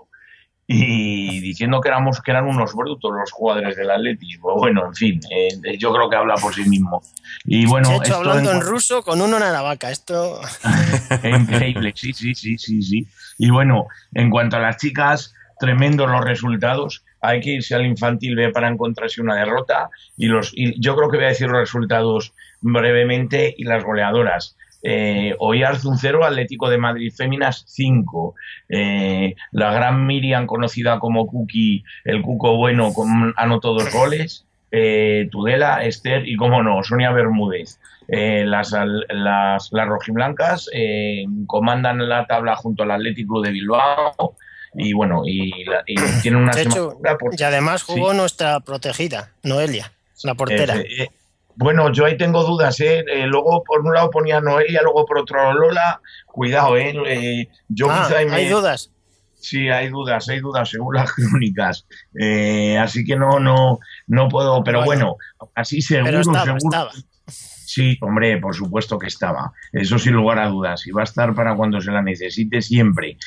y diciendo que éramos que eran unos brutos los jugadores del Atlético. Bueno, en fin, eh, yo creo que habla por sí mismo. Y bueno, de hecho, esto hablando en, en ruso con uno en Aravaca, esto increíble, sí, sí, sí, sí, sí. Y bueno, en cuanto a las chicas, tremendos los resultados. Hay que irse al Infantil B para encontrarse una derrota, y los y yo creo que voy a decir los resultados brevemente y las goleadoras. Eh, Oiartz un cero, Atlético de Madrid Féminas cinco. Eh, la gran Miriam, conocida como Cookie, el Cuco Bueno, con, anotó dos goles. Eh, Tudela, Esther y, como no, Sonia Bermúdez. Eh, las, las, las rojiblancas eh, comandan la tabla junto al Atlético de Bilbao. Y bueno, y, la, y tienen una de hecho, semana por... y además jugó sí. nuestra protegida, Noelia, la portera. Eh, eh, Bueno, yo ahí tengo dudas, ¿eh? eh luego por un lado ponía Noelia, luego por otro Lola. Cuidado, ¿eh? eh yo ah, quizá me... ¿hay dudas? Sí, hay dudas, hay dudas según las crónicas. Eh, así que no, no, no puedo, pero bueno, bueno así seguro, pero estaba, seguro. Estaba. Sí, hombre, por supuesto que estaba. Eso sin lugar a dudas. Y va a estar para cuando se la necesite siempre.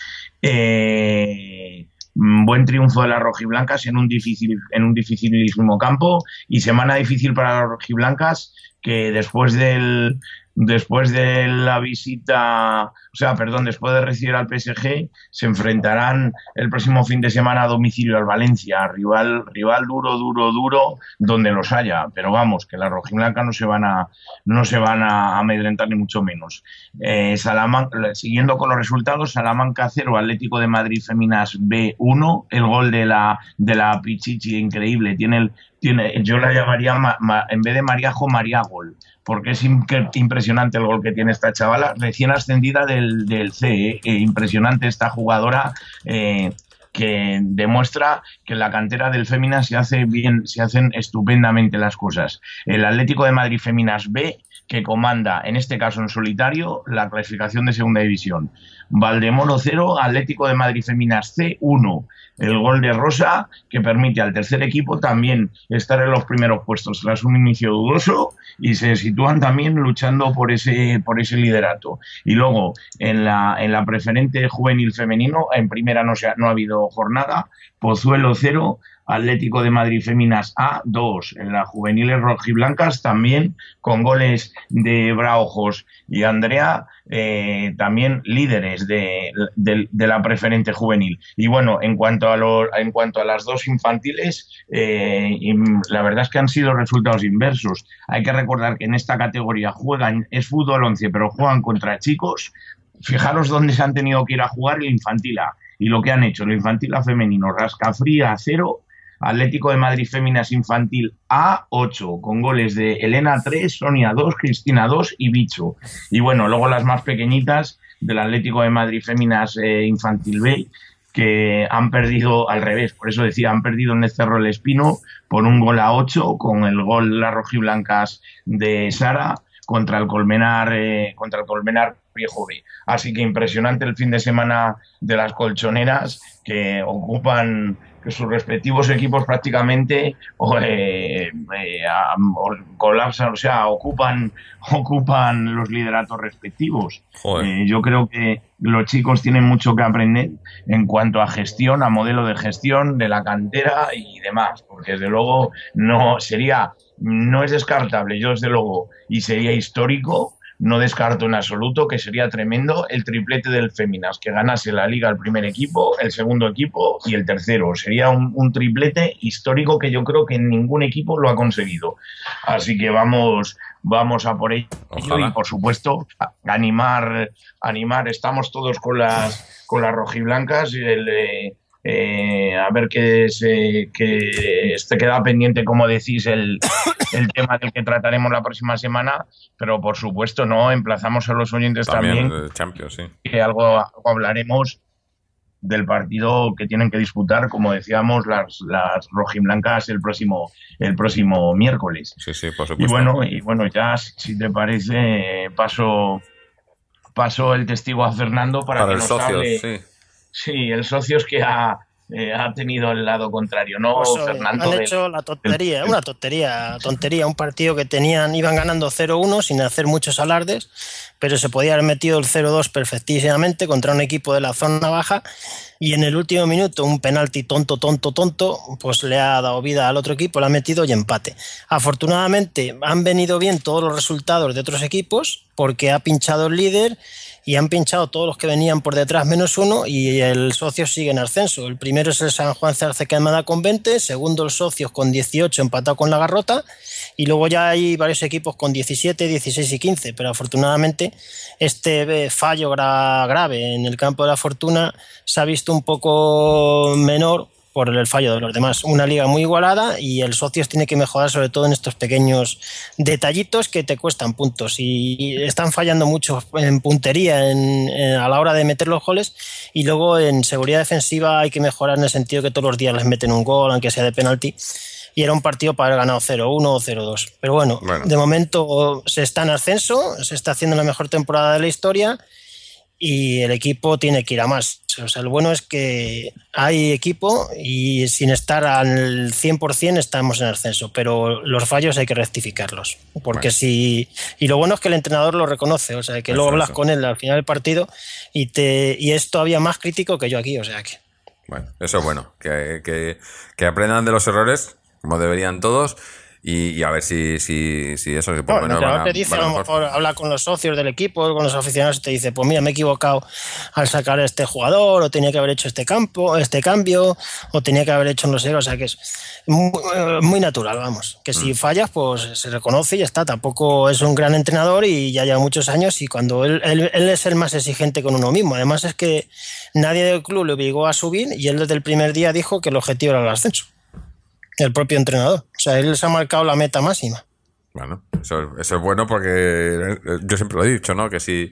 Eh... Buen triunfo de las rojiblancas en un difícil, en un dificilísimo campo, y semana difícil para las rojiblancas, que después del después de la visita, o sea, perdón, después de recibir al P S G, se enfrentarán el próximo fin de semana a domicilio al Valencia, rival rival duro, duro, duro, donde los haya. Pero vamos, que las rojiblancas no se van a no se van a amedrentar ni mucho menos. Eh, Salamanca, siguiendo con los resultados, Salamanca cero, Atlético de Madrid Féminas B uno, el gol de la de la Pichichi, increíble, tiene el tiene yo la llamaría ma, ma, en vez de Mariajo, María Gol, porque es impresionante el gol que tiene esta chavala, recién ascendida del, del C, ¿eh? Eh, impresionante esta jugadora, eh, que demuestra que en la cantera del Féminas se hace bien, se hacen estupendamente las cosas. El Atlético de Madrid Féminas B, que comanda, en este caso en solitario, la clasificación de segunda división. Valdemoro cero, Atlético de Madrid Féminas C uno. El gol de Rosa, que permite al tercer equipo también estar en los primeros puestos tras un inicio dudoso, y se sitúan también luchando por ese por ese liderato. Y luego, en la en la preferente juvenil femenino, en primera no, se ha, no ha habido jornada, Pozuelo cero, Atlético de Madrid Féminas A dos. En las juveniles rojiblancas también, con goles de Braojos y Andrea, eh, también líderes de, de, de la preferente juvenil. Y bueno, en cuanto a los, en cuanto a las dos infantiles, eh, la verdad es que han sido resultados inversos. Hay que recordar que en esta categoría juegan, es fútbol once, pero juegan contra chicos. Fijaros dónde se han tenido que ir a jugar el infantil A y lo que han hecho. El infantil A femenino, Rascafría cero, Atlético de Madrid Féminas Infantil A ocho, con goles de Elena tres, Sonia dos, Cristina dos y Bicho. Y bueno, luego las más pequeñitas del Atlético de Madrid Féminas eh, Infantil B, que han perdido al revés, por eso decía, han perdido en el Cerro El Espino por un gol a ocho, con el gol de las rojiblancas de Sara contra el Colmenar, eh, contra el Colmenar Viejo B. Así que impresionante el fin de semana de las colchoneras, que ocupan, que sus respectivos equipos prácticamente eh, eh, colapsan, o sea, ocupan, ocupan los lideratos respectivos. Eh, yo creo que los chicos tienen mucho que aprender en cuanto a gestión, a modelo de gestión de la cantera y demás, porque desde luego no sería, no es descartable, yo desde luego, y sería histórico. No descarto en absoluto que sería tremendo el triplete del Féminas, que ganase la Liga el primer equipo, el segundo equipo y el tercero. Sería un, un triplete histórico que yo creo que ningún equipo lo ha conseguido. Así que vamos, vamos a por ello. Ojalá. Y por supuesto animar, animar. Estamos todos con las, con las rojiblancas y el... Eh, Eh, a ver que se que este queda pendiente, como decís, el, el tema del que trataremos la próxima semana, pero por supuesto no emplazamos a los oyentes también, también Champions, sí. que algo, algo hablaremos del partido que tienen que disputar, como decíamos, las, las rojiblancas el próximo el próximo miércoles. Sí, sí, por supuesto. Y bueno, y bueno, ya si te parece paso paso el testigo a Fernando para, para que nos socio, hable. Sí. Sí, el socio es que ha, eh, ha tenido el lado contrario, ¿no, pues, Fernando? Han hecho del, la tontería, del... una tontería, tontería, un partido que tenían, iban ganando cero uno sin hacer muchos alardes, pero se podía haber metido el cero dos perfectísimamente contra un equipo de la zona baja y en el último minuto un penalti tonto, tonto, tonto, pues le ha dado vida al otro equipo, le ha metido y empate. Afortunadamente han venido bien todos los resultados de otros equipos porque ha pinchado el líder y han pinchado todos los que venían por detrás menos uno y el socio sigue en ascenso. El primero es el San Juan Cerce Quemada con veinte, segundo el Socios con dieciocho empatado con la Garrota y luego ya hay varios equipos con diecisiete, dieciséis y quince, pero afortunadamente este fallo gra- grave en el campo de la Fortuna se ha visto un poco menor por el fallo de los demás. Una liga muy igualada y el Socios tiene que mejorar sobre todo en estos pequeños detallitos que te cuestan puntos y están fallando mucho en puntería en, en, a la hora de meter los goles y luego en seguridad defensiva hay que mejorar en el sentido que todos los días les meten un gol aunque sea de penalti y era un partido para haber ganado cero uno o cero dos. Pero bueno, bueno, de momento se está en ascenso, se está haciendo la mejor temporada de la historia y el equipo tiene que ir a más. O sea, lo bueno es que hay equipo y sin estar al cien por ciento estamos en ascenso, pero los fallos hay que rectificarlos. Porque bueno. si y lo bueno es que el entrenador lo reconoce, o sea, que eso, luego hablas eso. con él al final del partido y te y es todavía más crítico que yo aquí, o sea que... Bueno, eso es bueno, que, que, que aprendan de los errores, como deberían todos. Y, y a ver si, si, si eso se puede. Bueno, bueno, te dice, a lo mejor habla con los socios del equipo, con los aficionados y te dice, pues mira, me he equivocado al sacar a este jugador, o tenía que haber hecho este campo, este cambio, o tenía que haber hecho no sé, o sea que es muy, muy natural, vamos. Que si mm. fallas, pues se reconoce y ya está. Tampoco es un gran entrenador y ya lleva muchos años y cuando él, él, él es el más exigente con uno mismo. Además es que nadie del club le obligó a subir y él desde el primer día dijo que el objetivo era el ascenso. El propio entrenador. O sea, él se ha marcado la meta máxima. Bueno, eso, eso es bueno porque yo siempre lo he dicho, ¿no? Que si,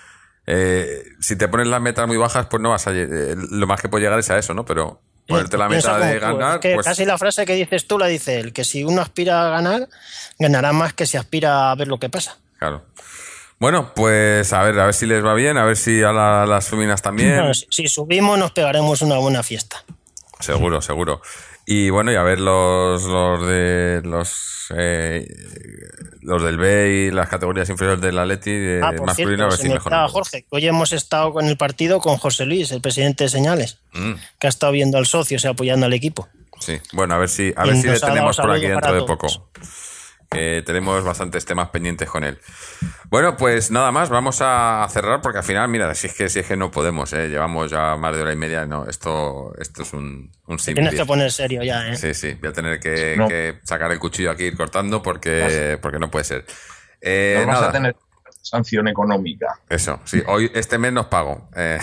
eh, si te pones las metas muy bajas, pues no vas a... Eh, lo más que puedes llegar es a eso, ¿no? Pero ponerte la meta de ganar... Es que pues... casi la frase que dices tú la dice él, que si uno aspira a ganar, ganará más que si aspira a ver lo que pasa. Claro. Bueno, pues a ver, a ver si les va bien, a ver si a la, las Féminas también... Bueno, si, si subimos nos pegaremos una buena fiesta. Seguro, seguro. Y bueno, y a ver los los de los eh, los del B y las categorías inferiores del Atleti de ah, por masculino, cierto, a ver se si me mejoramos. Está, Jorge, hoy hemos estado con el partido con José Luis, el presidente de Señales, mm. que ha estado viendo al socio, o sea, apoyando al equipo. Sí, bueno, a ver si a ver si le tenemos por aquí dentro de poco. Que tenemos bastantes temas pendientes con él. Bueno, pues nada más, vamos a cerrar porque al final, mira, si es que si es que no podemos, ¿eh? Llevamos ya más de hora y media, no, esto esto es un, un sin Tienes que poner serio ya, ¿eh? Sí, sí, voy a tener que, no. que sacar el cuchillo aquí, ir cortando porque, porque no puede ser. Eh, no vas nada. a tener sanción económica. Eso, sí, hoy este mes nos pago. Eh.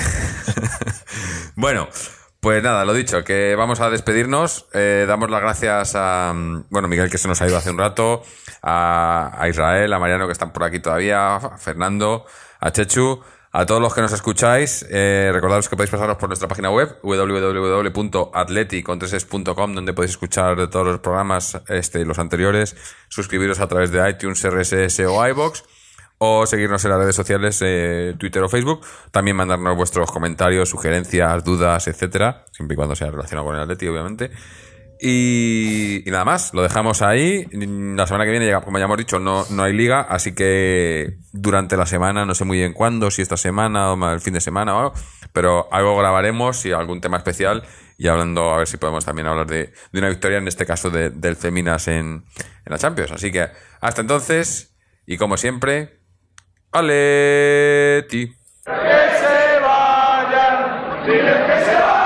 Bueno. Pues nada, lo dicho, que vamos a despedirnos. Eh, damos las gracias a, bueno, Miguel, que se nos ha ido hace un rato, a, a Israel, a Mariano, que están por aquí todavía, a Fernando, a Chechu, A todos los que nos escucháis, eh, recordaros que podéis pasaros por nuestra página web w w w punto atleti con tres es punto com, donde podéis escuchar todos los programas este y los anteriores, suscribiros a través de iTunes, R S S o iVoox, o seguirnos en las redes sociales, eh, Twitter o Facebook. También mandarnos vuestros comentarios, sugerencias, dudas, etcétera, siempre y cuando sea relacionado con el Atleti, obviamente. Y, y nada más, lo dejamos ahí. La semana que viene, ya, como ya hemos dicho, no, no hay liga, así que durante la semana, no sé muy bien cuándo, si esta semana o el fin de semana o algo, pero algo grabaremos y algún tema especial, y hablando, a ver si podemos también hablar de, de una victoria, en este caso de, del Feminas en, en la Champions. Así que hasta entonces, y como siempre, ¡Atleti! Que se vayan, diles que se vayan.